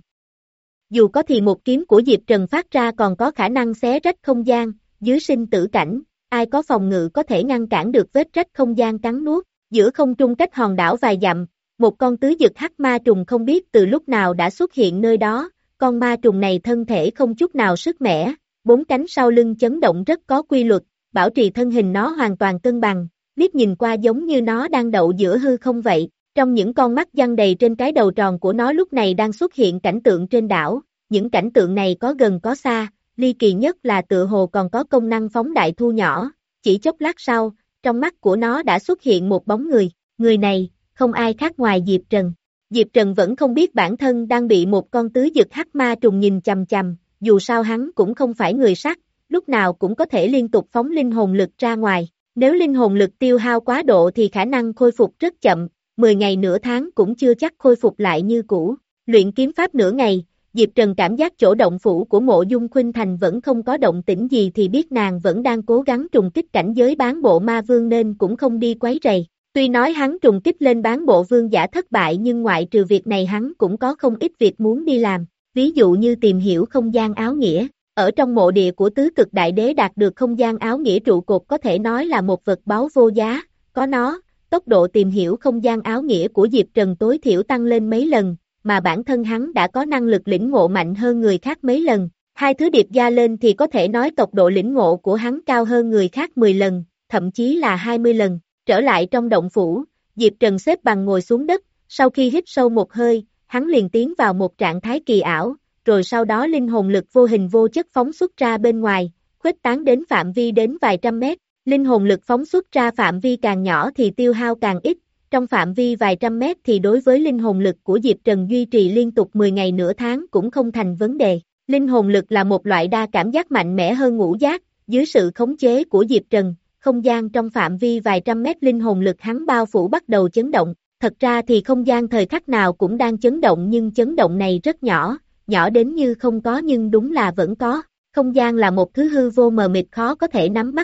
Dù có thì một kiếm của Diệp Trần phát ra còn có khả năng xé rách không gian, dưới sinh tử cảnh, ai có phòng ngự có thể ngăn cản được vết rách không gian cắn nuốt, giữa không trung cách hòn đảo vài dặm, một con tứ dực hắc ma trùng không biết từ lúc nào đã xuất hiện nơi đó, con ma trùng này thân thể không chút nào sức mẻ, bốn cánh sau lưng chấn động rất có quy luật, bảo trì thân hình nó hoàn toàn cân bằng, liếc nhìn qua giống như nó đang đậu giữa hư không vậy, trong những con mắt giăng đầy trên cái đầu tròn của nó lúc này đang xuất hiện cảnh tượng trên đảo, những cảnh tượng này có gần có xa, ly kỳ nhất là tựa hồ còn có công năng phóng đại thu nhỏ, chỉ chốc lát sau, trong mắt của nó đã xuất hiện một bóng người, người này, không ai khác ngoài Diệp Trần. Diệp Trần vẫn không biết bản thân đang bị một con tứ dực hắc ma trùng nhìn chằm chằm, dù sao hắn cũng không phải người sắt, lúc nào cũng có thể liên tục phóng linh hồn lực ra ngoài, nếu linh hồn lực tiêu hao quá độ thì khả năng khôi phục rất chậm, mười ngày nửa tháng cũng chưa chắc khôi phục lại như cũ. Luyện kiếm pháp nửa ngày, Diệp Trần cảm giác chỗ động phủ của Mộ Dung Khuynh Thành vẫn không có động tĩnh gì thì biết nàng vẫn đang cố gắng trùng kích cảnh giới bán bộ ma vương nên cũng không đi quấy rầy. Tuy nói hắn trùng kích lên bán bộ vương giả thất bại nhưng ngoại trừ việc này hắn cũng có không ít việc muốn đi làm, ví dụ như tìm hiểu không gian áo nghĩa. Ở trong mộ địa của tứ cực đại đế đạt được không gian áo nghĩa trụ cột có thể nói là một vật báu vô giá, có nó, tốc độ tìm hiểu không gian áo nghĩa của Diệp Trần tối thiểu tăng lên mấy lần, mà bản thân hắn đã có năng lực lĩnh ngộ mạnh hơn người khác mấy lần, hai thứ điệp gia lên thì có thể nói tốc độ lĩnh ngộ của hắn cao hơn người khác mười lần, thậm chí là hai mươi lần. Trở lại trong động phủ, Diệp Trần xếp bằng ngồi xuống đất, sau khi hít sâu một hơi, hắn liền tiến vào một trạng thái kỳ ảo, rồi sau đó linh hồn lực vô hình vô chất phóng xuất ra bên ngoài, khuếch tán đến phạm vi đến vài trăm mét, linh hồn lực phóng xuất ra phạm vi càng nhỏ thì tiêu hao càng ít, trong phạm vi vài trăm mét thì đối với linh hồn lực của Diệp Trần duy trì liên tục mười ngày nửa tháng cũng không thành vấn đề. Linh hồn lực là một loại đa cảm giác mạnh mẽ hơn ngũ giác, dưới sự khống chế của Diệp Trần, không gian trong phạm vi vài trăm mét linh hồn lực hắn bao phủ bắt đầu chấn động, thật ra thì không gian thời khắc nào cũng đang chấn động nhưng chấn động này rất nhỏ, nhỏ đến như không có nhưng đúng là vẫn có, không gian là một thứ hư vô mờ mịt khó có thể nắm bắt được,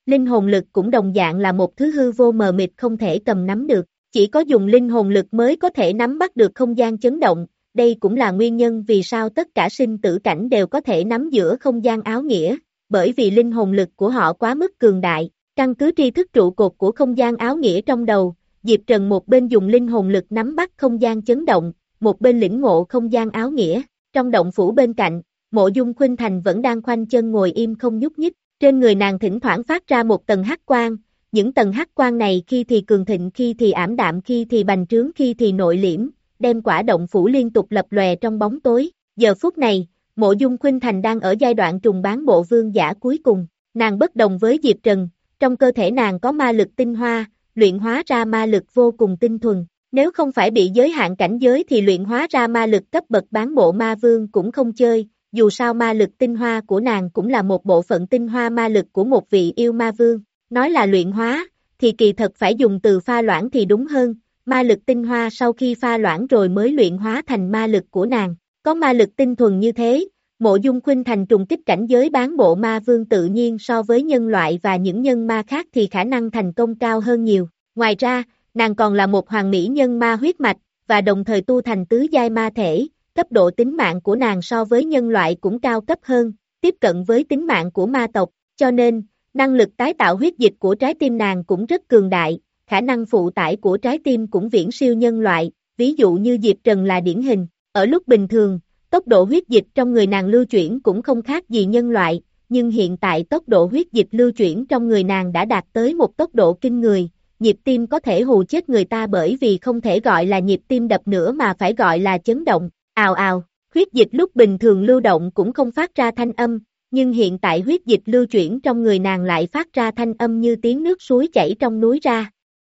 Linh hồn lực cũng đồng dạng là một thứ hư vô mờ mịt không thể cầm nắm được, chỉ có dùng linh hồn lực mới có thể nắm bắt được không gian chấn động, đây cũng là nguyên nhân vì sao tất cả sinh tử cảnh đều có thể nắm giữa không gian áo nghĩa, bởi vì linh hồn lực của họ quá mức cường đại, căn cứ tri thức trụ cột của không gian áo nghĩa trong đầu, Diệp Trần một bên dùng linh hồn lực nắm bắt không gian chấn động, một bên lĩnh ngộ không gian áo nghĩa, trong động phủ bên cạnh, Mộ Dung Khuynh Thành vẫn đang khoanh chân ngồi im không nhúc nhích, trên người nàng thỉnh thoảng phát ra một tầng hắc quang, những tầng hắc quang này khi thì cường thịnh khi thì ảm đạm khi thì bành trướng khi thì nội liễm, đem quả động phủ liên tục lập lòe trong bóng tối, giờ phút này, Mộ Dung Khuynh Thành đang ở giai đoạn trùng bán bộ vương giả cuối cùng, nàng bất đồng với Diệp Trần, trong cơ thể nàng có ma lực tinh hoa, luyện hóa ra ma lực vô cùng tinh thuần, nếu không phải bị giới hạn cảnh giới thì luyện hóa ra ma lực cấp bậc bán bộ ma vương cũng không chơi, dù sao ma lực tinh hoa của nàng cũng là một bộ phận tinh hoa ma lực của một vị yêu ma vương, nói là luyện hóa, thì kỳ thật phải dùng từ pha loãng thì đúng hơn, ma lực tinh hoa sau khi pha loãng rồi mới luyện hóa thành ma lực của nàng, có ma lực tinh thuần như thế, Mộ Dung Khuynh Thành trùng kích cảnh giới bán bộ ma vương tự nhiên so với nhân loại và những nhân ma khác thì khả năng thành công cao hơn nhiều, ngoài ra, nàng còn là một hoàng mỹ nhân ma huyết mạch, và đồng thời tu thành tứ giai ma thể, cấp độ tính mạng của nàng so với nhân loại cũng cao cấp hơn, tiếp cận với tính mạng của ma tộc, cho nên, năng lực tái tạo huyết dịch của trái tim nàng cũng rất cường đại, khả năng phụ tải của trái tim cũng viễn siêu nhân loại, ví dụ như Diệp Trần là điển hình, ở lúc bình thường, tốc độ huyết dịch trong người nàng lưu chuyển cũng không khác gì nhân loại, nhưng hiện tại tốc độ huyết dịch lưu chuyển trong người nàng đã đạt tới một tốc độ kinh người, nhịp tim có thể hù chết người ta bởi vì không thể gọi là nhịp tim đập nữa mà phải gọi là chấn động, ào ào, huyết dịch lúc bình thường lưu động cũng không phát ra thanh âm, nhưng hiện tại huyết dịch lưu chuyển trong người nàng lại phát ra thanh âm như tiếng nước suối chảy trong núi ra.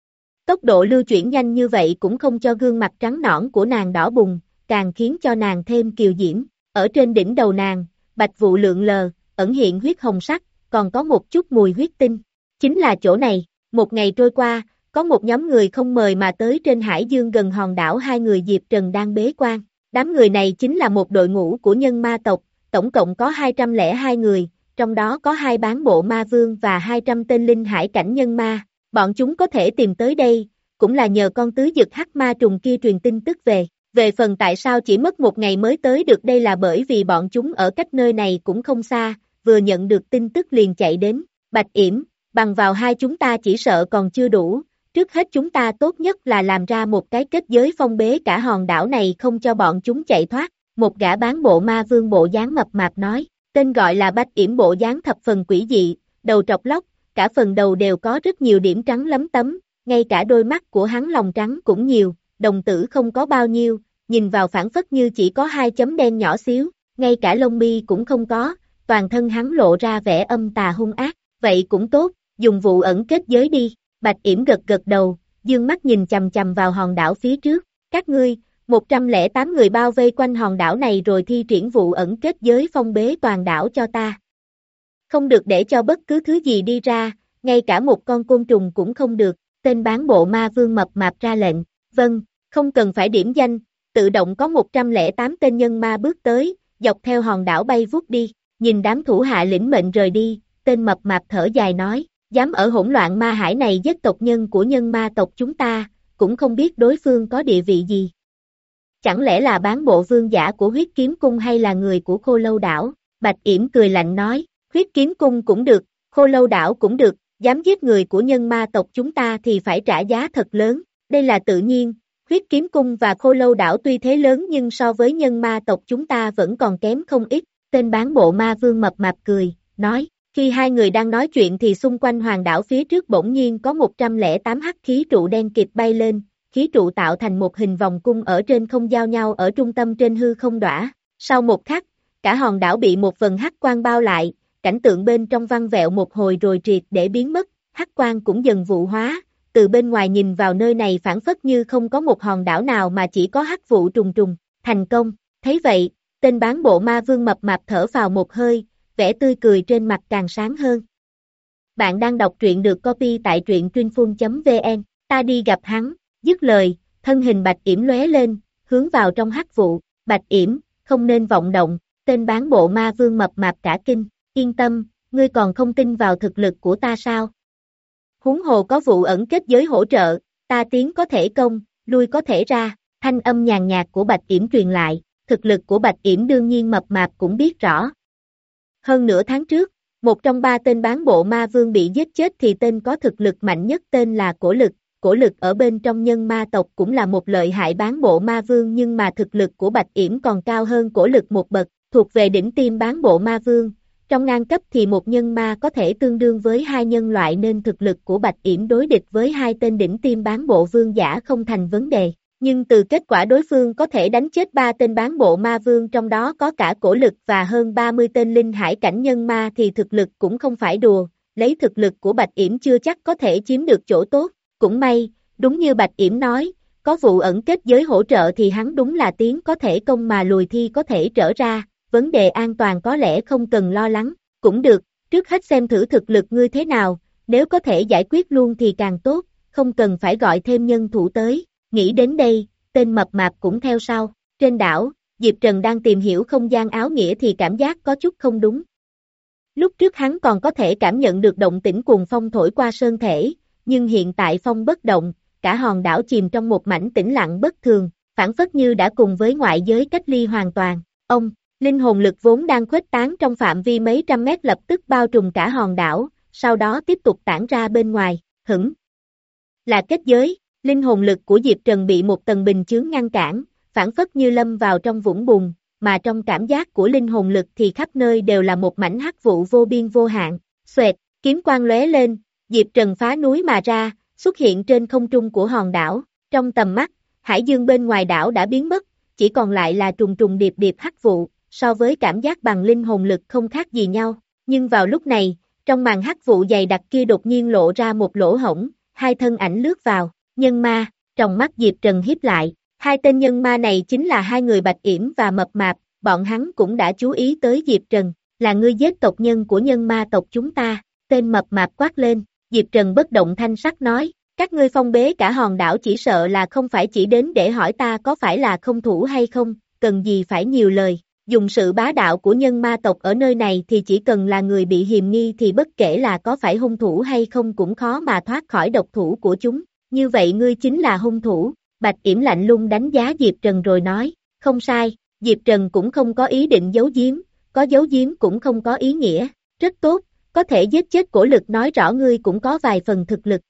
Tốc độ lưu chuyển nhanh như vậy cũng không cho gương mặt trắng nõn của nàng đỏ bừng, càng khiến cho nàng thêm kiều diễm, ở trên đỉnh đầu nàng, bạch vụ lượn lờ, ẩn hiện huyết hồng sắc, còn có một chút mùi huyết tinh, chính là chỗ này. Một ngày trôi qua, có một nhóm người không mời mà tới trên hải dương gần hòn đảo hai người Diệp Trần đang bế quan. Đám người này chính là một đội ngũ của nhân ma tộc, tổng cộng có hai trăm lẻ hai người, trong đó có hai bán bộ ma vương và hai trăm tên linh hải cảnh nhân ma. Bọn chúng có thể tìm tới đây, cũng là nhờ con tứ dực hắc ma trùng kia truyền tin tức về. Về phần tại sao chỉ mất một ngày mới tới được đây là bởi vì bọn chúng ở cách nơi này cũng không xa, vừa nhận được tin tức liền chạy đến. Bạch Yểm, bằng vào hai chúng ta chỉ sợ còn chưa đủ, trước hết chúng ta tốt nhất là làm ra một cái kết giới phong bế cả hòn đảo này không cho bọn chúng chạy thoát, một gã bán bộ ma vương bộ dáng mập mạp nói, tên gọi là Bạch Yểm bộ dáng thập phần quỷ dị, đầu trọc lóc, cả phần đầu đều có rất nhiều điểm trắng lấm tấm, ngay cả đôi mắt của hắn lòng trắng cũng nhiều, đồng tử không có bao nhiêu, nhìn vào phản phất như chỉ có hai chấm đen nhỏ xíu, ngay cả lông mi cũng không có, toàn thân hắn lộ ra vẻ âm tà hung ác, vậy cũng tốt, dùng vụ ẩn kết giới đi, Bạch Yểm gật gật đầu, dương mắt nhìn chầm chầm vào hòn đảo phía trước, các ngươi, một trăm lẻ tám người bao vây quanh hòn đảo này rồi thi triển vụ ẩn kết giới phong bế toàn đảo cho ta. Không được để cho bất cứ thứ gì đi ra, ngay cả một con côn trùng cũng không được, tên bán bộ ma vương mập mạp ra lệnh, vâng, không cần phải điểm danh, tự động có một trăm lẻ tám tên nhân ma bước tới, dọc theo hòn đảo bay vút đi, nhìn đám thủ hạ lĩnh mệnh rời đi, tên mập mạp thở dài nói, dám ở hỗn loạn ma hải này giết tộc nhân của nhân ma tộc chúng ta, cũng không biết đối phương có địa vị gì. Chẳng lẽ là bán bộ vương giả của huyết kiếm cung hay là người của Khô Lâu đảo? Bạch Yểm cười lạnh nói, huyết kiếm cung cũng được, Khô Lâu đảo cũng được, dám giết người của nhân ma tộc chúng ta thì phải trả giá thật lớn, đây là tự nhiên, huyết kiếm cung và Khô Lâu đảo tuy thế lớn nhưng so với nhân ma tộc chúng ta vẫn còn kém không ít, tên bán bộ ma vương mập mạp cười, nói, khi hai người đang nói chuyện thì xung quanh hoàng đảo phía trước bỗng nhiên có một trăm lẻ tám hắc khí trụ đen kịt bay lên, khí trụ tạo thành một hình vòng cung ở trên không giao nhau ở trung tâm trên hư không đỏa, sau một khắc, cả hòn đảo bị một vần hắc quang bao lại, cảnh tượng bên trong văng vẹo một hồi rồi triệt để biến mất, hắc quang cũng dần vụ hóa, từ bên ngoài nhìn vào nơi này phản phất như không có một hòn đảo nào mà chỉ có hắc vụ trùng trùng, thành công, thấy vậy, tên bán bộ ma vương mập mạp thở vào một hơi, vẻ tươi cười trên mặt càng sáng hơn. Bạn đang đọc truyện được copy tại truyện trainfull chấm vn, ta đi gặp hắn, dứt lời, thân hình Bạch Yểm lóe lên, hướng vào trong hắc vụ, Bạch Yểm, không nên vọng động, tên bán bộ ma vương mập mạp cả kinh, yên tâm, ngươi còn không tin vào thực lực của ta sao? Huống hồ có vụ ẩn kết giới hỗ trợ, ta tiến có thể công, lui có thể ra, thanh âm nhàn nhạt của Bạch Yểm truyền lại, thực lực của Bạch Yểm đương nhiên mập mạp cũng biết rõ. Hơn nửa tháng trước, một trong ba tên bán bộ ma vương bị giết chết thì tên có thực lực mạnh nhất tên là Cổ Lực. Cổ Lực ở bên trong nhân ma tộc cũng là một lợi hại bán bộ ma vương, nhưng mà thực lực của Bạch Yểm còn cao hơn Cổ Lực một bậc, thuộc về đỉnh tiêm bán bộ ma vương. Trong ngang cấp thì một nhân ma có thể tương đương với hai nhân loại, nên thực lực của Bạch Yểm đối địch với hai tên đỉnh tiêm bán bộ vương giả không thành vấn đề. Nhưng từ kết quả đối phương có thể đánh chết ba tên bán bộ ma vương, trong đó có cả Cổ Lực và hơn ba mươi tên linh hải cảnh nhân ma, thì thực lực cũng không phải đùa, lấy thực lực của Bạch Yểm chưa chắc có thể chiếm được chỗ tốt. Cũng may, đúng như Bạch Yểm nói, có vụ ẩn kết giới hỗ trợ thì hắn đúng là tiến có thể công mà lùi thi có thể trở ra, vấn đề an toàn có lẽ không cần lo lắng. Cũng được, trước hết xem thử thực lực ngươi thế nào, nếu có thể giải quyết luôn thì càng tốt, không cần phải gọi thêm nhân thủ tới. Nghĩ đến đây, tên mập mạp cũng theo sau. Trên đảo, Diệp Trần đang tìm hiểu không gian áo nghĩa thì cảm giác có chút không đúng. Lúc trước hắn còn có thể cảm nhận được động tĩnh cuồng phong thổi qua sơn thể, nhưng hiện tại phong bất động, cả hòn đảo chìm trong một mảnh tĩnh lặng bất thường, phản phất như đã cùng với ngoại giới cách ly hoàn toàn. Ông, linh hồn lực vốn đang khuếch tán trong phạm vi mấy trăm mét lập tức bao trùm cả hòn đảo, sau đó tiếp tục tản ra bên ngoài. Hửng, là kết giới. Linh hồn lực của Diệp Trần bị một tầng bình chướng ngăn cản, phản phất như lâm vào trong vũng bùn, mà trong cảm giác của linh hồn lực thì khắp nơi đều là một mảnh hắc vụ vô biên vô hạn. Xoẹt, kiếm quang lóe lên, Diệp Trần phá núi mà ra, xuất hiện trên không trung của hòn đảo. Trong tầm mắt, hải dương bên ngoài đảo đã biến mất, chỉ còn lại là trùng trùng điệp điệp hắc vụ, so với cảm giác bằng linh hồn lực không khác gì nhau. Nhưng vào lúc này, trong màn hắc vụ dày đặc kia đột nhiên lộ ra một lỗ hổng, hai thân ảnh lướt vào. Nhân ma, trong mắt Diệp Trần híp lại, hai tên nhân ma này chính là hai người Bạch Yểm và Mập Mạp, bọn hắn cũng đã chú ý tới Diệp Trần, là ngươi giết tộc nhân của nhân ma tộc chúng ta. Tên Mập Mạp quát lên. Diệp Trần bất động thanh sắc nói, các ngươi phong bế cả hòn đảo chỉ sợ là không phải chỉ đến để hỏi ta có phải là không thủ hay không, cần gì phải nhiều lời, dùng sự bá đạo của nhân ma tộc ở nơi này thì chỉ cần là người bị hiềm nghi thì bất kể là có phải hung thủ hay không cũng khó mà thoát khỏi độc thủ của chúng. Như vậy ngươi chính là hung thủ. Bạch Yểm lạnh lùng đánh giá Diệp Trần rồi nói, không sai, Diệp Trần cũng không có ý định giấu giếm, có giấu giếm cũng không có ý nghĩa, rất tốt, có thể giết chết Cổ Lực nói rõ ngươi cũng có vài phần thực lực.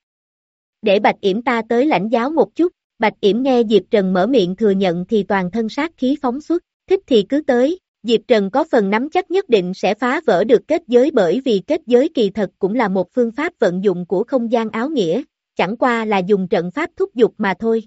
Để Bạch Yểm ta tới lãnh giáo một chút. Bạch Yểm nghe Diệp Trần mở miệng thừa nhận thì toàn thân sát khí phóng xuất, thích thì cứ tới. Diệp Trần có phần nắm chắc nhất định sẽ phá vỡ được kết giới, bởi vì kết giới kỳ thật cũng là một phương pháp vận dụng của không gian áo nghĩa, chẳng qua là dùng trận pháp thúc giục mà thôi.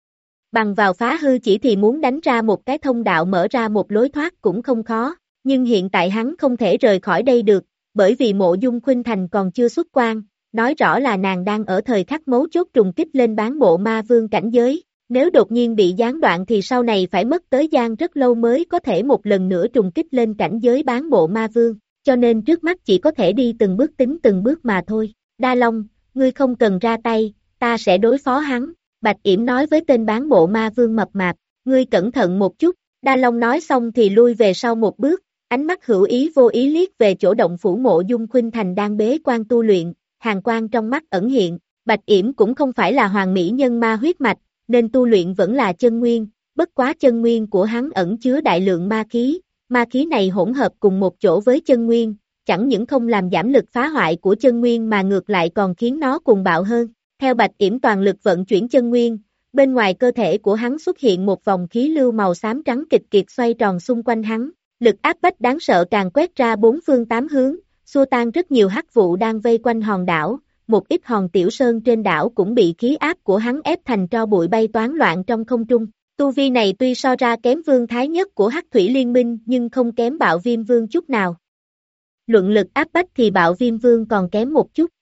Bằng vào phá hư chỉ thì muốn đánh ra một cái thông đạo mở ra một lối thoát cũng không khó, nhưng hiện tại hắn không thể rời khỏi đây được, bởi vì Mộ Dung Khuynh Thành còn chưa xuất quan, nói rõ là nàng đang ở thời khắc mấu chốt trùng kích lên bán bộ ma vương cảnh giới, nếu đột nhiên bị gián đoạn thì sau này phải mất tới gian rất lâu mới có thể một lần nữa trùng kích lên cảnh giới bán bộ ma vương, cho nên trước mắt chỉ có thể đi từng bước tính từng bước mà thôi. Đa Long, ngươi không cần ra tay, ta sẽ đối phó hắn. Bạch Yểm nói với tên bán bộ ma vương Mập Mạp, ngươi cẩn thận một chút. Đa Long nói xong thì lui về sau một bước, ánh mắt hữu ý vô ý liếc về chỗ động phủ Mộ Dung Khuynh Thành đang bế quan tu luyện, hàn quang trong mắt ẩn hiện. Bạch Yểm cũng không phải là hoàng mỹ nhân ma huyết mạch, nên tu luyện vẫn là chân nguyên, bất quá chân nguyên của hắn ẩn chứa đại lượng ma khí, ma khí này hỗn hợp cùng một chỗ với chân nguyên, chẳng những không làm giảm lực phá hoại của chân nguyên mà ngược lại còn khiến nó cuồng bạo hơn. Theo Bạch Yểm toàn lực vận chuyển chân nguyên, bên ngoài cơ thể của hắn xuất hiện một vòng khí lưu màu xám trắng kịch kiệt xoay tròn xung quanh hắn, lực áp bách đáng sợ càng quét ra bốn phương tám hướng, xua tan rất nhiều hắc vụ đang vây quanh hòn đảo, một ít hòn tiểu sơn trên đảo cũng bị khí áp của hắn ép thành tro bụi bay toán loạn trong không trung. Tu vi này tuy so ra kém vương thái nhất của Hắc Thủy Liên Minh nhưng không kém Bạo Viêm Vương chút nào. Luận lực áp bách thì Bạo Viêm Vương còn kém một chút.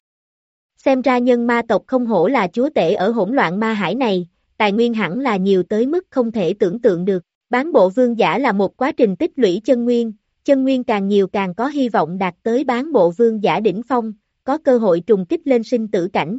Xem ra nhân ma tộc không hổ là chúa tể ở hỗn loạn ma hải này, tài nguyên hẳn là nhiều tới mức không thể tưởng tượng được. Bán bộ vương giả là một quá trình tích lũy chân nguyên, chân nguyên càng nhiều càng có hy vọng đạt tới bán bộ vương giả đỉnh phong, có cơ hội trùng kích lên sinh tử cảnh.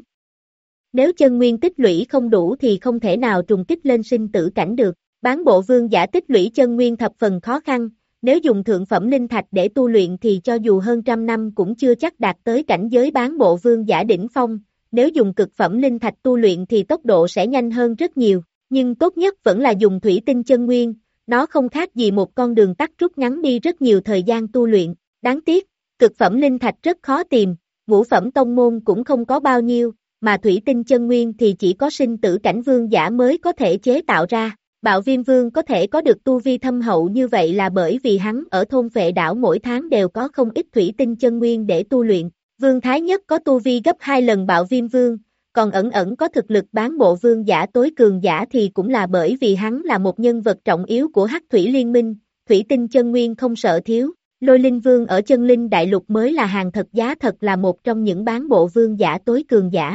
Nếu chân nguyên tích lũy không đủ thì không thể nào trùng kích lên sinh tử cảnh được. Bán bộ vương giả tích lũy chân nguyên thập phần khó khăn, Nếu dùng thượng phẩm linh thạch để tu luyện thì cho dù hơn trăm năm cũng chưa chắc đạt tới cảnh giới bán bộ vương giả đỉnh phong, nếu dùng cực phẩm linh thạch tu luyện thì tốc độ sẽ nhanh hơn rất nhiều, nhưng tốt nhất vẫn là dùng thủy tinh chân nguyên, nó không khác gì một con đường tắt rút ngắn đi rất nhiều thời gian tu luyện, đáng tiếc, cực phẩm linh thạch rất khó tìm, ngũ phẩm tông môn cũng không có bao nhiêu, mà thủy tinh chân nguyên thì chỉ có sinh tử cảnh vương giả mới có thể chế tạo ra. Bạo Viêm Vương có thể có được tu vi thâm hậu như vậy là bởi vì hắn ở thôn Phệ Đảo mỗi tháng đều có không ít thủy tinh chân nguyên để tu luyện. Vương Thái Nhất có tu vi gấp hai lần Bạo Viêm Vương, còn ẩn ẩn có thực lực bán bộ vương giả tối cường giả thì cũng là bởi vì hắn là một nhân vật trọng yếu của Hắc Thủy Liên Minh, thủy tinh chân nguyên không sợ thiếu. Lôi Linh Vương ở Chân Linh Đại Lục mới là hàng thật giá thật là một trong những bán bộ vương giả tối cường giả.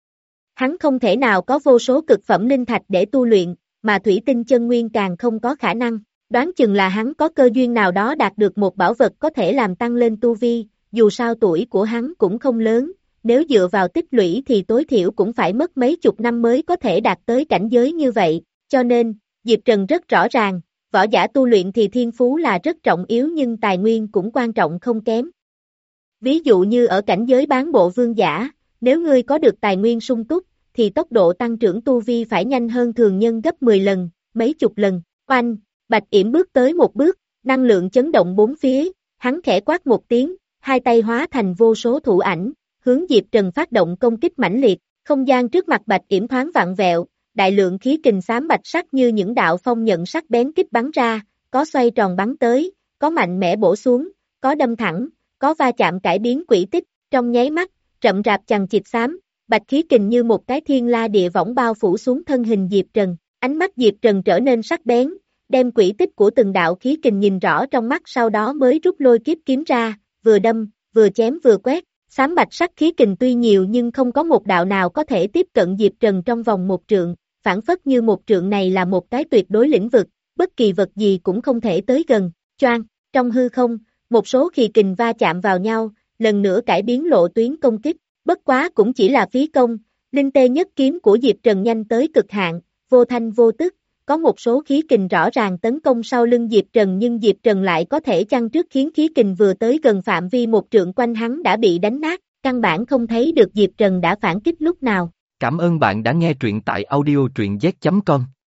Hắn không thể nào có vô số cực phẩm linh thạch để tu luyện, mà thủy tinh chân nguyên càng không có khả năng, đoán chừng là hắn có cơ duyên nào đó đạt được một bảo vật có thể làm tăng lên tu vi, dù sao tuổi của hắn cũng không lớn, nếu dựa vào tích lũy thì tối thiểu cũng phải mất mấy chục năm mới có thể đạt tới cảnh giới như vậy, cho nên, Diệp Trần rất rõ ràng, võ giả tu luyện thì thiên phú là rất trọng yếu nhưng tài nguyên cũng quan trọng không kém. Ví dụ như ở cảnh giới bán bộ vương giả, nếu ngươi có được tài nguyên sung túc, thì tốc độ tăng trưởng tu vi phải nhanh hơn thường nhân gấp mười lần, mấy chục lần. Oanh, Bạch Yểm bước tới một bước, năng lượng chấn động bốn phía, hắn khẽ quát một tiếng, hai tay hóa thành vô số thủ ảnh, hướng Diệp Trần phát động công kích mãnh liệt, không gian trước mặt Bạch Yểm thoáng vặn vẹo, đại lượng khí kình xám bạch sắc như những đạo phong nhận sắc bén kích bắn ra, có xoay tròn bắn tới, có mạnh mẽ bổ xuống, có đâm thẳng, có va chạm cải biến quỹ tích, trong nháy mắt, rậm rạp chằng chịt xám, bạch khí kình như một cái thiên la địa võng bao phủ xuống thân hình Diệp Trần, ánh mắt Diệp Trần trở nên sắc bén, đem quỹ tích của từng đạo khí kình nhìn rõ trong mắt sau đó mới rút lôi kiếp kiếm ra, vừa đâm, vừa chém vừa quét, xám bạch sắc khí kình tuy nhiều nhưng không có một đạo nào có thể tiếp cận Diệp Trần trong vòng một trượng, phản phất như một trượng này là một cái tuyệt đối lĩnh vực, bất kỳ vật gì cũng không thể tới gần, choang, trong hư không, một số khí kình va chạm vào nhau, lần nữa cải biến lộ tuyến công kích. Bất quá cũng chỉ là phí công, linh tê nhất kiếm của Diệp Trần nhanh tới cực hạn, vô thanh vô tức, có một số khí kình rõ ràng tấn công sau lưng Diệp Trần nhưng Diệp Trần lại có thể chăn trước khiến khí kình vừa tới gần phạm vi một trượng quanh hắn đã bị đánh nát, căn bản không thấy được Diệp Trần đã phản kích lúc nào. Cảm ơn bạn đã nghe truyện tại audio truyện z chấm com.